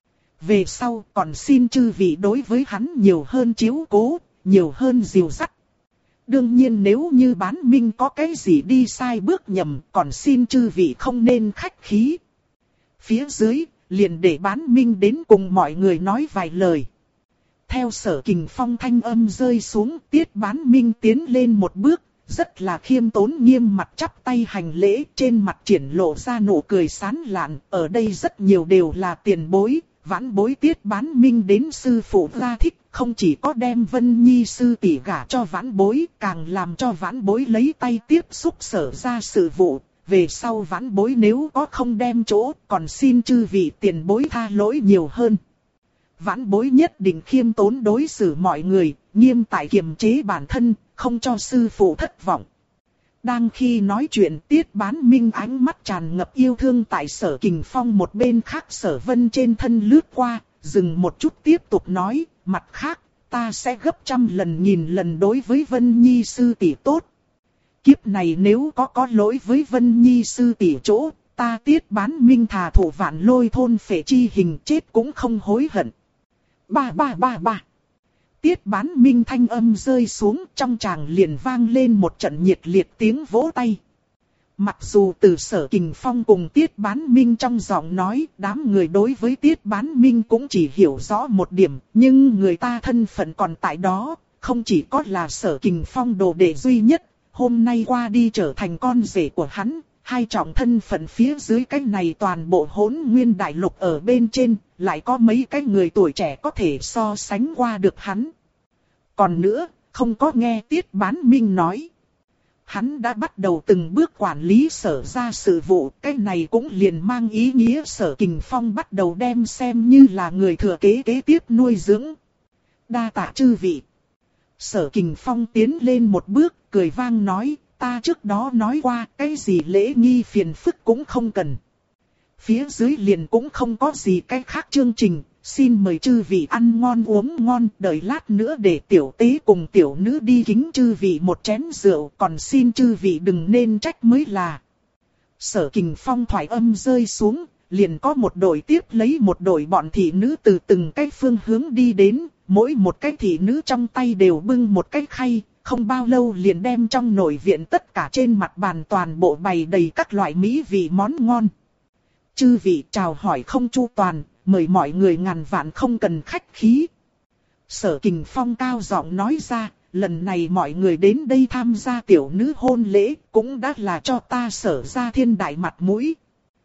Speaker 1: Về sau còn xin chư vị đối với hắn nhiều hơn chiếu cố, nhiều hơn dìu dắt. Đương nhiên nếu như Bán Minh có cái gì đi sai bước nhầm, còn xin chư vị không nên khách khí. Phía dưới, liền để Bán Minh đến cùng mọi người nói vài lời. Theo Sở Kình Phong thanh âm rơi xuống, Tiết Bán Minh tiến lên một bước, rất là khiêm tốn nghiêm mặt chắp tay hành lễ, trên mặt triển lộ ra nụ cười sán lạn. Ở đây rất nhiều đều là tiền bối, vãn bối Tiết Bán Minh đến sư phụ ra thích, không chỉ có đem Vân Nhi sư tỷ gả cho vãn bối, càng làm cho vãn bối lấy tay tiếp xúc Sở ra sự vụ. Về sau vãn bối nếu có không đem chỗ, còn xin chư vị tiền bối tha lỗi nhiều hơn. Vãn bối nhất định khiêm tốn đối xử mọi người, nghiêm tại kiềm chế bản thân, không cho sư phụ thất vọng. Đang khi nói chuyện, Tiết Bán Minh ánh mắt tràn ngập yêu thương tại Sở Kình Phong một bên khác Sở Vân trên thân lướt qua, dừng một chút tiếp tục nói, mặt khác, ta sẽ gấp trăm lần nghìn lần đối với Vân Nhi sư tỷ tốt. Kiếp này nếu có có lỗi với Vân Nhi sư tỷ chỗ, ta Tiết Bán Minh thà thủ vạn lôi thôn phệ chi hình chết cũng không hối hận. Ba ba ba ba. Tiết Bán Minh thanh âm rơi xuống, trong tràng liền vang lên một trận nhiệt liệt tiếng vỗ tay. Mặc dù từ Sở Kình Phong cùng Tiết Bán Minh trong giọng nói, đám người đối với Tiết Bán Minh cũng chỉ hiểu rõ một điểm, nhưng người ta thân phận còn tại đó, không chỉ có là Sở Kình Phong đồ đệ duy nhất, hôm nay qua đi trở thành con rể của hắn. Hai trọng thân phận phía dưới cái này toàn bộ Hỗn Nguyên Đại Lục ở bên trên, lại có mấy cái người tuổi trẻ có thể so sánh qua được hắn. Còn nữa, không có nghe Tiết Bán Minh nói. Hắn đã bắt đầu từng bước quản lý Sở ra sự vụ, cái này cũng liền mang ý nghĩa Sở Kình Phong bắt đầu đem xem như là người thừa kế kế tiếp nuôi dưỡng. Đa tạ chư vị. Sở Kình Phong tiến lên một bước, cười vang nói. Ta trước đó nói qua cái gì lễ nghi phiền phức cũng không cần. Phía dưới liền cũng không có gì cái khác chương trình. Xin mời chư vị ăn ngon uống ngon. Đợi lát nữa để tiểu tế cùng tiểu nữ đi kính chư vị một chén rượu. Còn xin chư vị đừng nên trách mới là. Sở Kình Phong thoại âm rơi xuống. Liền có một đội tiếp lấy một đội bọn thị nữ từ từng cái phương hướng đi đến. Mỗi một cái thị nữ trong tay đều bưng một cái khay. Không bao lâu liền đem trong nội viện tất cả trên mặt bàn toàn bộ bày đầy các loại mỹ vị món ngon. Chư vị chào hỏi không chu toàn, mời mọi người ngàn vạn không cần khách khí. Sở Kình Phong cao giọng nói ra, lần này mọi người đến đây tham gia tiểu nữ hôn lễ cũng đã là cho ta Sở ra thiên đại mặt mũi.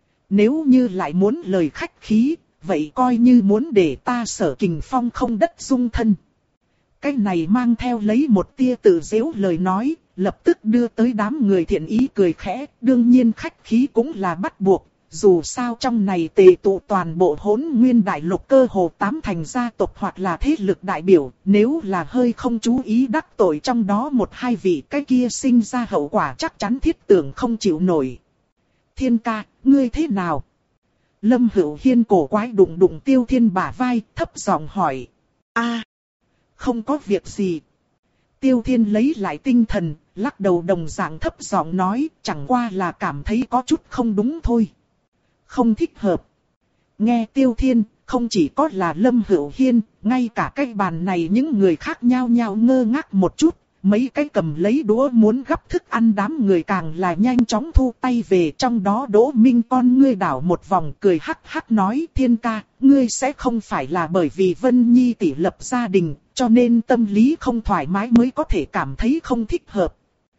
Speaker 1: Nếu như lại muốn lời khách khí, vậy coi như muốn để ta Sở Kình Phong không đất dung thân. Cái này mang theo lấy một tia tự giễu lời nói, lập tức đưa tới đám người thiện ý cười khẽ, đương nhiên khách khí cũng là bắt buộc, dù sao trong này tề tụ toàn bộ Hỗn Nguyên Đại Lục cơ hồ tám thành gia tộc hoặc là thế lực đại biểu, nếu là hơi không chú ý đắc tội trong đó một hai vị cái kia sinh ra hậu quả chắc chắn thiết tưởng không chịu nổi. Thiên ca, ngươi thế nào? Lâm Hữu Hiên cổ quái đụng đụng Tiêu Thiên bả vai, thấp giọng hỏi. A, không có việc gì. Tiêu Thiên lấy lại tinh thần, lắc đầu đồng dạng thấp giọng nói, chẳng qua là cảm thấy có chút không đúng thôi. Không thích hợp. Nghe Tiêu Thiên, không chỉ có là Lâm Hữu Hiên, ngay cả cái bàn này những người khác nhao nhao ngơ ngác một chút. Mấy cái cầm lấy đũa muốn gắp thức ăn đám người càng là nhanh chóng thu tay về, trong đó Đỗ Minh con ngươi đảo một vòng cười hắc hắc nói, Thiên ca, ngươi sẽ không phải là bởi vì Vân Nhi tỷ lập gia đình, cho nên tâm lý không thoải mái mới có thể cảm thấy không thích hợp.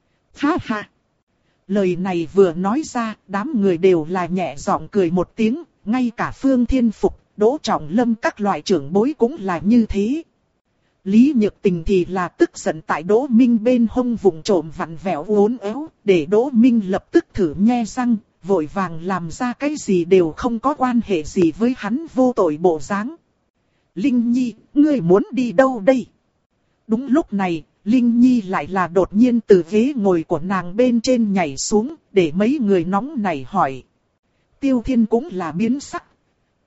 Speaker 1: Ha ha! Lời này vừa nói ra, đám người đều là nhẹ giọng cười một tiếng, ngay cả Phương Thiên Phục, Đỗ Trọng Lâm các loại trưởng bối cũng là như thế. Lý Nhược Tình thì là tức giận tại Đỗ Minh bên hông vùng trộm vặn vẹo uốn éo, để Đỗ Minh lập tức thử nhe răng, vội vàng làm ra cái gì đều không có quan hệ gì với hắn vô tội bộ dáng. Linh Nhi, ngươi muốn đi đâu đây? Đúng lúc này, Linh Nhi lại là đột nhiên từ ghế ngồi của nàng bên trên nhảy xuống, để mấy người nóng nảy hỏi. Tiêu Thiên cũng là biến sắc.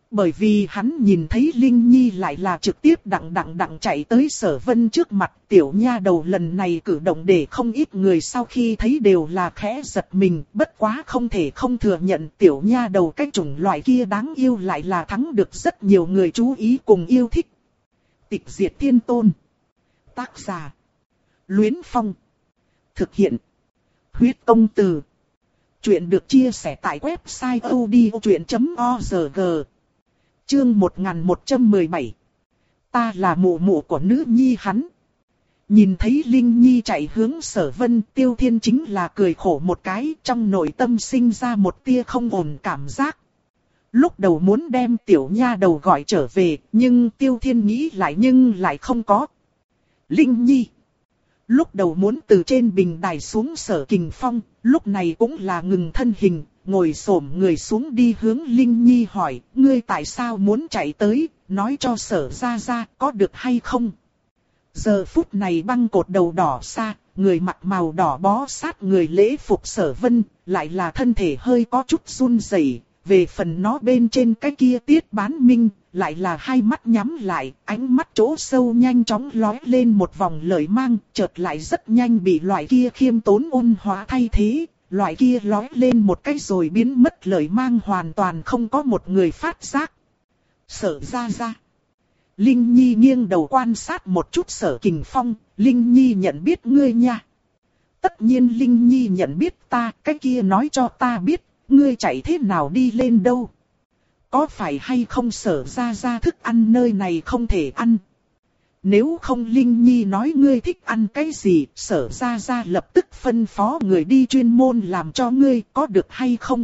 Speaker 1: Bởi vì hắn nhìn thấy Linh Nhi lại là trực tiếp đặng đặng đặng chạy tới Sở Vân trước mặt, tiểu nha đầu lần này cử động để không ít người sau khi thấy đều là khẽ giật mình, bất quá không thể không thừa nhận tiểu nha đầu cái chủng loại kia đáng yêu lại là thắng được rất nhiều người chú ý cùng yêu thích. Tịch Diệt Thiên Tôn. Tác giả: Luyến Phong. Thực hiện: Huyết Công Từ. Chuyện được chia sẻ tại website odchuyện chấm org. Chương một nghìn một trăm mười bảy. Ta là mụ mụ của nữ nhi hắn. Nhìn thấy Linh Nhi chạy hướng Sở Vân, Tiêu Thiên chính là cười khổ một cái, trong nội tâm sinh ra một tia không ổn cảm giác. Lúc đầu muốn đem tiểu nha đầu gọi trở về, nhưng Tiêu Thiên nghĩ lại nhưng lại không có. Linh Nhi. Lúc đầu muốn từ trên bình đài xuống Sở Kình Phong, lúc này cũng là ngừng thân hình, ngồi xổm người xuống đi hướng Linh Nhi hỏi, ngươi tại sao muốn chạy tới, nói cho Sở gia gia có được hay không? Giờ phút này băng cột đầu đỏ xa, người mặc màu đỏ bó sát người lễ phục Sở Vân, lại là thân thể hơi có chút run rẩy. Về phần nó bên trên cái kia Tiết Bán Minh, lại là hai mắt nhắm lại, ánh mắt chỗ sâu nhanh chóng lóe lên một vòng lợi mang, chợt lại rất nhanh bị loại kia khiêm tốn ôn hóa thay thế, loại kia lóe lên một cái rồi biến mất lợi mang hoàn toàn không có một người phát giác. Sở gia gia. Linh Nhi nghiêng đầu quan sát một chút Sở Kình Phong, Linh Nhi nhận biết ngươi nha. Tất nhiên Linh Nhi nhận biết ta, cái kia nói cho ta biết. Ngươi chạy thế nào đi lên đâu? Có phải hay không Sở gia gia thức ăn nơi này không thể ăn? Nếu không Linh Nhi nói ngươi thích ăn cái gì, Sở gia gia lập tức phân phó người đi chuyên môn làm cho ngươi, có được hay không?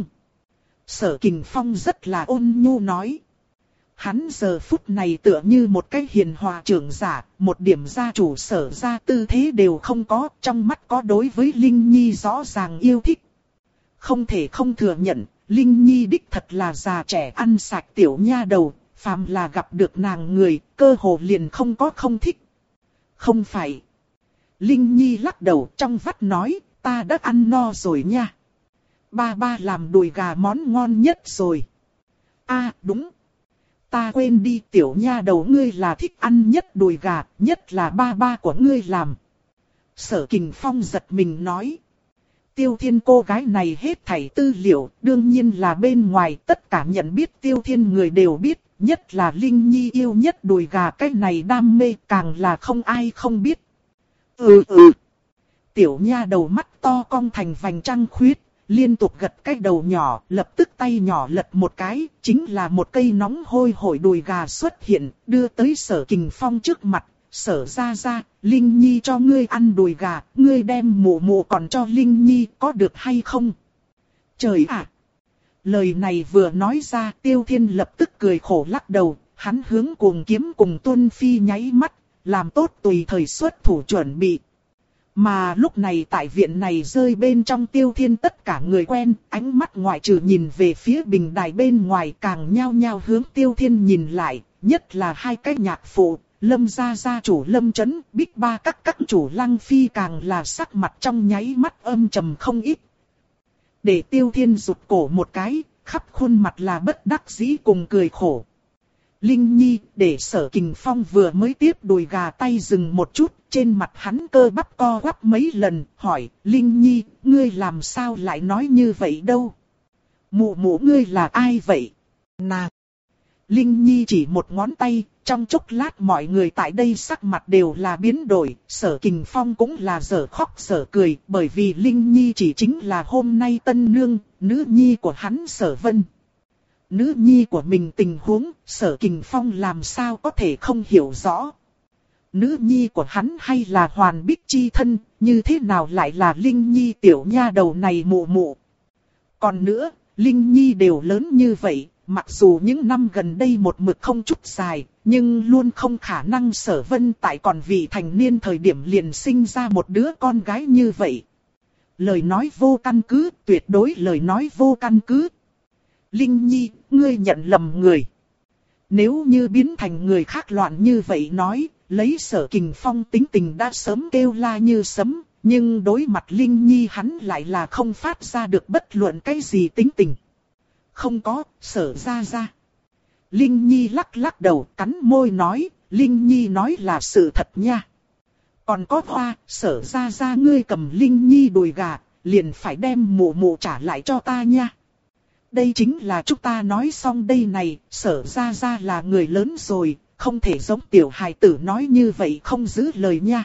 Speaker 1: Sở Kình Phong rất là ôn nhu nói. Hắn giờ phút này tựa như một cái hiền hòa trưởng giả, một điểm gia chủ Sở gia tư thế đều không có, trong mắt có đối với Linh Nhi rõ ràng yêu thích. Không thể không thừa nhận, Linh Nhi đích thật là già trẻ ăn sạch tiểu nha đầu, phàm là gặp được nàng người, cơ hồ liền không có không thích. Không phải. Linh Nhi lắc đầu trong vắt nói, ta đã ăn no rồi nha. Ba ba làm đùi gà món ngon nhất rồi. À đúng. Ta quên đi tiểu nha đầu ngươi là thích ăn nhất đùi gà, nhất là ba ba của ngươi làm. Sở Kình Phong giật mình nói. Tiêu Thiên cô gái này hết thảy tư liệu, đương nhiên là bên ngoài tất cả nhận biết Tiêu Thiên người đều biết, nhất là Linh Nhi yêu nhất đùi gà cái này đam mê càng là không ai không biết. Ừ ừ. Tiểu nha đầu mắt to cong thành vành trăng khuyết, liên tục gật cái đầu nhỏ, lập tức tay nhỏ lật một cái, chính là một cây nóng hôi hổi đùi gà xuất hiện, đưa tới Sở Kình Phong trước mặt. Sở gia gia, Linh Nhi cho ngươi ăn đùi gà, ngươi đem mụ mụ còn cho Linh Nhi, có được hay không? Trời ạ! Lời này vừa nói ra, Tiêu Thiên lập tức cười khổ lắc đầu, hắn hướng Cuồng Kiếm cùng Tuân Phi nháy mắt, làm tốt tùy thời xuất thủ chuẩn bị. Mà lúc này tại viện này rơi bên trong Tiêu Thiên tất cả người quen, ánh mắt ngoại trừ nhìn về phía bình đài bên ngoài càng nhao nhao hướng Tiêu Thiên nhìn lại, nhất là hai cái nhạc phụ. Lâm gia gia chủ Lâm Chấn, Bích Ba các các chủ Lăng Phi càng là sắc mặt trong nháy mắt âm trầm không ít. Để Tiêu Thiên rụt cổ một cái, khắp khuôn mặt là bất đắc dĩ cùng cười khổ. Linh Nhi, để Sở Kình Phong vừa mới tiếp đùi gà tay dừng một chút, trên mặt hắn cơ bắp co quắp mấy lần, hỏi, Linh Nhi, ngươi làm sao lại nói như vậy đâu? Mụ mụ ngươi là ai vậy? Nàng! Linh Nhi chỉ một ngón tay, trong chốc lát mọi người tại đây sắc mặt đều là biến đổi, Sở Kình Phong cũng là dở khóc dở cười, bởi vì Linh Nhi chỉ chính là hôm nay tân nương, nữ nhi của hắn Sở Vân. Nữ nhi của mình tình huống, Sở Kình Phong làm sao có thể không hiểu rõ. Nữ nhi của hắn hay là Hoàn Bích chi thân, như thế nào lại là Linh Nhi tiểu nha đầu này mụ mụ. Còn nữa, Linh Nhi đều lớn như vậy. Mặc dù những năm gần đây một mực không chút dài, nhưng luôn không khả năng Sở Vân tại còn vị thành niên thời điểm liền sinh ra một đứa con gái như vậy. Lời nói vô căn cứ, tuyệt đối lời nói vô căn cứ. Linh Nhi, ngươi nhận lầm người. Nếu như biến thành người khác loạn như vậy nói, lấy Sở Kình Phong tính tình đã sớm kêu la như sấm, nhưng đối mặt Linh Nhi hắn lại là không phát ra được bất luận cái gì tính tình. Không có, Sở gia gia. Linh Nhi lắc lắc đầu, cắn môi nói, Linh Nhi nói là sự thật nha. Còn có Hoa, Sở ra ra ngươi cầm Linh Nhi đùi gà, liền phải đem mụ mụ trả lại cho ta nha. Đây chính là chúng ta nói xong đây này, Sở ra ra là người lớn rồi, không thể giống tiểu hài tử nói như vậy không giữ lời nha.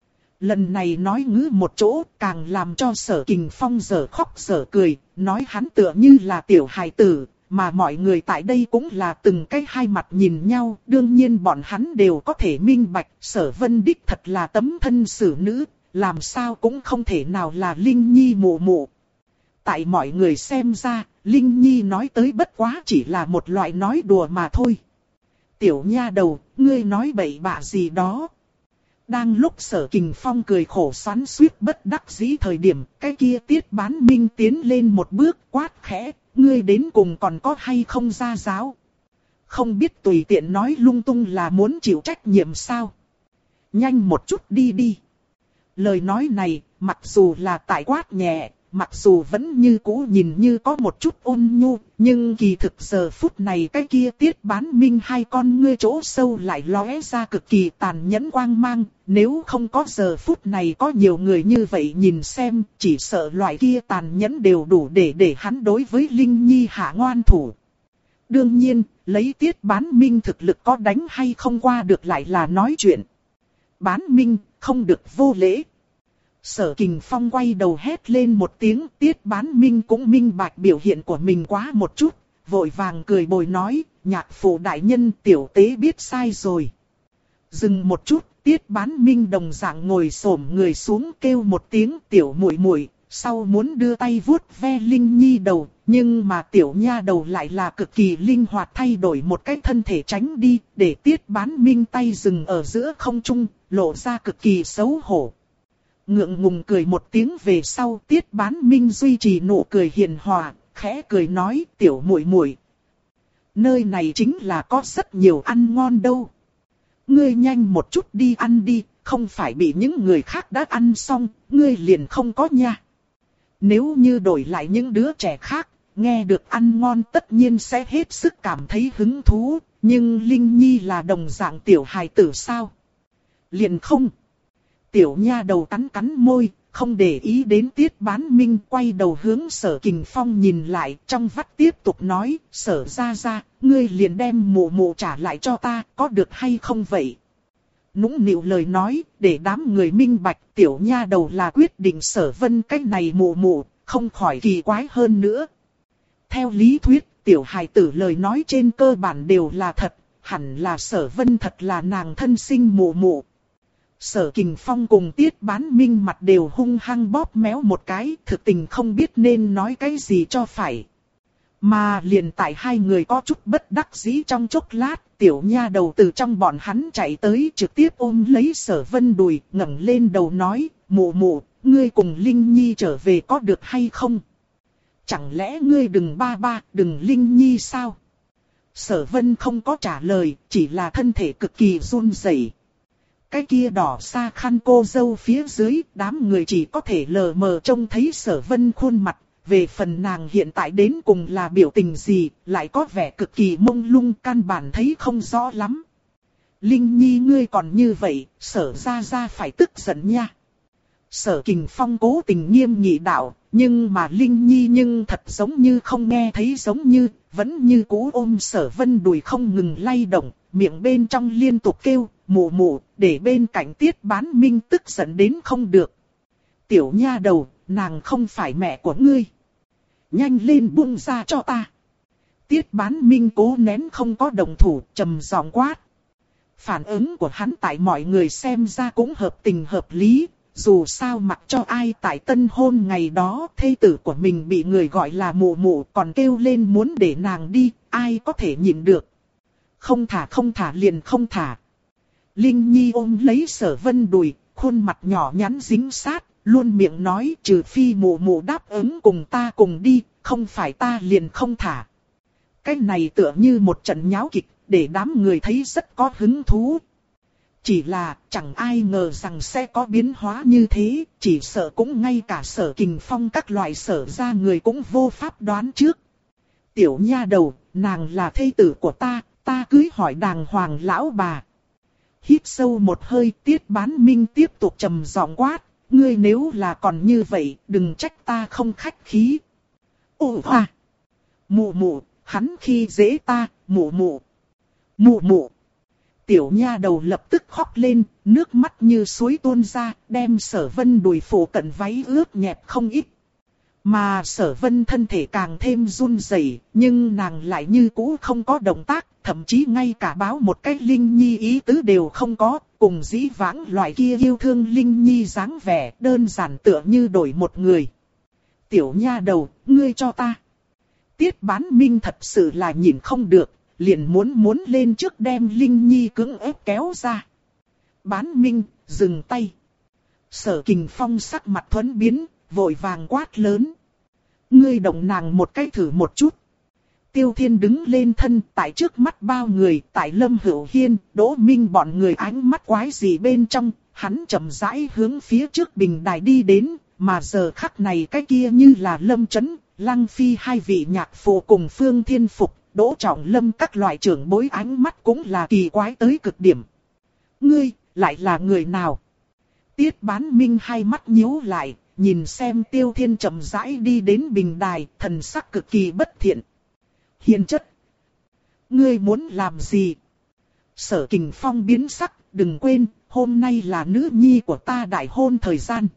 Speaker 1: Lần này nói ngữ một chỗ, càng làm cho Sở Kình Phong dở khóc dở cười, nói hắn tựa như là tiểu hài tử, mà mọi người tại đây cũng là từng cái hai mặt nhìn nhau, đương nhiên bọn hắn đều có thể minh bạch, Sở Vân đích thật là tấm thân xử nữ, làm sao cũng không thể nào là Linh Nhi mụ mụ. Tại mọi người xem ra, Linh Nhi nói tới bất quá chỉ là một loại nói đùa mà thôi. Tiểu nha đầu, ngươi nói bậy bạ gì đó. Đang lúc Sở Kình Phong cười khổ xoắn xuýt bất đắc dĩ thời điểm, cái kia Tiết Bán Minh tiến lên một bước quát khẽ, ngươi đến cùng còn có hay không ra giáo. Không biết tùy tiện nói lung tung là muốn chịu trách nhiệm sao. Nhanh một chút đi đi. Lời nói này, mặc dù là tại quát nhẹ, mặc dù vẫn như cũ nhìn như có một chút ôn nhu, nhưng kỳ thực giờ phút này cái kia Tiết Bán Minh hai con ngươi chỗ sâu lại lóe ra cực kỳ tàn nhẫn quang mang. Nếu không có giờ phút này có nhiều người như vậy nhìn xem, chỉ sợ loại kia tàn nhẫn đều đủ để để hắn đối với Linh Nhi hạ ngoan thủ. Đương nhiên, lấy Tiết Bán Minh thực lực có đánh hay không qua được lại là nói chuyện. Bán Minh, không được vô lễ. Sở Kình Phong quay đầu hét lên một tiếng, Tiết Bán Minh cũng minh bạch biểu hiện của mình quá một chút, vội vàng cười bồi nói, nhạc phụ đại nhân tiểu tế biết sai rồi. Dừng một chút, Tiết Bán Minh đồng dạng ngồi xổm người xuống kêu một tiếng tiểu muội muội, sau muốn đưa tay vuốt ve Linh Nhi đầu, nhưng mà tiểu nha đầu lại là cực kỳ linh hoạt thay đổi một cái thân thể tránh đi, để Tiết Bán Minh tay dừng ở giữa không trung, lộ ra cực kỳ xấu hổ. Ngượng ngùng cười một tiếng về sau, Tiết Bán Minh duy trì nụ cười hiền hòa, khẽ cười nói tiểu muội muội, nơi này chính là có rất nhiều ăn ngon đâu. Ngươi nhanh một chút đi ăn đi, không phải bị những người khác đã ăn xong, ngươi liền không có nha. Nếu như đổi lại những đứa trẻ khác, nghe được ăn ngon tất nhiên sẽ hết sức cảm thấy hứng thú, nhưng Linh Nhi là đồng dạng tiểu hài tử sao? Liền không. Tiểu nha đầu cắn cắn môi, không để ý đến Tiết Bán Minh, quay đầu hướng Sở Kình Phong nhìn lại, trong vắt tiếp tục nói, Sở ra ra, ngươi liền đem mụ mụ trả lại cho ta, có được hay không vậy? Nũng nịu lời nói, để đám người minh bạch, tiểu nha đầu là quyết định Sở Vân cách này mụ mụ, không khỏi kỳ quái hơn nữa. Theo lý thuyết, tiểu hài tử lời nói trên cơ bản đều là thật, hẳn là Sở Vân thật là nàng thân sinh mụ mụ. Sở Kình Phong cùng Tiết Bán Minh mặt đều hung hăng bóp méo một cái, thực tình không biết nên nói cái gì cho phải. Mà liền tại hai người có chút bất đắc dĩ trong chốc lát, tiểu nha đầu từ trong bọn hắn chạy tới trực tiếp ôm lấy Sở Vân đùi, ngẩng lên đầu nói, mụ mụ, ngươi cùng Linh Nhi trở về có được hay không? Chẳng lẽ ngươi đừng ba ba, đừng Linh Nhi sao? Sở Vân không có trả lời, chỉ là thân thể cực kỳ run rẩy. Cái kia đỏ xa khăn cô dâu phía dưới, đám người chỉ có thể lờ mờ trông thấy Sở Vân khuôn mặt, về phần nàng hiện tại đến cùng là biểu tình gì, lại có vẻ cực kỳ mông lung, căn bản thấy không rõ lắm. Linh Nhi ngươi còn như vậy, Sở ra ra phải tức giận nha. Sở Kình Phong cố tình nghiêm nghị đạo, nhưng mà Linh Nhi nhưng thật giống như không nghe thấy giống như, vẫn như cũ ôm Sở Vân đùi không ngừng lay động, miệng bên trong liên tục kêu, mụ mụ, để bên cạnh Tiết Bán Minh tức giận đến không được. Tiểu nha đầu, nàng không phải mẹ của ngươi. Nhanh lên buông ra cho ta. Tiết Bán Minh cố nén không có đồng thủ, trầm giọng quát. Phản ứng của hắn tại mọi người xem ra cũng hợp tình hợp lý. Dù sao mặc cho ai tại tân hôn ngày đó, thê tử của mình bị người gọi là mụ mụ còn kêu lên muốn để nàng đi, ai có thể nhịn được. Không thả không thả liền không thả. Linh Nhi ôm lấy Sở Vân đùi, khuôn mặt nhỏ nhắn dính sát, luôn miệng nói trừ phi mụ mụ đáp ứng cùng ta cùng đi, không phải ta liền không thả. Cái này tựa như một trận nháo kịch, để đám người thấy rất có hứng thú. Chỉ là chẳng ai ngờ rằng sẽ có biến hóa như thế, chỉ sợ cũng ngay cả Sở Kình Phong các loại Sở ra người cũng vô pháp đoán trước. Tiểu nha đầu, nàng là thê tử của ta, ta cưới hỏi đàng hoàng lão bà. Hít sâu một hơi, Tiết Bán Minh tiếp tục trầm giọng quát, ngươi nếu là còn như vậy, đừng trách ta không khách khí. Ồ hoa! Mụ mụ, hắn khi dễ ta, mụ mụ. Mụ mụ! Tiểu nha đầu lập tức khóc lên, nước mắt như suối tuôn ra, đem Sở Vân đùi phủ cận váy ướt nhẹp không ít. Mà Sở Vân thân thể càng thêm run rẩy, nhưng nàng lại như cũ không có động tác, thậm chí ngay cả báo một cái Linh Nhi ý tứ đều không có, cùng dĩ vãng loại kia yêu thương Linh Nhi dáng vẻ, đơn giản tựa như đổi một người. Tiểu nha đầu, ngươi cho ta. Tiết Bán Minh thật sự là nhìn không được, liền muốn muốn lên trước đem Linh Nhi cưỡng ép kéo ra. Bán Minh, dừng tay. Sở Kình Phong sắc mặt thuẫn biến, vội vàng quát lớn. Ngươi động nàng một cái thử một chút. Tiêu Thiên đứng lên thân tại trước mắt bao người, tại Lâm Hữu Hiên, Đỗ Minh bọn người ánh mắt quái gì bên trong, hắn chậm rãi hướng phía trước bình đài đi đến, mà giờ khắc này cái kia như là Lâm Chấn, Lăng Phi hai vị nhạc phụ cùng Phương Thiên Phục, Đỗ Trọng Lâm các loại trưởng bối ánh mắt cũng là kỳ quái tới cực điểm. Ngươi, lại là người nào? Tiết Bán Minh hai mắt nhíu lại, nhìn xem Tiêu Thiên chậm rãi đi đến bình đài, thần sắc cực kỳ bất thiện. Hiền chất! Ngươi muốn làm gì? Sở Kình Phong biến sắc, đừng quên, hôm nay là nữ nhi của ta đại hôn thời gian.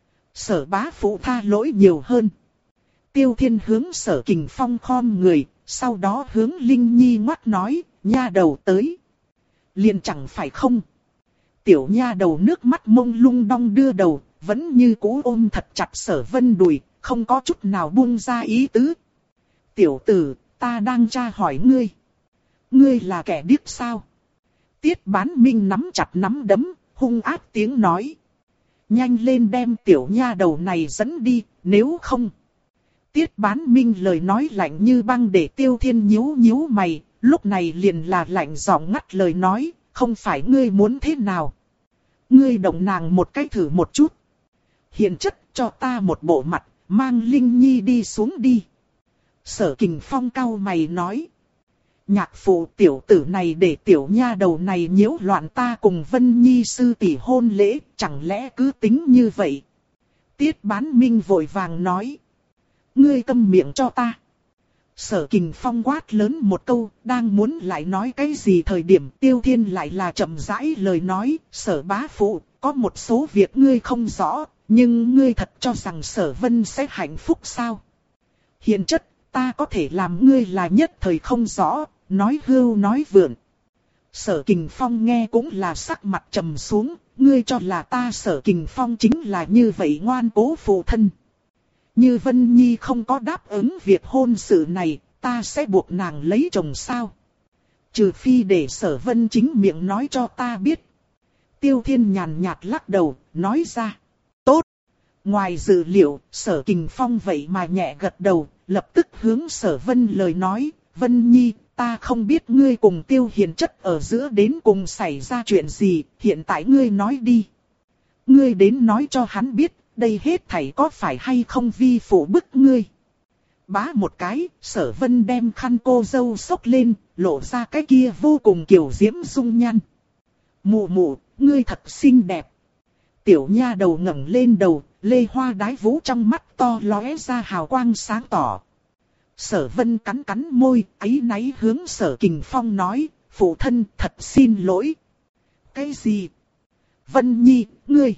Speaker 1: Sở bá phụ tha lỗi nhiều hơn. Tiêu Thiên hướng Sở Kình Phong khom người, sau đó hướng Linh Nhi ngoắt nói, nha đầu tới. Liền chẳng phải không? Tiểu nha đầu nước mắt mông lung đong đưa đầu, vẫn như cũ ôm thật chặt Sở Vân đùi, không có chút nào buông ra ý tứ. Tiểu tử, ta đang tra hỏi ngươi. Ngươi là kẻ điếc sao? Tiết Bán Minh nắm chặt nắm đấm, hung ác tiếng nói. Nhanh lên đem tiểu nha đầu này dẫn đi, nếu không. Tiết Bán Minh lời nói lạnh như băng để Tiêu Thiên nhíu nhíu mày, lúc này liền là lạnh giọng ngắt lời nói, không phải ngươi muốn thế nào. Ngươi động nàng một cái thử một chút. Hiện chất cho ta một bộ mặt, mang Linh Nhi đi xuống đi. Sở Kình Phong cau mày nói. Nhạc phụ tiểu tử này để tiểu nha đầu này nhiễu loạn ta cùng Vân Nhi sư tỷ hôn lễ, chẳng lẽ cứ tính như vậy? Tiết Bán Minh vội vàng nói. Ngươi câm miệng cho ta. Sở Kình Phong quát lớn một câu, đang muốn lại nói cái gì thời điểm Tiêu Thiên lại là chậm rãi lời nói, Sở bá phụ, có một số việc ngươi không rõ, nhưng ngươi thật cho rằng Sở Vân sẽ hạnh phúc sao? Hiền chất, ta có thể làm ngươi là nhất thời không rõ, nói hưu nói vượn. Sở Kình Phong nghe cũng là sắc mặt trầm xuống, ngươi cho là ta Sở Kình Phong chính là như vậy ngoan cố phụ thân. Như Vân Nhi không có đáp ứng việc hôn sự này, ta sẽ buộc nàng lấy chồng sao? Trừ phi để Sở Vân chính miệng nói cho ta biết. Tiêu Thiên nhàn nhạt lắc đầu, nói ra. Tốt. Ngoài dự liệu, Sở Kình Phong vậy mà nhẹ gật đầu, lập tức hướng Sở Vân lời nói. Vân Nhi, ta không biết ngươi cùng Tiêu Hiền chất ở giữa đến cùng xảy ra chuyện gì, hiện tại ngươi nói đi. Ngươi đến nói cho hắn biết. Đây hết thảy có phải hay không vi phụ bức ngươi? Bá một cái, Sở Vân đem khăn cô dâu xốc lên, lộ ra cái kia vô cùng kiều diễm dung nhan. Mụ mụ, ngươi thật xinh đẹp. Tiểu nha đầu ngẩng lên đầu, lê hoa đái vũ trong mắt to lóe ra hào quang sáng tỏ. Sở Vân cắn cắn môi, áy náy hướng Sở Kình Phong nói, phụ thân thật xin lỗi. Cái gì? Vân Nhi, ngươi...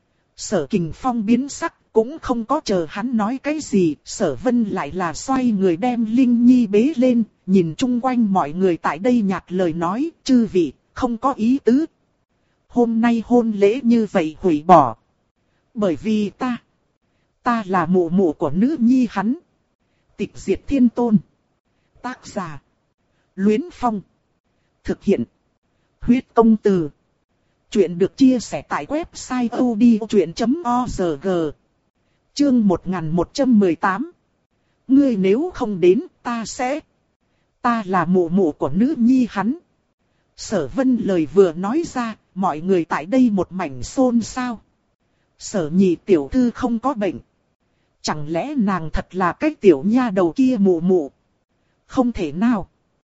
Speaker 1: Sở Kình Phong biến sắc, cũng không có chờ hắn nói cái gì, Sở Vân lại là xoay người đem Linh Nhi bế lên, nhìn chung quanh mọi người tại đây nhạt lời nói, chư vị, không có ý tứ. Hôm nay hôn lễ như vậy hủy bỏ. Bởi vì ta, ta là mụ mụ của nữ nhi hắn. Tịch diệt thiên tôn. Tác giả. Luyến Phong. Thực hiện. Huyết công từ. Chuyện được chia sẻ tại website odchuyện chấm org. Chương một nghìn một trăm mười tám. Ngươi nếu không đến, ta sẽ... Ta là mụ mụ của nữ nhi hắn. Sở Vân lời vừa nói ra, mọi người tại đây một mảnh xôn xao. Sở nhị tiểu thư không có bệnh. Chẳng lẽ nàng thật là cái tiểu nha đầu kia mụ mụ? Không thể nào.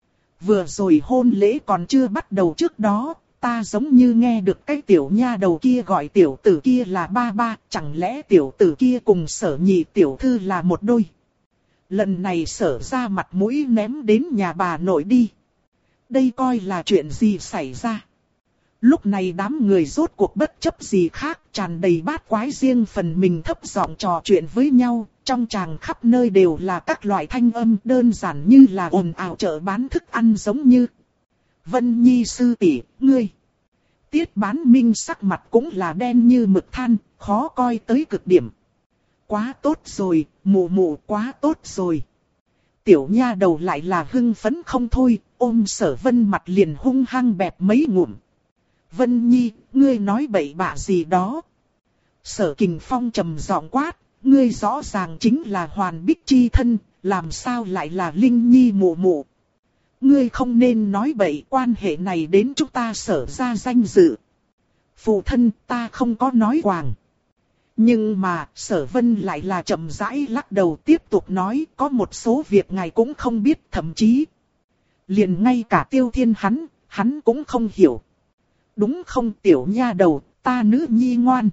Speaker 1: vừa rồi hôn lễ còn chưa bắt đầu trước đó, ta giống như nghe được cái tiểu nha đầu kia gọi tiểu tử kia là ba ba, chẳng lẽ tiểu tử kia cùng Sở nhị tiểu thư là một đôi. Lần này Sở ra mặt mũi ném đến nhà bà nội đi. Đây coi là chuyện gì xảy ra. Lúc này đám người rốt cuộc bất chấp gì khác, tràn đầy bát quái riêng phần mình thấp giọng trò chuyện với nhau, trong tràng khắp nơi đều là các loại thanh âm đơn giản như là ồn ào chợ bán thức ăn giống như. Vân Nhi sư tỷ, ngươi. Tiết Bán Minh sắc mặt cũng là đen như mực than, khó coi tới cực điểm. Quá tốt rồi, mụ mụ quá tốt rồi. Tiểu nha đầu lại là hưng phấn không thôi, ôm Sở Vân mặt liền hung hăng bẹp mấy ngụm. Vân Nhi, ngươi nói bậy bạ gì đó. Sở Kình Phong trầm giọng quát, ngươi rõ ràng chính là Hoàn Bích chi thân, làm sao lại là Linh Nhi mụ mụ. Ngươi không nên nói bậy, quan hệ này đến chúng ta Sở ra danh dự. Phụ thân, ta không có nói quàng. Nhưng mà, Sở Vân lại là chậm rãi lắc đầu tiếp tục nói, có một số việc ngài cũng không biết, thậm chí liền ngay cả Tiêu Thiên hắn, hắn cũng không hiểu. Đúng không tiểu nha đầu, ta nữ nhi ngoan.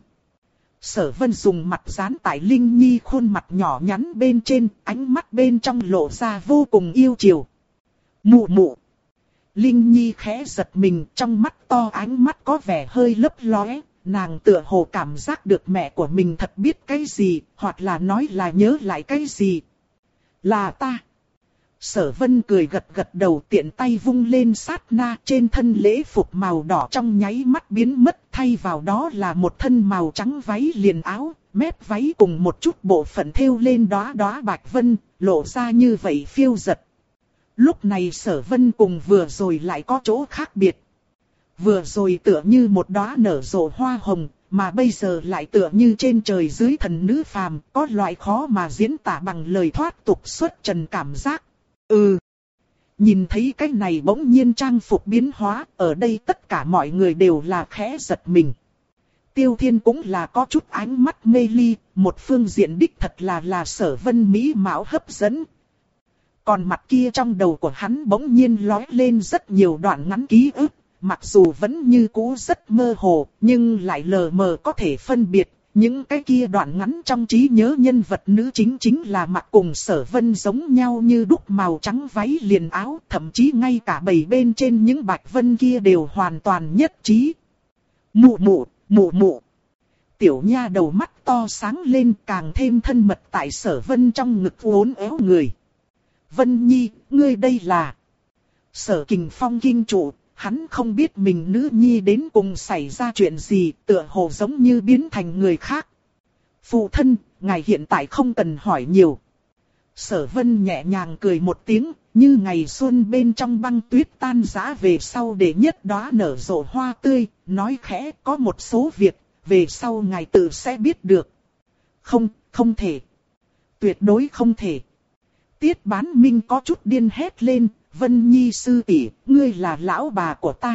Speaker 1: Sở Vân dùng mặt dán tại Linh Nhi khuôn mặt nhỏ nhắn bên trên, ánh mắt bên trong lộ ra vô cùng yêu chiều. Mụ mụ. Linh Nhi khẽ giật mình, trong mắt to ánh mắt có vẻ hơi lấp lóe, nàng tựa hồ cảm giác được mẹ của mình thật biết cái gì, hoặc là nói là nhớ lại cái gì. Là ta. Sở Vân cười gật gật đầu, tiện tay vung lên sát na, trên thân lễ phục màu đỏ trong nháy mắt biến mất, thay vào đó là một thân màu trắng váy liền áo, mép váy cùng một chút bộ phận thêu lên đóa đóa bạch vân, lộ ra như vậy phiêu dật. Lúc này Sở Vân cùng vừa rồi lại có chỗ khác biệt. Vừa rồi tựa như một đóa nở rộ hoa hồng, mà bây giờ lại tựa như trên trời dưới thần nữ phàm, có loại khó mà diễn tả bằng lời thoát tục xuất trần cảm giác. Ừ. Nhìn thấy cái này bỗng nhiên trang phục biến hóa, ở đây tất cả mọi người đều là khẽ giật mình. Tiêu Thiên cũng là có chút ánh mắt mê ly, một phương diện đích thật là là Sở Vân mỹ mạo hấp dẫn. Còn mặt kia trong đầu của hắn bỗng nhiên lóe lên rất nhiều đoạn ngắn ký ức, mặc dù vẫn như cũ rất mơ hồ, nhưng lại lờ mờ có thể phân biệt. Những cái kia đoạn ngắn trong trí nhớ nhân vật nữ chính chính là mặc cùng Sở Vân giống nhau như đúc màu trắng váy liền áo, thậm chí ngay cả bầy bên trên những bạch vân kia đều hoàn toàn nhất trí. Mụ mụ, mụ mụ. Tiểu nha đầu mắt to sáng lên càng thêm thân mật tại Sở Vân trong ngực uốn éo người. Vân Nhi, ngươi đây là... Sở Kình Phong kinh trụ. Hắn không biết mình nữ nhi đến cùng xảy ra chuyện gì, tựa hồ giống như biến thành người khác. Phụ thân, ngài hiện tại không cần hỏi nhiều. Sở Vân nhẹ nhàng cười một tiếng, như ngày xuân bên trong băng tuyết tan rã về sau để nhất đóa nở rộ hoa tươi, nói khẽ có một số việc, về sau ngài tự sẽ biết được. Không, không thể. Tuyệt đối không thể. Tiết Bán Minh có chút điên hét lên. Vân Nhi sư tỷ, ngươi là lão bà của ta.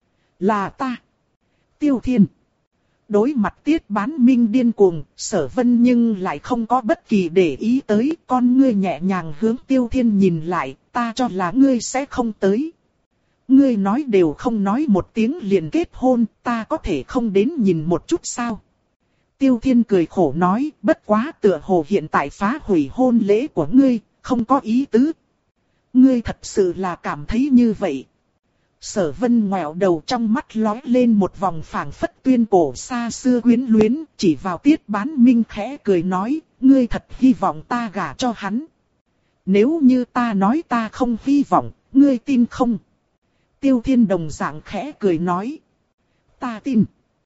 Speaker 1: Là ta. Tiêu Thiên. Đối mặt Tiết Bán Minh điên cuồng, Sở Vân nhưng lại không có bất kỳ để ý tới, con ngươi nhẹ nhàng hướng Tiêu Thiên nhìn lại, ta cho là ngươi sẽ không tới. Ngươi nói đều không nói một tiếng liền kết hôn, ta có thể không đến nhìn một chút sao? Tiêu Thiên cười khổ nói, bất quá tựa hồ hiện tại phá hủy hôn lễ của ngươi, không có ý tứ. Ngươi thật sự là cảm thấy như vậy. Sở Vân ngoẹo đầu trong mắt lóe lên một vòng phảng phất tuyên cổ xa xưa quyến luyến, chỉ vào Tiết Bán Minh khẽ cười nói, ngươi thật hy vọng ta gả cho hắn. Nếu như ta nói ta không hy vọng, ngươi tin không? Tiêu Thiên đồng dạng khẽ cười nói, ta tin.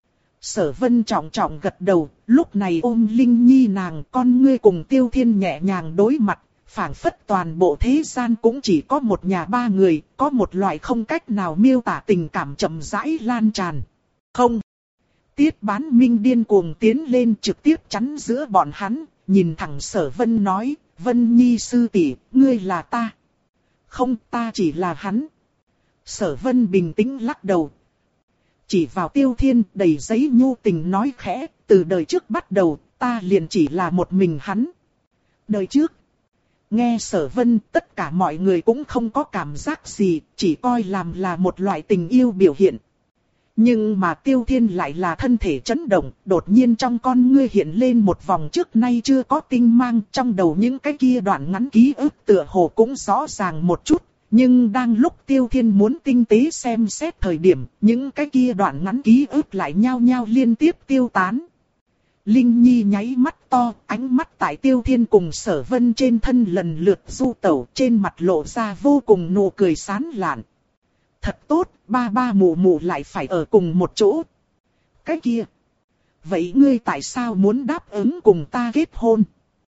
Speaker 1: Sở Vân trọng trọng gật đầu, lúc này ôm Linh Nhi nàng, con ngươi cùng Tiêu Thiên nhẹ nhàng đối mặt. Phảng phất toàn bộ thế gian cũng chỉ có một nhà ba người, có một loại không cách nào miêu tả tình cảm chậm rãi lan tràn. Không. Tiết Bán Minh điên cuồng tiến lên trực tiếp chắn giữa bọn hắn, nhìn thẳng Sở Vân nói, Vân Nhi sư tỷ, ngươi là ta. Không, ta chỉ là hắn. Sở Vân bình tĩnh lắc đầu. Chỉ vào Tiêu Thiên đầy giấy nhu tình nói khẽ, từ đời trước bắt đầu, ta liền chỉ là một mình hắn. Đời trước. Nghe Sở Vân, tất cả mọi người cũng không có cảm giác gì, chỉ coi làm là một loại tình yêu biểu hiện. Nhưng mà Tiêu Thiên lại là thân thể chấn động, đột nhiên trong con ngươi hiện lên một vòng trước nay chưa có tinh mang, trong đầu những cái kia đoạn ngắn ký ức tựa hồ cũng rõ ràng một chút. Nhưng đang lúc Tiêu Thiên muốn tinh tế xem xét thời điểm, những cái kia đoạn ngắn ký ức lại nhao nhao liên tiếp tiêu tán. Linh Nhi nháy mắt to, ánh mắt tại Tiêu Thiên cùng Sở Vân trên thân lần lượt du tẩu, trên mặt lộ ra vô cùng nụ cười sán lạn. Thật tốt, ba ba mụ mụ lại phải ở cùng một chỗ. Cái kia. Vậy ngươi tại sao muốn đáp ứng cùng ta kết hôn?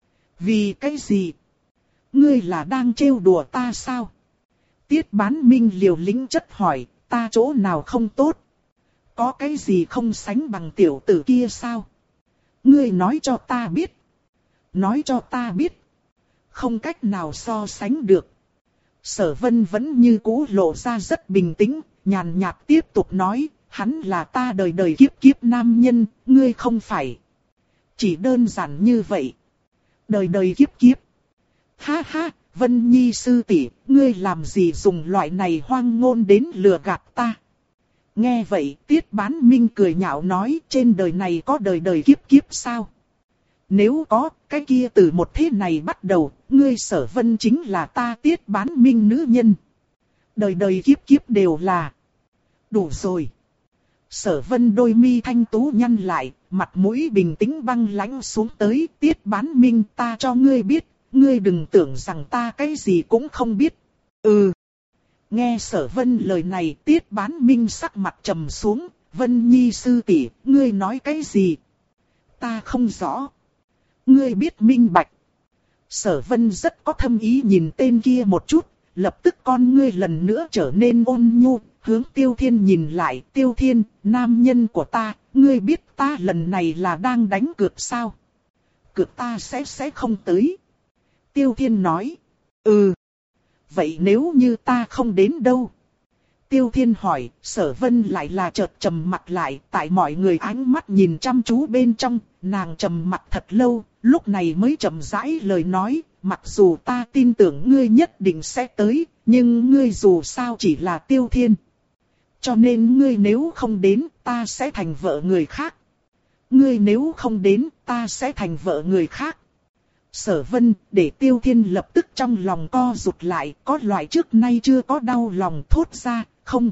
Speaker 1: Vì cái gì? Ngươi là đang trêu đùa ta sao? Tiết Bán Minh liều lĩnh chất hỏi, ta chỗ nào không tốt? Có cái gì không sánh bằng tiểu tử kia sao? Ngươi nói cho ta biết. Nói cho ta biết. Không cách nào so sánh được. Sở Vân vẫn như cũ lộ ra rất bình tĩnh, nhàn nhạt tiếp tục nói, hắn là ta đời đời kiếp kiếp nam nhân, ngươi không phải. Chỉ đơn giản như vậy. Đời đời kiếp kiếp. Ha ha, Vân Nhi sư tỷ, ngươi làm gì dùng loại này hoang ngôn đến lừa gạt ta? Nghe vậy, Tiết Bán Minh cười nhạo nói, trên đời này có đời đời kiếp kiếp sao? Nếu có, cái kia từ một thế này bắt đầu, ngươi Sở Vân chính là ta Tiết Bán Minh nữ nhân. Đời đời kiếp kiếp đều là. Đủ rồi. Sở Vân đôi mi thanh tú nhăn lại, mặt mũi bình tĩnh băng lãnh xuống tới, Tiết Bán Minh, ta cho ngươi biết, ngươi đừng tưởng rằng ta cái gì cũng không biết. Ừ. Nghe Sở Vân lời này, Tiết Bán Minh sắc mặt trầm xuống, Vân Nhi sư tỷ, ngươi nói cái gì? Ta không rõ. Ngươi biết minh bạch. Sở Vân rất có thâm ý nhìn tên kia một chút, lập tức con ngươi lần nữa trở nên ôn nhu, hướng Tiêu Thiên nhìn lại. Tiêu Thiên, nam nhân của ta, ngươi biết ta lần này là đang đánh cược sao? Cược ta sẽ sẽ không tới. Tiêu Thiên nói. Ừ. Vậy nếu như ta không đến đâu? Tiêu Thiên hỏi, Sở Vân lại là chợt trầm mặt lại, tại mọi người ánh mắt nhìn chăm chú bên trong, nàng trầm mặt thật lâu, lúc này mới chậm rãi lời nói, mặc dù ta tin tưởng ngươi nhất định sẽ tới, nhưng ngươi dù sao chỉ là Tiêu Thiên. Cho nên ngươi nếu không đến, ta sẽ thành vợ người khác. Ngươi nếu không đến, ta sẽ thành vợ người khác. Sở Vân, để Tiêu Thiên lập tức trong lòng co rụt lại, có loại trước nay chưa có đau lòng thốt ra, không.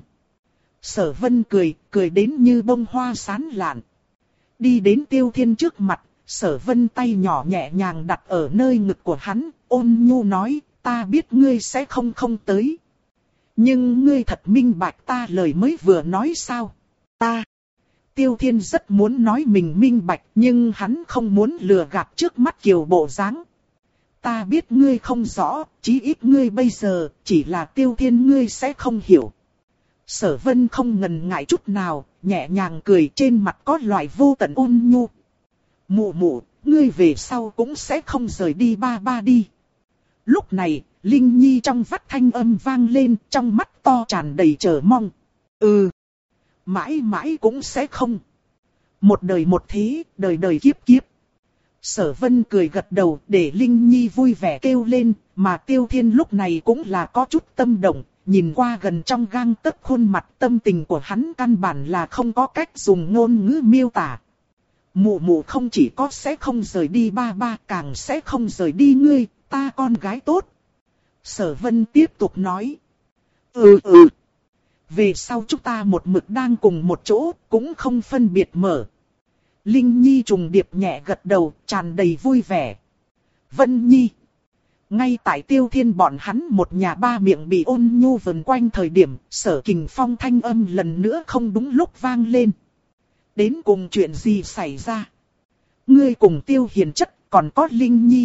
Speaker 1: Sở Vân cười, cười đến như bông hoa sán lạn. Đi đến Tiêu Thiên trước mặt, Sở Vân tay nhỏ nhẹ nhàng đặt ở nơi ngực của hắn, ôn nhu nói, ta biết ngươi sẽ không không tới. Nhưng ngươi thật minh bạch ta lời mới vừa nói sao? Ta. Tiêu Thiên rất muốn nói mình minh bạch, nhưng hắn không muốn lừa gạt trước mắt Kiều bộ dáng. Ta biết ngươi không rõ, chí ít ngươi bây giờ, chỉ là Tiêu Thiên ngươi sẽ không hiểu. Sở Vân không ngần ngại chút nào, nhẹ nhàng cười, trên mặt có loại vô tận ôn nhu. Mụ mụ, ngươi về sau cũng sẽ không rời đi ba ba đi. Lúc này, Linh Nhi trong vắt thanh âm vang lên, trong mắt to tràn đầy chờ mong. Ừ. Mãi mãi cũng sẽ không. Một đời một thế, đời đời kiếp kiếp. Sở Vân cười gật đầu để Linh Nhi vui vẻ kêu lên, mà Tiêu Thiên lúc này cũng là có chút tâm động, nhìn qua gần trong gang tấc khuôn mặt, tâm tình của hắn căn bản là không có cách dùng ngôn ngữ miêu tả. Mụ mụ không chỉ có sẽ không rời đi ba ba, càng sẽ không rời đi ngươi, ta con gái tốt. Sở Vân tiếp tục nói. Ừ ừ. Về sau chúng ta một mực đang cùng một chỗ, cũng không phân biệt mở. Linh Nhi trùng điệp nhẹ gật đầu, tràn đầy vui vẻ. Vân Nhi. Ngay tại Tiêu Thiên bọn hắn một nhà ba miệng bị ôn nhu vần quanh thời điểm, Sở Kình Phong thanh âm lần nữa không đúng lúc vang lên. Đến cùng chuyện gì xảy ra? Ngươi cùng Tiêu Hiền chất, còn có Linh Nhi.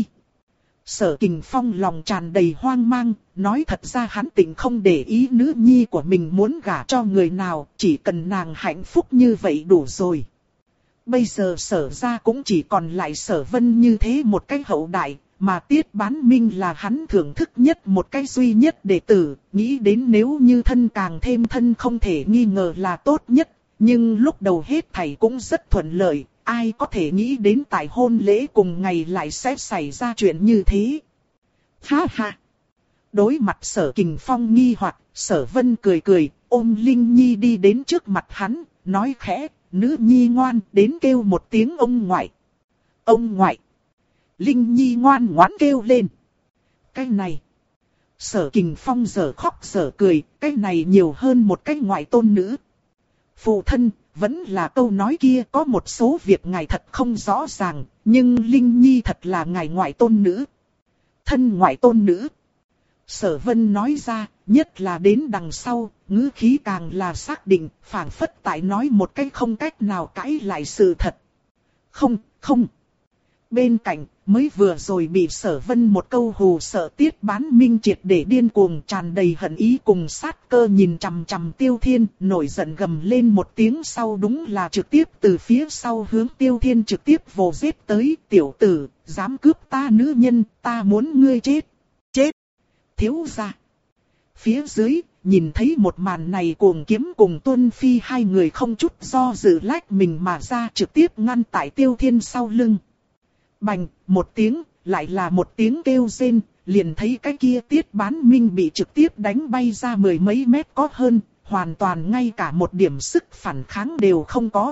Speaker 1: Sở Kình Phong lòng tràn đầy hoang mang, nói thật ra hắn tỉnh không để ý nữ nhi của mình muốn gả cho người nào, chỉ cần nàng hạnh phúc như vậy đủ rồi. Bây giờ Sở ra cũng chỉ còn lại Sở Vân như thế một cái hậu đại, mà Tiết Bán Minh là hắn thưởng thức nhất một cái duy nhất đệ tử, nghĩ đến nếu như thân càng thêm thân không thể nghi ngờ là tốt nhất, nhưng lúc đầu hết thảy cũng rất thuận lợi. Ai có thể nghĩ đến tại hôn lễ cùng ngày lại sẽ xảy ra chuyện như thế. Ha ha. Đối mặt Sở Kình Phong nghi hoặc, Sở Vân cười cười, ôm Linh Nhi đi đến trước mặt hắn, nói khẽ, nữ nhi ngoan, đến kêu một tiếng ông ngoại. Ông ngoại. Linh Nhi ngoan ngoãn kêu lên. Cái này. Sở Kình Phong giờ khóc giờ cười, cái này nhiều hơn một cái ngoại tôn nữ. Phụ thân, vẫn là câu nói kia, có một số việc ngài thật không rõ ràng, nhưng Linh Nhi thật là ngài ngoại tôn nữ. Thân ngoại tôn nữ. Sở Vân nói ra, nhất là đến đằng sau, ngữ khí càng là xác định, phảng phất tại nói một cái không cách nào cãi lại sự thật. Không, không. Bên cạnh, mới vừa rồi bị Sở Vân một câu hù sợ Tiết Bán Minh triệt để điên cuồng, tràn đầy hận ý cùng sát cơ nhìn chằm chằm Tiêu Thiên, nổi giận gầm lên một tiếng sau đúng là trực tiếp từ phía sau hướng Tiêu Thiên trực tiếp vồ giết tới. Tiểu tử, dám cướp ta nữ nhân, ta muốn ngươi chết. Chết. Thiếu gia. Phía dưới, nhìn thấy một màn này, Cuồng Kiếm cùng Tuân Phi hai người không chút do dự lách mình mà ra, trực tiếp ngăn tại Tiêu Thiên sau lưng. Bành, một tiếng, lại là một tiếng kêu rên, liền thấy cái kia Tiết Bán Minh bị trực tiếp đánh bay ra mười mấy mét có hơn, hoàn toàn ngay cả một điểm sức phản kháng đều không có.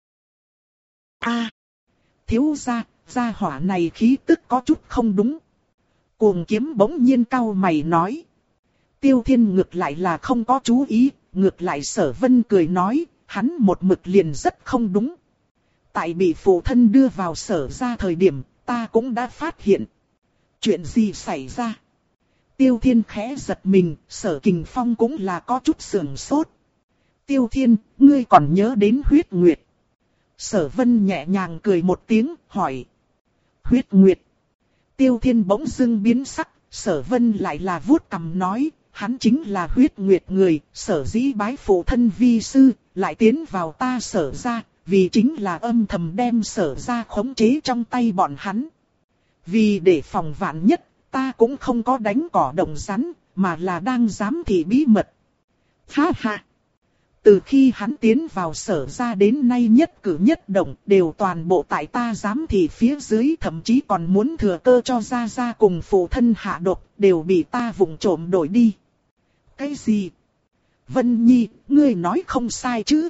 Speaker 1: A, thiếu gia, gia hỏa này khí tức có chút không đúng. Cuồng Kiếm bỗng nhiên cau mày nói. Tiêu Thiên ngược lại là không có chú ý, ngược lại Sở Vân cười nói, hắn một mực liền rất không đúng. Tại bị phụ thân đưa vào Sở ra thời điểm, ta cũng đã phát hiện. Chuyện gì xảy ra? Tiêu Thiên khẽ giật mình, Sở Kình Phong cũng là có chút sườn sốt. Tiêu Thiên, ngươi còn nhớ đến huyết nguyệt? Sở Vân nhẹ nhàng cười một tiếng, hỏi. Huyết nguyệt. Tiêu Thiên bỗng dưng biến sắc, Sở Vân lại là vuốt cằm nói, hắn chính là huyết nguyệt người, Sở dĩ bái phụ thân vi sư, lại tiến vào ta Sở ra, vì chính là âm thầm đem Sở ra khống chế trong tay bọn hắn. Vì để phòng vạn nhất, ta cũng không có đánh cỏ động rắn, mà là đang giám thị bí mật. Ha ha! Từ khi hắn tiến vào Sở ra đến nay nhất cử nhất động đều toàn bộ tại ta giám thị phía dưới, thậm chí còn muốn thừa cơ cho Gia Gia cùng phụ thân hạ độc, đều bị ta vụng trộm đổi đi. Cái gì? Vân Nhi, ngươi nói không sai chứ?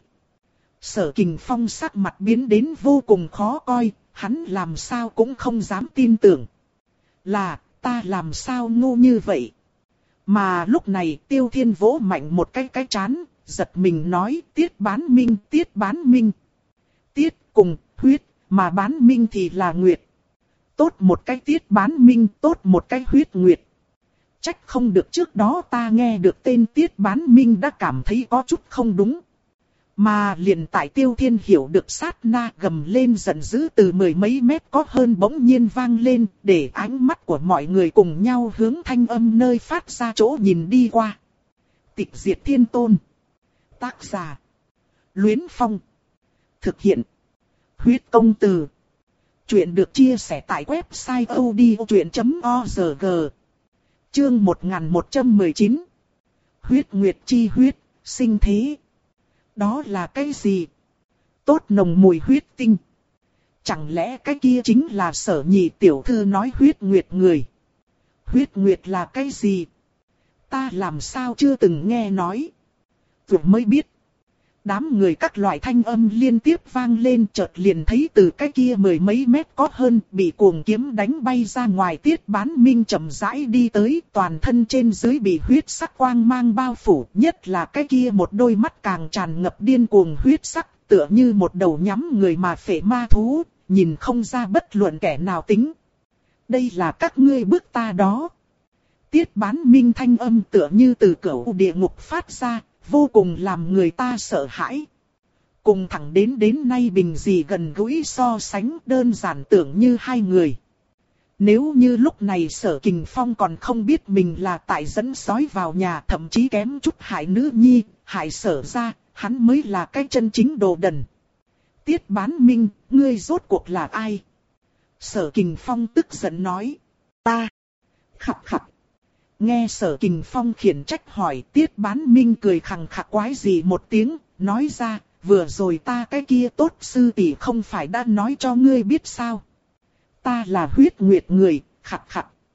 Speaker 1: Sở Kình Phong sắc mặt biến đến vô cùng khó coi, hắn làm sao cũng không dám tin tưởng. Là, ta làm sao ngu như vậy? Mà lúc này Tiêu Thiên vỗ mạnh một cái cái chán, giật mình nói, Tiết Bán Minh, Tiết Bán Minh. Tiết cùng huyết, mà Bán Minh thì là nguyệt. Tốt một cái Tiết Bán Minh, tốt một cái huyết nguyệt. Trách không được trước đó ta nghe được tên Tiết Bán Minh đã cảm thấy có chút không đúng. Mà liền tại Tiêu Thiên hiểu được sát na, gầm lên giận dữ từ mười mấy mét có hơn bỗng nhiên vang lên, để ánh mắt của mọi người cùng nhau hướng thanh âm nơi phát ra chỗ nhìn đi qua. Tịch Diệt Thiên Tôn. Tác giả. Luyến Phong. Thực hiện. Huyết Công Từ. Chuyện được chia sẻ tại website odchuyện chấm org. Chương một nghìn một trăm mười chín. Huyết Nguyệt chi huyết, sinh thế. Đó là cái gì? Tốt nồng mùi huyết tinh. Chẳng lẽ cái kia chính là Sở nhị tiểu thư nói huyết nguyệt người? Huyết nguyệt là cái gì? Ta làm sao chưa từng nghe nói? Vừa mới biết. Đám người các loại thanh âm liên tiếp vang lên, chợt liền thấy từ cái kia mười mấy mét có hơn, bị Cuồng Kiếm đánh bay ra ngoài Tiết Bán Minh chậm rãi đi tới, toàn thân trên dưới bị huyết sắc quang mang bao phủ, nhất là cái kia một đôi mắt càng tràn ngập điên cuồng huyết sắc, tựa như một đầu nhắm người mà phệ ma thú, nhìn không ra bất luận kẻ nào tính. Đây là các ngươi bức ta đó. Tiết Bán Minh thanh âm tựa như từ cửu địa ngục phát ra, vô cùng làm người ta sợ hãi. Cùng thẳng đến đến nay bình gì gần gũi so sánh, đơn giản tưởng như hai người. Nếu như lúc này Sở Kình Phong còn không biết mình là tại dẫn sói vào nhà, thậm chí kém chút hại nữ nhi, hại Sở ra, hắn mới là cái chân chính đồ đần. Tiết Bán Minh, ngươi rốt cuộc là ai? Sở Kình Phong tức giận nói. Ta. Khập khập. Nghe Sở Kình Phong khiển trách hỏi, Tiết Bán Minh cười khằng khặc quái gì một tiếng, nói ra, vừa rồi ta cái kia tốt sư tỷ không phải đã nói cho ngươi biết sao? Ta là huyết nguyệt người, khặc khặc.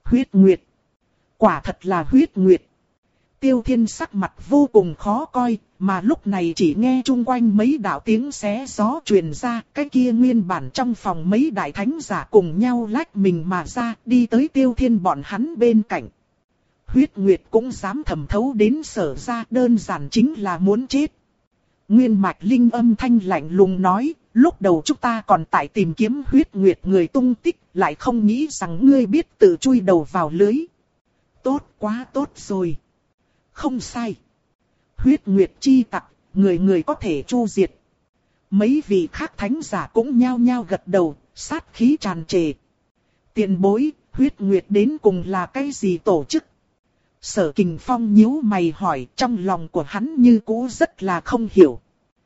Speaker 1: Huyết nguyệt. Quả thật là huyết nguyệt. Tiêu Thiên sắc mặt vô cùng khó coi, mà lúc này chỉ nghe chung quanh mấy đạo tiếng xé gió truyền ra, cái kia nguyên bản trong phòng mấy đại thánh giả cùng nhau lách mình mà ra, đi tới Tiêu Thiên bọn hắn bên cạnh. Huyết nguyệt cũng dám thẩm thấu đến Sở ra, đơn giản chính là muốn chết. Nguyên Mạch Linh âm thanh lạnh lùng nói, lúc đầu chúng ta còn tại tìm kiếm huyết nguyệt người tung tích, lại không nghĩ rằng ngươi biết tự chui đầu vào lưới. Tốt, quá tốt rồi. Không sai. Huyết nguyệt chi tặc, người người có thể chu diệt. Mấy vị khác thánh giả cũng nhao nhao gật đầu, sát khí tràn trề. Tiền bối, huyết nguyệt đến cùng là cái gì tổ chức? Sở Kình Phong nhíu mày hỏi, trong lòng của hắn như cũ rất là không hiểu.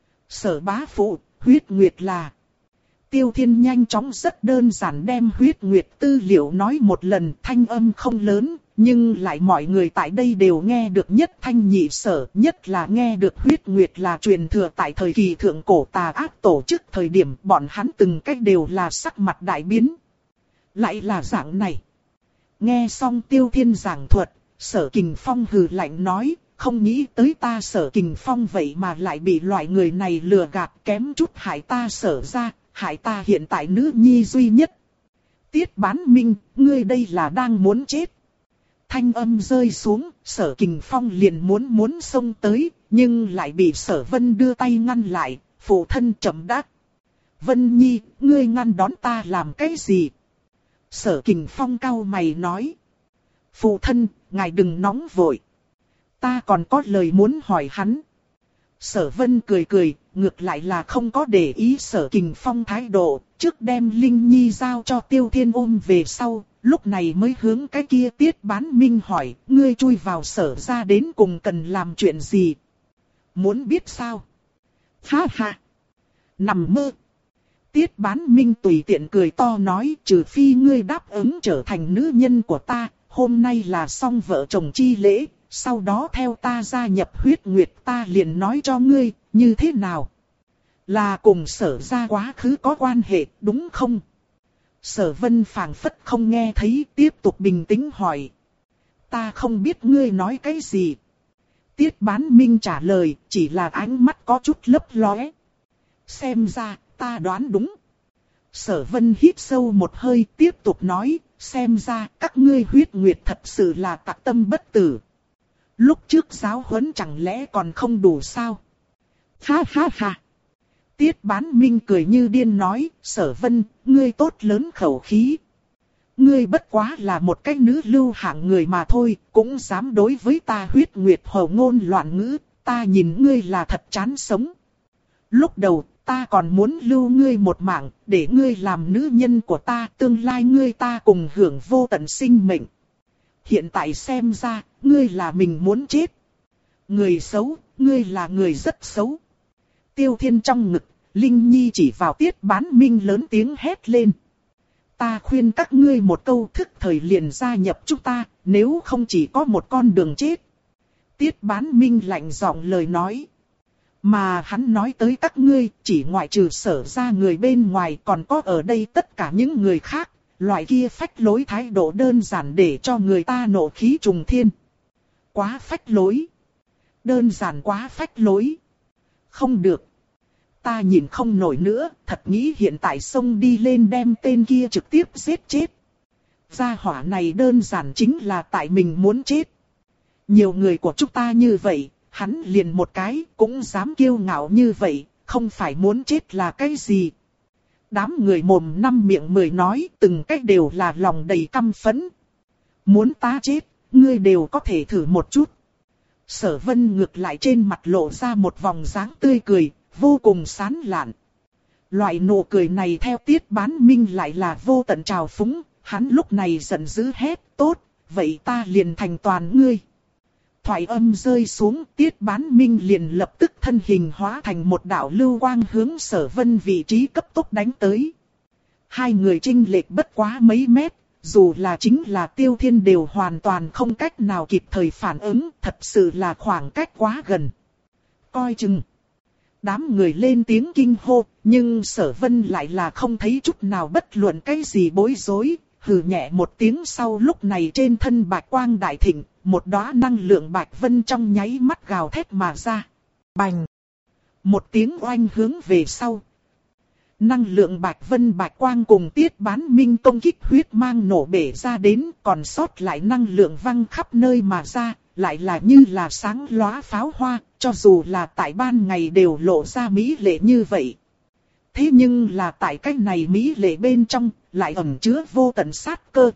Speaker 1: Sở bá phụ, huyết nguyệt là... Tiêu Thiên nhanh chóng rất đơn giản đem huyết nguyệt tư liệu nói một lần, thanh âm không lớn, nhưng lại mọi người tại đây đều nghe được nhất thanh nhị sở, nhất là nghe được huyết nguyệt là truyền thừa tại thời kỳ thượng cổ tà ác tổ chức thời điểm bọn hắn từng cách đều là sắc mặt đại biến. Lại là dạng này. Nghe xong Tiêu Thiên giảng thuật, Sở Kình Phong hừ lạnh nói, không nghĩ tới ta Sở Kình Phong vậy mà lại bị loại người này lừa gạt, kém chút hại ta Sở ra, hại ta hiện tại nữ nhi duy nhất. Tiết Bán Minh, ngươi đây là đang muốn chết. Thanh âm rơi xuống, Sở Kình Phong liền muốn muốn xông tới, nhưng lại bị Sở Vân đưa tay ngăn lại, phụ thân chậm đã. Vân Nhi, ngươi ngăn đón ta làm cái gì? Sở Kình Phong cau mày nói. Phụ thân, ngài đừng nóng vội. Ta còn có lời muốn hỏi hắn. Sở Vân cười cười, ngược lại là không có để ý Sở Kình Phong thái độ, trước đem Linh Nhi giao cho Tiêu Thiên ôm về sau, lúc này mới hướng cái kia Tiết Bán Minh hỏi, ngươi chui vào Sở ra đến cùng cần làm chuyện gì? Muốn biết sao? Ha ha! Nằm mơ! Tiết Bán Minh tùy tiện cười to nói, trừ phi ngươi đáp ứng trở thành nữ nhân của ta, hôm nay là xong vợ chồng chi lễ, sau đó theo ta gia nhập huyết nguyệt ta liền nói cho ngươi, như thế nào? Là cùng Sở ra quá khứ có quan hệ, đúng không? Sở Vân phảng phất không nghe thấy, tiếp tục bình tĩnh hỏi. Ta không biết ngươi nói cái gì. Tiết Bán Minh trả lời, chỉ là ánh mắt có chút lấp lóe. Xem ra, ta đoán đúng. Sở Vân hít sâu một hơi, tiếp tục nói, xem ra các ngươi huyết nguyệt thật sự là tặc tâm bất tử. Lúc trước giáo huấn chẳng lẽ còn không đủ sao? Ha ha ha! Tiết Bán Minh cười như điên nói, Sở Vân, ngươi tốt lớn khẩu khí. Ngươi bất quá là một cái nữ lưu hạng người mà thôi, cũng dám đối với ta huyết nguyệt hồ ngôn loạn ngữ, ta nhìn ngươi là thật chán sống. Lúc đầu, ta còn muốn lưu ngươi một mạng, để ngươi làm nữ nhân của ta, tương lai ngươi ta cùng hưởng vô tận sinh mệnh. Hiện tại xem ra, ngươi là mình muốn chết. Người xấu, ngươi là người rất xấu. Tiêu Thiên trong ngực, Linh Nhi chỉ vào Tiết Bán Minh lớn tiếng hét lên. Ta khuyên các ngươi một câu, thức thời liền gia nhập chúng ta, nếu không chỉ có một con đường chết. Tiết Bán Minh lạnh giọng lời nói. Mà hắn nói tới các ngươi, chỉ ngoại trừ Sở ra người bên ngoài còn có ở đây tất cả những người khác, loại kia phách lối thái độ đơn giản để cho người ta nộ khí trùng thiên. Quá phách lối. Đơn giản quá phách lối. Không được. Ta nhìn không nổi nữa, thật nghĩ hiện tại xông đi lên đem tên kia trực tiếp giết chết. Gia hỏa này đơn giản chính là tại mình muốn chết. Nhiều người của chúng ta như vậy, hắn liền một cái cũng dám kiêu ngạo như vậy, không phải muốn chết là cái gì. Đám người mồm năm miệng mười nói, từng cách đều là lòng đầy căm phẫn. Muốn ta chết, ngươi đều có thể thử một chút. Sở Vân ngược lại trên mặt lộ ra một vòng dáng tươi cười, vô cùng sán lạn. Loại nụ cười này theo Tiết Bán Minh lại là vô tận trào phúng, hắn lúc này giận dữ hét, tốt, vậy ta liền thành toàn ngươi. Thoại âm rơi xuống, Tiết Bán Minh liền lập tức thân hình hóa thành một đạo lưu quang hướng Sở Vân vị trí cấp tốc đánh tới. Hai người chênh lệch bất quá mấy mét, dù là chính là Tiêu Thiên đều hoàn toàn không cách nào kịp thời phản ứng, thật sự là khoảng cách quá gần. Coi chừng. Đám người lên tiếng kinh hô, nhưng Sở Vân lại là không thấy chút nào bất luận cái gì bối rối, hừ nhẹ một tiếng sau lúc này trên thân bạch quang đại thịnh, một đóa năng lượng bạch vân trong nháy mắt gào thét mà ra. Bành! Một tiếng oanh hướng về sau. Năng lượng bạch vân bạch quang cùng tiết bán minh công kích huyết mang nổ bể ra đến, còn sót lại năng lượng văng khắp nơi mà ra, lại là như là sáng lóa pháo hoa, cho dù là tại ban ngày đều lộ ra mỹ lệ như vậy. Thế nhưng là tại cái này mỹ lệ bên trong, lại ẩn chứa vô tận sát cơ.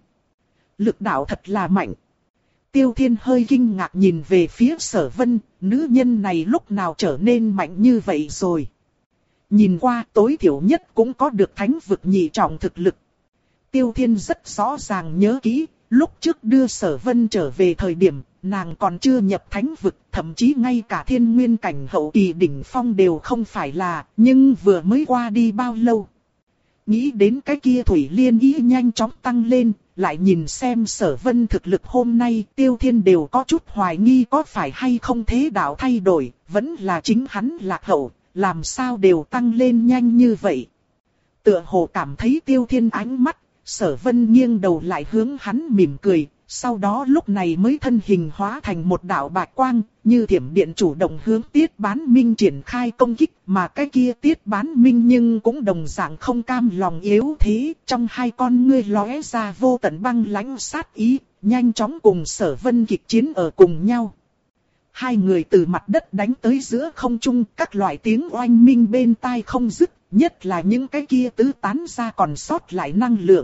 Speaker 1: Lực đạo thật là mạnh. Tiêu Thiên hơi kinh ngạc nhìn về phía Sở Vân, nữ nhân này lúc nào trở nên mạnh như vậy rồi. Nhìn qua tối thiểu nhất cũng có được thánh vực nhị trọng thực lực. Tiêu Thiên rất rõ ràng nhớ kỹ, lúc trước đưa Sở Vân trở về thời điểm, nàng còn chưa nhập thánh vực, thậm chí ngay cả thiên nguyên cảnh hậu kỳ đỉnh phong đều không phải là, nhưng vừa mới qua đi bao lâu. Nghĩ đến cái kia Thủy Liên ý nhanh chóng tăng lên, lại nhìn xem Sở Vân thực lực hôm nay, Tiêu Thiên đều có chút hoài nghi có phải hay không thế đạo thay đổi, vẫn là chính hắn lạc hậu, làm sao đều tăng lên nhanh như vậy. Tựa hồ cảm thấy Tiêu Thiên ánh mắt, Sở Vân nghiêng đầu lại hướng hắn mỉm cười, sau đó lúc này mới thân hình hóa thành một đạo bạch quang, như thiểm điện chủ động hướng Tiết Bán Minh triển khai công kích, mà cái kia Tiết Bán Minh nhưng cũng đồng dạng không cam lòng yếu thế, trong hai con ngươi lóe ra vô tận băng lãnh sát ý, nhanh chóng cùng Sở Vân kịch chiến ở cùng nhau. Hai người từ mặt đất đánh tới giữa không trung, các loại tiếng oanh minh bên tai không dứt, nhất là những cái kia tứ tán ra còn sót lại năng lượng.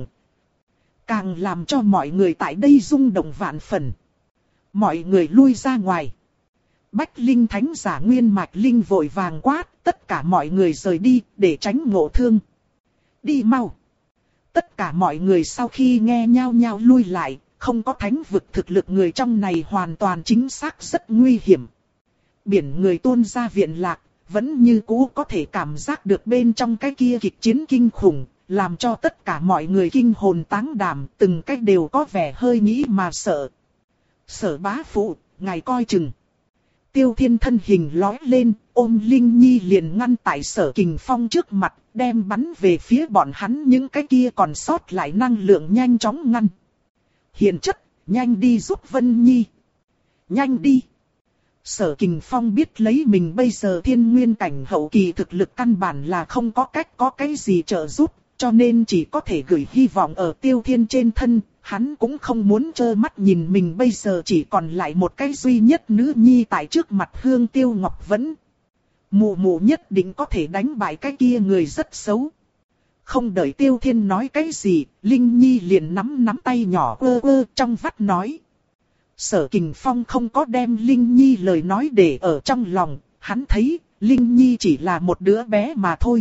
Speaker 1: Càng làm cho mọi người tại đây rung động vạn phần. Mọi người lui ra ngoài. Bách Linh Thánh giả Nguyên Mạch Linh vội vàng quát, tất cả mọi người rời đi, để tránh ngộ thương. Đi mau. Tất cả mọi người sau khi nghe nhao nhao lui lại, không có thánh vực thực lực người trong này hoàn toàn chính xác rất nguy hiểm. Biển người tuôn ra viện lạc, vẫn như cũ có thể cảm giác được bên trong cái kia kịch chiến kinh khủng. Làm cho tất cả mọi người kinh hồn táng đảm, từng cách đều có vẻ hơi nghĩ mà sợ. Sở bá phụ, ngài coi chừng. Tiêu Thiên thân hình lói lên, ôm Linh Nhi liền ngăn tại Sở Kình Phong trước mặt, đem bắn về phía bọn hắn những cái kia còn sót lại năng lượng nhanh chóng ngăn. Hiền chất, nhanh đi giúp Vân Nhi. Nhanh đi. Sở Kình Phong biết lấy mình bây giờ thiên nguyên cảnh hậu kỳ thực lực căn bản là không có cách có cái gì trợ giúp. Cho nên chỉ có thể gửi hy vọng ở Tiêu Thiên trên thân, hắn cũng không muốn trơ mắt nhìn mình bây giờ chỉ còn lại một cái duy nhất nữ nhi tại trước mặt Hương Tiêu Ngọc Vẫn. Mụ mụ nhất định có thể đánh bại cái kia người rất xấu. Không đợi Tiêu Thiên nói cái gì, Linh Nhi liền nắm nắm tay nhỏ ơ ơ trong vắt nói. Sở Kình Phong không có đem Linh Nhi lời nói để ở trong lòng, hắn thấy Linh Nhi chỉ là một đứa bé mà thôi.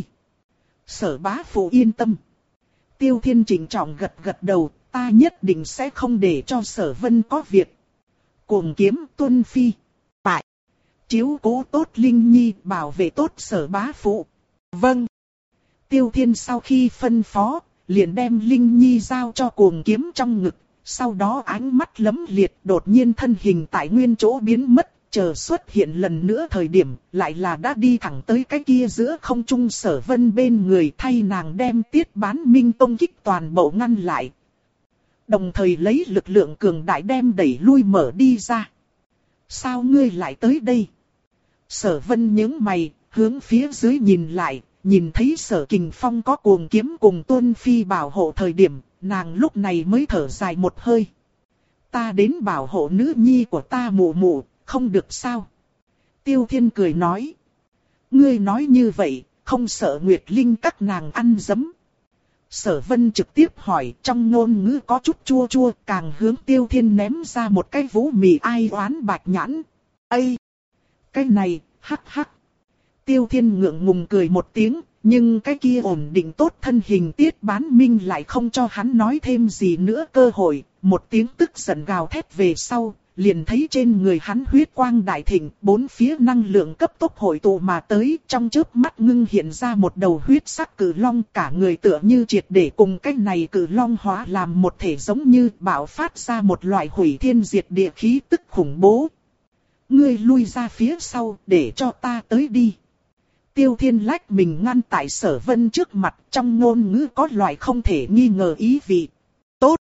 Speaker 1: Sở bá phụ yên tâm. Tiêu Thiên chỉnh trọng gật gật đầu, ta nhất định sẽ không để cho Sở Vân có việc. Cuồng kiếm tuân phi. Tại. Chiếu cố tốt Linh Nhi, bảo vệ tốt Sở bá phụ. Vâng. Tiêu Thiên sau khi phân phó, liền đem Linh Nhi giao cho cuồng kiếm trong ngực. Sau đó ánh mắt lấm liệt đột nhiên thân hình tại nguyên chỗ biến mất. Chờ xuất hiện lần nữa thời điểm, lại là đã đi thẳng tới cái kia giữa không trung Sở Vân bên người thay nàng đem Tiết Bán Minh công kích toàn bộ ngăn lại. Đồng thời lấy lực lượng cường đại đem đẩy lui mở đi ra. Sao ngươi lại tới đây? Sở Vân nhướng mày, hướng phía dưới nhìn lại, nhìn thấy Sở Kình Phong có cuồng kiếm cùng Tuân Phi bảo hộ thời điểm, nàng lúc này mới thở dài một hơi. Ta đến bảo hộ nữ nhi của ta mụ mụ. Không được sao? Tiêu Thiên cười nói. Ngươi nói như vậy, không sợ Nguyệt Linh các nàng ăn dấm. Sở Vân trực tiếp hỏi, trong ngôn ngữ có chút chua chua, càng hướng Tiêu Thiên ném ra một cái vũ mì ai oán bạch nhãn. Ây! Cái này, hắc hắc. Tiêu Thiên ngượng ngùng cười một tiếng, nhưng cái kia ổn định tốt thân hình Tiết Bán Minh lại không cho hắn nói thêm gì nữa cơ hội, một tiếng tức giận gào thét về sau. Liền thấy trên người hắn huyết quang đại thịnh, bốn phía năng lượng cấp tốc hội tụ mà tới, trong chớp mắt ngưng hiện ra một đầu huyết sắc cử long, cả người tựa như triệt để cùng cái này cử long hóa làm một thể, giống như bạo phát ra một loại hủy thiên diệt địa khí tức khủng bố. Ngươi lui ra phía sau, để cho ta tới đi. Tiêu Thiên lách mình ngăn tại Sở Vân trước mặt, trong ngôn ngữ có loại không thể nghi ngờ ý vị. Tốt!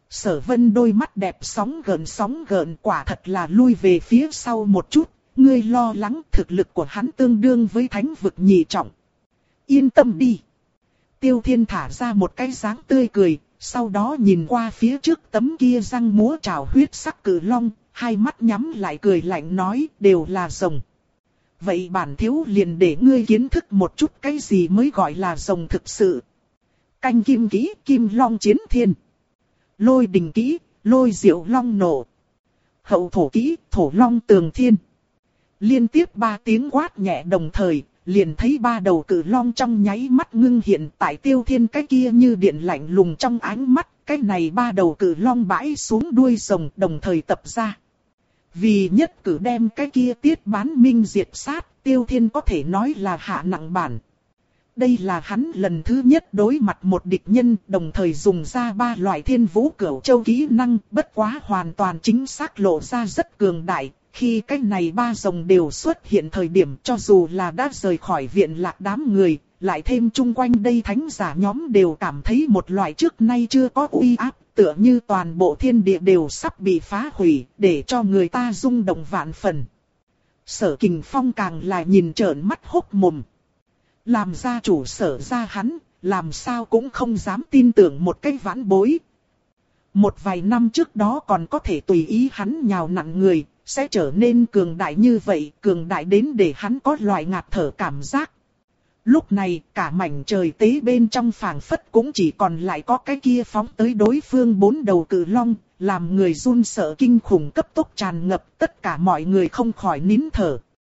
Speaker 1: Sở Vân đôi mắt đẹp sóng gợn sóng gợn, quả thật là lui về phía sau một chút. Ngươi lo lắng, thực lực của hắn tương đương với thánh vực nhị trọng. Yên tâm đi. Tiêu Thiên thả ra một cái dáng tươi cười, sau đó nhìn qua phía trước tấm kia răng múa trào huyết sắc cự long, hai mắt nhắm lại cười lạnh nói, đều là rồng. Vậy bản thiếu liền để ngươi kiến thức một chút cái gì mới gọi là rồng thực sự. Canh kim kỹ, kim long chiến thiên. Lôi đình kỹ, lôi diệu long nổ. Hậu thổ kỹ, thổ long tường thiên. Liên tiếp ba tiếng quát nhẹ đồng thời, liền thấy ba đầu cự long trong nháy mắt ngưng hiện tại Tiêu Thiên cái kia như điện lạnh lùng trong ánh mắt. Cái này ba đầu cự long bãi xuống đuôi rồng đồng thời tập ra. Vì nhất cử đem cái kia tiết bán minh diệt sát, Tiêu Thiên có thể nói là hạ nặng bản. Đây là hắn lần thứ nhất đối mặt một địch nhân, đồng thời dùng ra ba loại thiên vũ cửu châu kỹ năng, bất quá hoàn toàn chính xác lộ ra rất cường đại. Khi cái này ba rồng đều xuất hiện thời điểm, cho dù là đã rời khỏi viện lạc đám người, lại thêm chung quanh đây thánh giả nhóm đều cảm thấy một loại trước nay chưa có uy áp, tựa như toàn bộ thiên địa đều sắp bị phá hủy, để cho người ta rung động vạn phần. Sở Kình Phong càng là nhìn trợn mắt hốc mồm. Làm gia chủ Sở gia hắn, làm sao cũng không dám tin tưởng một cái vãn bối. Một vài năm trước đó còn có thể tùy ý hắn nhào nặn người, sẽ trở nên cường đại như vậy, cường đại đến để hắn có loại ngạt thở cảm giác. Lúc này, cả mảnh trời tế bên trong phảng phất cũng chỉ còn lại có cái kia phóng tới đối phương bốn đầu cự long, làm người run sợ kinh khủng cấp tốc tràn ngập, tất cả mọi người không khỏi nín thở.